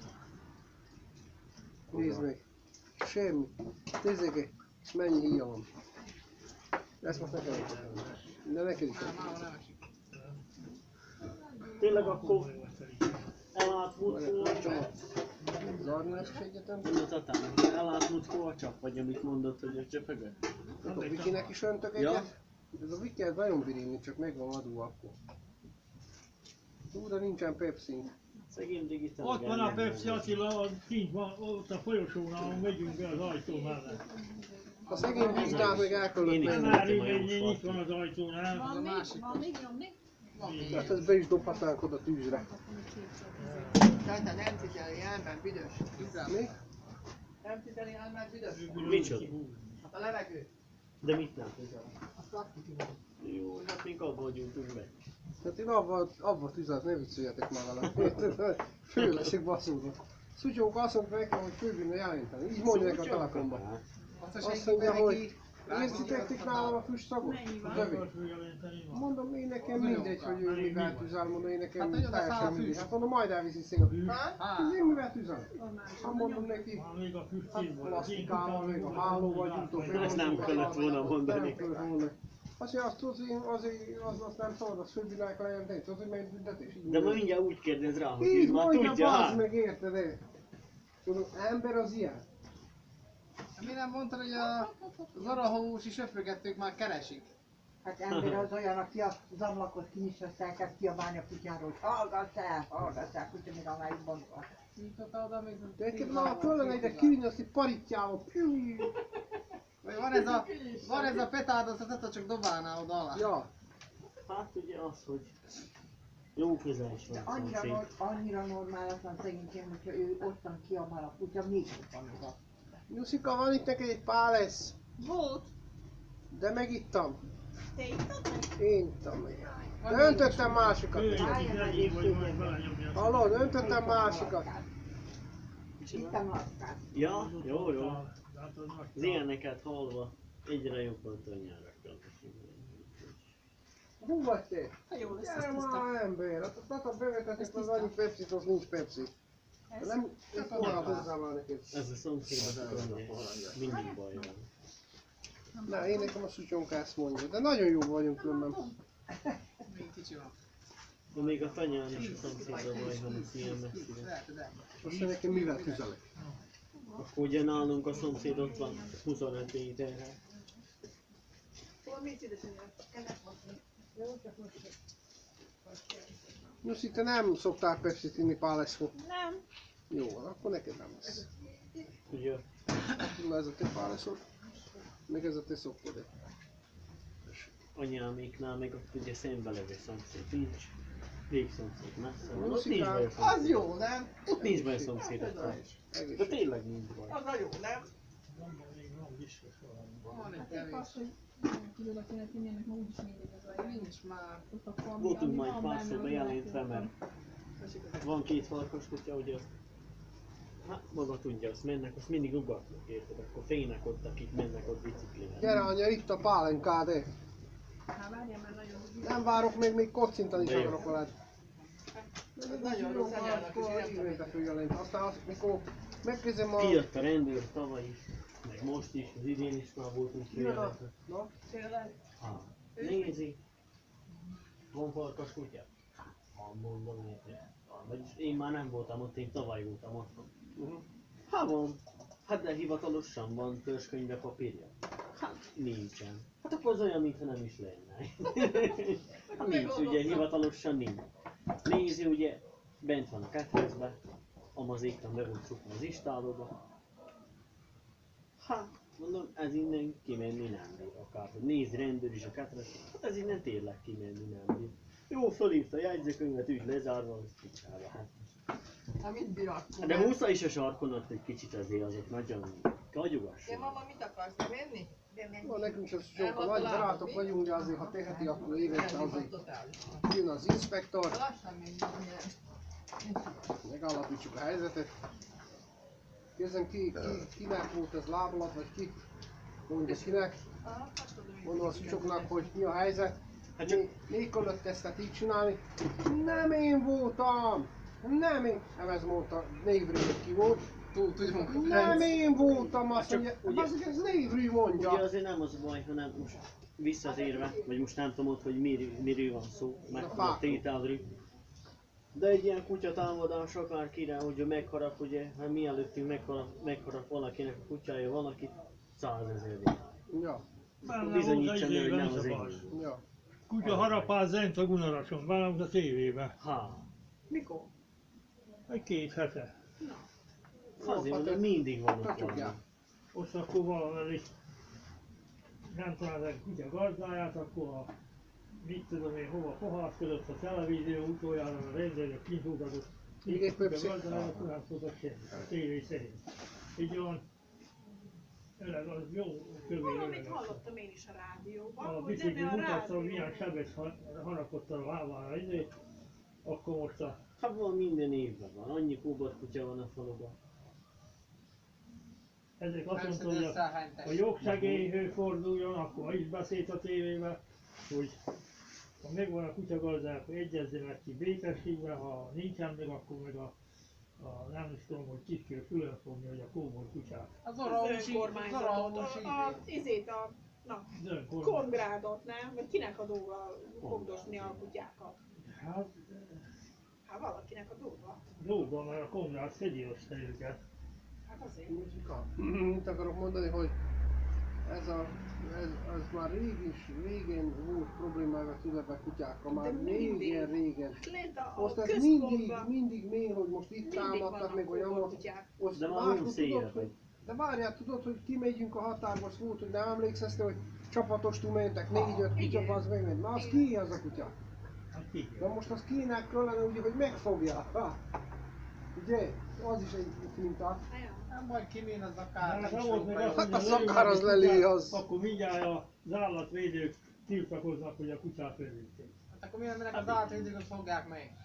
Nézd meg. Semmi. Nézzék, mennyi híja van. Ezt most nekem mutatom. De neked is. Tényleg akkor elátmutszó a csap? Zárni lesz is egyetem. Elátmutszó a csap, vagy amit mondott, hogy a csöpögött? Akkor Vikinek is öntök Ja. egyet. Ez a Vicker nagyon birinni, csak megvan adva akkor. Hú, de nincsen Pepsi. Szegény digitál. Ott van a Pepsi Attila, kint van, ott a folyosón, ahol megyünk be az ajtó mellett. A szegény digitál még el kellett Nem menni. már így itt van az ajtónál. Van még nyomni? Hát ezt be is dobhatnánk oda tűzre. Tehát nem titeli elmen büdös. Mi? Nem titeli elmen büdös. Micsoda? Hát a levegő. De mit nem? Azt lakjuk innen. Jó, hát mink abban vagyunk meg. Hát én avval tüzelt, ne vicceljetek már velem. Fő leszek baszódva. Szutyók azt mondta nekem, hogy főbűnő jelenteni. Így mondják a telefonban. Azt mondja, hogy érzitek nálam a füstszagot? Dövi. Mondom, én nekem mindegy, hogy ő mivel tüzel, mondom, én nekem teljesen mindegy. Hát mondom, majd elviszi szépen. Én mivel tüzel? Hát mondom neki, hát plasztikával, még a hálóval gyújtom. Ezt nem kellett volna mondani. Azt nem szabad, az főbűnőnek lejelenteni, tudod, hogy melyik büntetés? De ma mindjárt úgy kérdez rá, hogy Így ő már mondja, tudja bazd hát. meg, érted -e? Tudod, ember az ilyen. Mi nem mondtad, hogy az arahósi söprögetők már keresik? Hát ember az olyan, aki az ablakot kinyissa, azt elkezd kiabálni a kutyáról, hogy hallgass el, kutya, még a májukban van. Nyitotta oda még... De egyébként már kellene ide kivinni azt egy parittyával. Vagy van ez a petárd, azt csak dobálná oda alá. Ja. Hát ugye az, hogy jó közel is De van szomszéd. annyira normálatlan szegényként, hogyha ő ottan kiabál a kutya, még van oda. Nyuszika, van itt neked egy pálesz. Volt. De megittam. Te ittad meg? Én ittam meg. De öntöttem másikat. Hallod, öntöttem másikat. Itt a maskát. Ja, jó, jó. Az ilyeneket hallva egyre jobban tanyárakkal. Hú vagy te? Ha jó lesz, Gyere azt tiszta. már ember. Hát bevetetik az annyi Pepsit, az nincs Pepsi. Ez? Nem, ez pohárát hozzá már neked. Ez a szomszédok mindig baj van. Na, én nekem a szutyonka ezt mondja, de nagyon jó vagyunk különben. Még kicsi van. De még a tanyán is a szomszédra baj van, az ilyen messzire. Lehet, de. Azt mondja nekem mivel tüzelek. Akkor ugye nálunk a szomszéd ott van 25 méterre. Nyuszi, te nem szoktál Pepsit inni páleszkó. Nem. Jó van, akkor neked nem lesz. Ugye? Attila, ez a te páleszod, meg ez a te szoktod. Anyáméknál meg ott ugye szembe levő szomszéd nincs. Végszomszéd messze van. Ott Nyuszikám, nincs baj a Az szomszéd. jó, nem? Ott nincs baj a szomszédokkal. De tényleg nincs baj. Az a jó, nem? Van egy kevés. Tudod, akinek mindennek ma úgyis mindig az a Nincs már. ott a kambi, Voltunk ami majd van párszor benne, bejelentve, az mert van két farkas kutya, ugye azt, hát maga tudja, azt mennek, azt mindig ugatnak, érted? Akkor fénynek ott, akik mennek ott biciklivel. Gyere anya, itt a pálenkád, eh? Hát várjál, mert nagyon Nem várok még kocintani sem akarok veled. Nagyon rossz anyának is Akkor értem. évente följelent. Aztán azt, mikor megkezdem a... Kijött a rendőr tavaly is, meg most is, az idén is már voltunk Jön a... kijelentve. Na? Nézi, van farkas kutya? Van, mondom, érted? Vagyis én már nem voltam ott, én tavaly voltam ott. Hát van. Hát de hivatalosan van törzskönyve papírja. Hát nincsen. Hát akkor az olyan, mintha nem is lenne. Hát nincs, ugye hivatalosan nincs. Nézi, ugye bent van a ketrecbe, a mazéktan be volt csukva az istálóba. Hát, mondom, ez innen kimenni nem bír akár. Nézd, rendőr is a ketrecbe, hát ez innen tényleg kimenni nem bír. Jó, fölírta a jegyzőkönyvet, úgy lezárva, az kicsába. Hát. Hát mit bír akkor? De muszáj is a sarkon ott egy kicsit azért azok nagyon kagyogas. Ja, mama, mit akarsz? Te menni? Na, nekünk is az sokkal nagy barátok vagyunk, de azért ha teheti, akkor évente azért Totális. jön az inspektor, Lassan még megállapítsuk a helyzetet. Kérdezem kinek volt ez lábalat, vagy ki mondja kinek. Mondom a szucsoknak, hogy mi a helyzet. Hát csak Még kellett ezt így csinálni. Nem én voltam! Nem én! Nem ez mondta, névrű ki volt. tudjuk, Nem én voltam, azt csak mondja. ugye- Az ez névrű ugye mondja. azért nem az a baj, hanem most visszatérve, vagy most nem tudom ott, hogy miről van szó, meg a tételről. De egy ilyen kutyatámadás akárkire, hogyha megharap, ugye, hát mielőttünk megharap valakinek a kutyája, valakit 100 000 Ja. Benne bizonyítsa volt meg, hogy a nem izében, az szabad. én. Ja. Kutya harapál zent a Gunarason, benne a tévébe. Ha. Mikor? Egy 2 hete. Azért mondom, mindig van ott Tacsogják. valami. Ott akkor valami nem találták a kutya gazdáját, akkor mit tudom én hova pohárkodott a televízió utoljára, a rendezők kintúgatott. Még egy Kutya Pepsi. gazdáját, nem tudott semmi. A tévé szerint. Így van. Öreg az jó kövér Valamit öreg. hallottam én is a rádióban, A hogy bicikli zene a mutatta, hogy milyen rádió. sebet harapott a lábára, izé. Akkor most a Hát van minden évben van, annyi kóbor kutya van a faluban. ezek azt Nem mondta, hogy szedett száhánytest. a jogsegélyhő forduljon, akkor is beszélt a tévébe, hogy ha megvan a kutyagazdák, akkor egyezzenek ki békességben, ha nincsen meg, akkor meg a nem is tudom, hogy kit kell külön fogni, hogy a kóbor kutyát. Az Az önkormányzatot, a izét, na, Kongrádot, nem? Vagy kinek a dolga fogdosni a kutyákat? Hát Hát valakinek a dolga. dolga, mert a Konrád szedi össze őket. Hát azért. Mit akarok mondani, hogy ez már régen volt problémája a szülebek kutyákkal, már De mindig. régen. Lent a Most ez központban mindig mély, hogy most itt mindig támadtak vannak meg olyan kóbor ott. kutyák. Most De már máskor nem széjjel tudod, vagy. de várjál, tudod, hogy kimegyünk a határba, az volt, hogy nem emlékszel, hogy csapatostul mentek, 4-5 kutya, igen. az megment. Már az ki az a kutya? Hát ki? De most az kinek kellene ugye, hogy megfogja. Ha. Ugye? Az is egy finta. Nem baj, kimén az Hát akár. nem volt meg azt, Hát hogy a szakár az lelőnek a lelő, kutyát, az- akkor mindjárt az állatvédők tiltakoznak, hogy a kutyát lelőtték. Hát akkor milyen menek az állatvédőket fogják meg?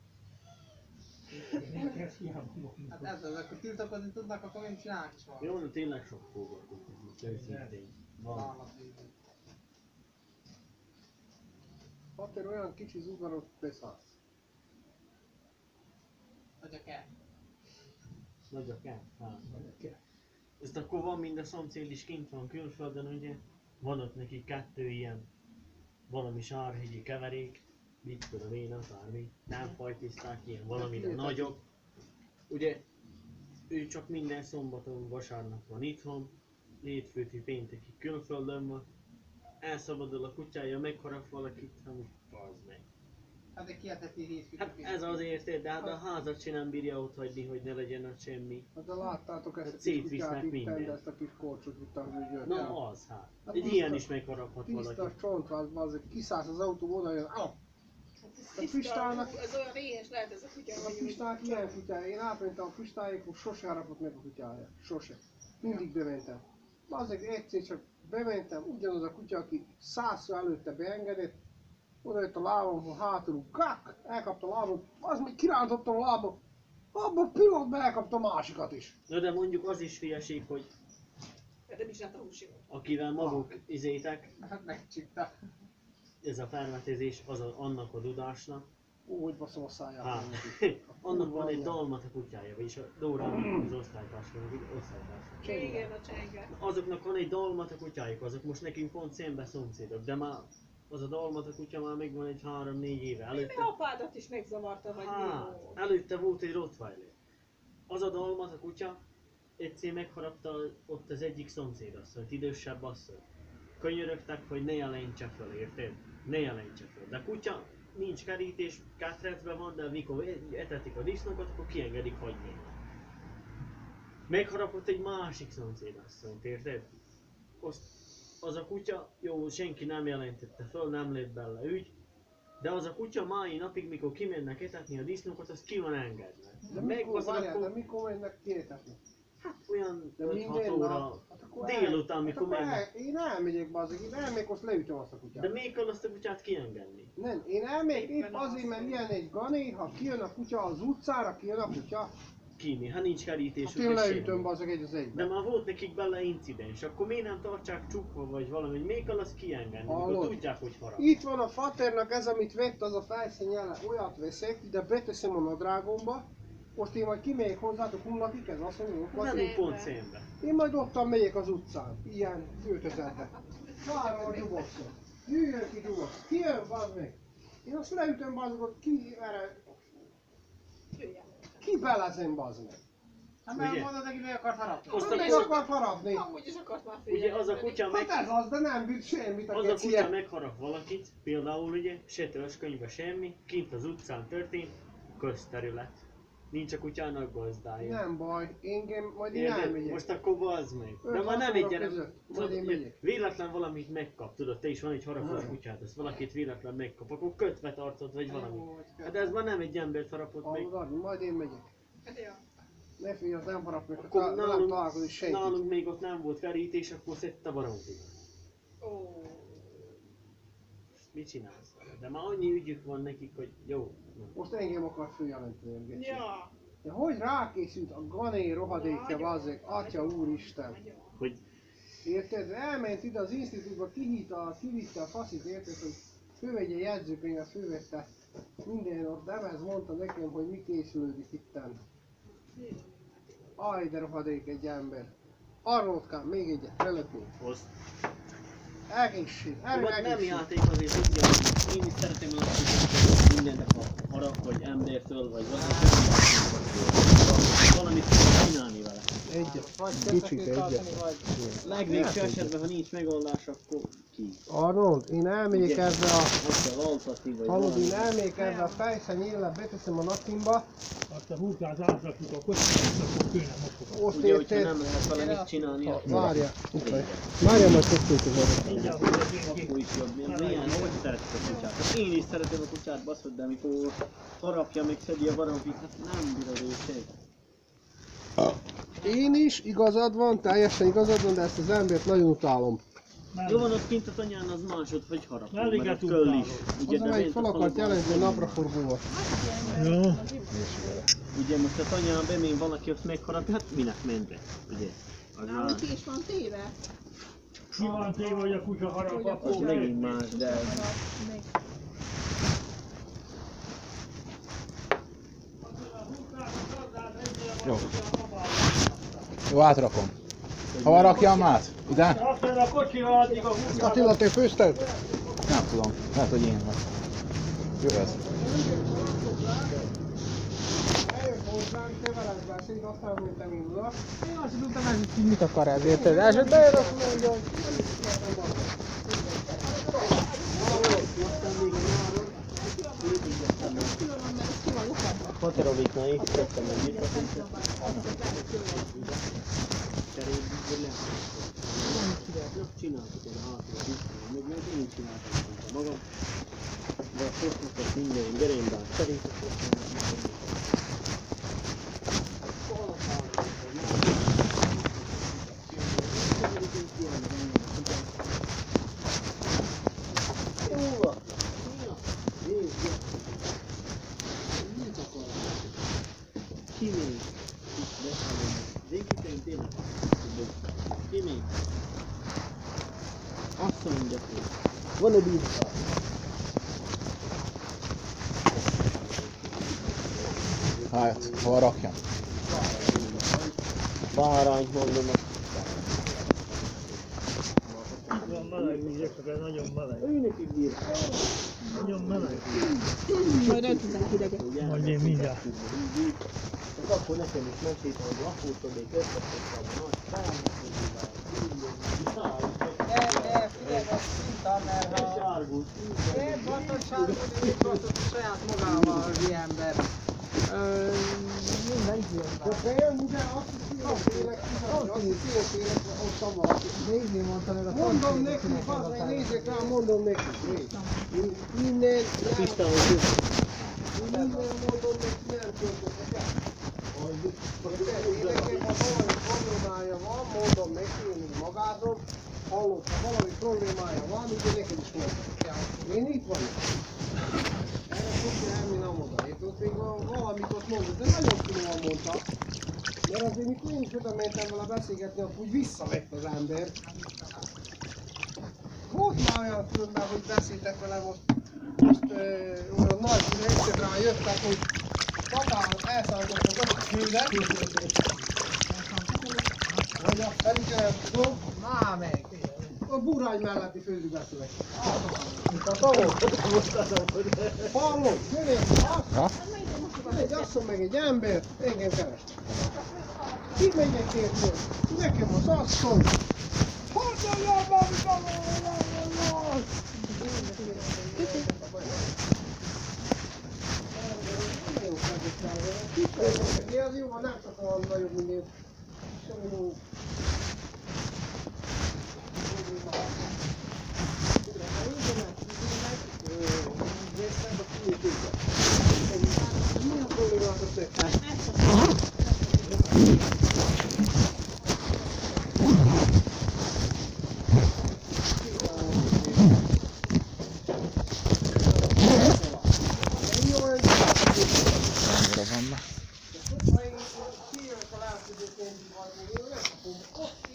Ezt hiába mondom. Hát ez az, akkor tiltakozni tudnak, akkor mind csinálnak is valamit. Jó, de tényleg sok kóbor kutya, most őszintén. Van. Állatvédő. Ha te olyan kicsi zugarot beszállsz. Vagy a kell. Nagy a kert, hát. Ezt akkor van mind a szomszéd is kint van külföldön, ugye? Van ott neki 2 ilyen valami sárhegyi keverék, mit tudom én, akármi, nem fajtiszták, ilyen valamire nagyobb. Ugye, ő csak minden szombaton, vasárnap van itthon, hétfőtől péntekig külföldön van, elszabadul a kutyája, megharap valakit, hanem bazd meg. Hát de kieteti hétfőt. Hát ez azért, de hát a házat sem nem bírja ott hagyni, hogy ne legyen ott semmi. Hát de láttátok ezt a kis Szétvisznek kutyát itt, mindent. ezt a kis korcsot itt, ahogy jött. Na az hát. Hát Egy tiszta- ilyen is megharaphat Tiszta valaki. csontváz, bazzeg, kiszállsz az autó, oda jön, Hát ez A Pistának- tiszta, ez olyan réges lehet ez a kutya, a hogy Pistának ilyen kutyája, én átmentem a Pistáékhoz, sose harapott meg a kutyája, sose. Mindig bementem. Bazzeg, egyszer csak bementem, ugyanaz a kutya, aki 100-szor előtte beengedett, oda jött a lábamhoz hátul, kak, elkapta a lábam, az még kirántottam a lábam, abban a pillanatban elkapta a másikat is. Na de mondjuk az is hülyeség, hogy de is lett a húsimat. akivel maguk izétek, Hát megcsípta. ez a permetezés, az annak a dudásnak. Ó, hogy baszom a száját. Hát, annak van egy dalmat a kutyája, vagyis a Dóra az osztálytársadalom, Igen, a csenge. azoknak van egy dalmat a kutyájuk, azok most nekünk pont szembe szomszédok, de már az a dalmat a kutya már megvan egy 3-4 éve. Mi Előtte, apádat is megzavarta, vagy mi hát, volt? előtte volt egy Rottweiler. Az a dalmat a kutya egyszer megharapta ott az egyik szomszédasszonyt, idősebb asszony. Könyörögtek, hogy ne jelentse föl, érted? Ne jelentse föl. De a kutya nincs kerítés, ketrecben van, de mikor etetik a disznókat, akkor kiengedik hagyni. Megharapott egy másik szomszédasszonyt, érted? Az a kutya, jó, senki nem jelentette föl, nem lett bele ügy, de az a kutya mai napig, mikor kimennek etetni a disznókat, az ki van engedve. De Meg mikor, az várjál, de akkor mikor mennek kiétetni? olyan De 5-6 minden óra nap? Hát akkor délután, mikor akkor mennek. Én elmegyek, bazzeg, én elmegyek, azt leütöm azt a kutyát. De még kell azt a kutyát kiengedni? Nem, én elmegyek épp Éppen azért, az, mert hogy- ilyen egy gané, ha kijön a kutya az utcára, kijön a kutya, Kimi, ha nincs kerítés, hát én leütöm, bazzeg, egy az De egyben. már volt nekik bele incidens, akkor miért nem tartsák csukva vagy valami, hogy még kell azt kiengedni, Hallod? amikor tudják, hogy harap. Itt van a faternak ez, amit vett, az a felszínjele, olyat veszek, ide beteszem a nadrágomba, most én majd kimegyek hozzátok, hol lakik ez, azt mondom, ott lakik. Nem pont szembe. Én majd ottan megyek az utcán, ilyen öltözetbe. Várom a gyugosztot. Jöjjön ki gyugosz, ki jön, bazd meg. Én azt leütöm, bazd meg, ki erre, Jöjjön. ki belezem, bazd meg. Hát mert mondod neki, meg akart harapni. Azt a Még akart harapni. Amúgy is akart már figyelni. ugye az a kutya meg... Hát ez az, de nem bírt semmit a Az a kutya kecsie. megharap valakit, például ugye, se törzskönyvbe semmi, kint az utcán történt, közterület. Nincs a kutyának gazdája. Nem baj, engem majd én Érted? elmegyek. Most akkor bazd meg. De 5-6 már nem óra egy gyerek. között, majd én megyek. Véletlen valamit megkap, tudod, te is van egy harapós kutyád, azt valakit véletlen megkap, akkor kötve tartod, vagy valami. Hát ez már nem egy embert harapott meg. Hallod, majd én megyek. Ne félj, az nem harap meg, Akkor velem találkozik senki. nálunk még ott nem volt kerítés, akkor szedte a baromfit. Mit csinálsz vele? De már annyi ügyük van nekik, hogy jó. Most engem akar följelenteni a gecsi. Ja. De hogy rákészült a gané rohadékja, bazzeg, atya úristen. Hogy Érted? Elment ide az institútba, kivitte a faszit, érted, hogy fővegye jegyzőkönyvet, fővette minden ott, nem ez mondta nekem, hogy mi készülődik itten. Aj, de rohadék egy ember. Arnoldkám, még egyet, relöknék. azt. Egészség, erő Vagy nem egészség. játék azért, tudja, hogy én is szeretem azt, hogy mindennek a harap, vagy embertől, vagy valamit kell csinálni vele. Egyet, kicsit egyet. Legvégső esetben, ha nincs megoldás, akkor ki? Arnold, én elmegyek ezzel a... Azt kell altatni, vagy Hallod, valami. én elmegyek ezzel a fejszenyéllel, beteszem a natimba, Azt a húrkát átrakjuk a kocsikat, akkor kőne mosok. ott Ugye, hogyha érted. nem lehet vele mit csinálni, Várja, itt vagy. Várja, majd tudtuk majd. Mindjárt húzok akkor is jobb. Milyen, hogy szereted a kutyát? Hát én is szeretem a kutyát, baszod, de amikor harapja, meg szedi a baromfit, hát nem bírod őt. Én is, igazad van, teljesen igazad van, de ezt az embert nagyon utálom. Jó van, ott kint a tanyán az másod, hogy harapja, Melléket mert ott köll is. utálod. Ugye, Az, de amelyik bent fel a akart falakban jelenteni az napraforgóval. Jó. Ugye most a tanyán bemény valaki, azt megharapja, hát minek mente, ugye? Az már, Nálunk ki is van téve. Si van téve, hogy a kutya harap, az akkor megint más, de... Jó. Jó, átrakom. Hova rakjam át? Ide? Rakjad a kocsira addig a húrkát. Attila, te főzted? Nem tudom. Lehet, hogy én vagy. Jöhet. Eljött hozzánk, te veled beszéd, aztán mondtam én oda. Én azt tudtam, hogy mit akar ez, érted? Első bejön, azt mondja, hogy... Hateroviknál is tettem együtt, csináltuk egy hátul, meg én csináltam magam. De a fosztokat minden gerénybát szerintem. Kimény. Végig tényleg. Kimény. Azt mondja, hogy van egy bírta. Hát, hova rakjam? Bárányt mondom. Van meleg, ugye, csak ez nagyon meleg. Ő neki bírta. Nagyon meleg. Majd rendben hidegek. Majd én mindjárt. Az akkor nekem is meséltem, hogy lakótól még összefogtam a nagy felmondóval. De figyelj, az szinten, mert ha... Sárgult. Én batott sárgulni, én batott saját magával az ilyen ember. Minden ilyen. De bejön, ugye azt hiszem, ott a valaki. Nézni mondta meg a Mondom neki, fazd, nézzek rá, mondom neki. Innen, Tisztán, hogy innen mondom neki, nem költöttek el. Nekem, ha valami problémája van, mondom neki, én így magázom, hallott, ha valami problémája van, ugye neked is mondom. Én itt vagyok. Erre tudja elménem oda. Itt ott még valamit ott mondott, de nagyon finoman mondta. Mert azért mikor én is oda mentem vele beszélgetni, akkor úgy visszavett az ember. Volt már olyan különben, hogy beszéltek vele most olyan nagy, hogy egyszer rá jöttek, hogy papám elszállítottak ott a kőre. Vagy a felügyelet tudom. Má meg! A burány melletti főzőbeszélek. A tavok. Hallod, jön egy Ha? asszony meg egy ember, engem kerest. Kimegyek érted. Nekem az asszony. Az jó, nem csak olyan nagyobb, mint semmi. Milyen problémát Annyira vannak. Ha én kijövök a lábtudóként, vagy én nem kapom.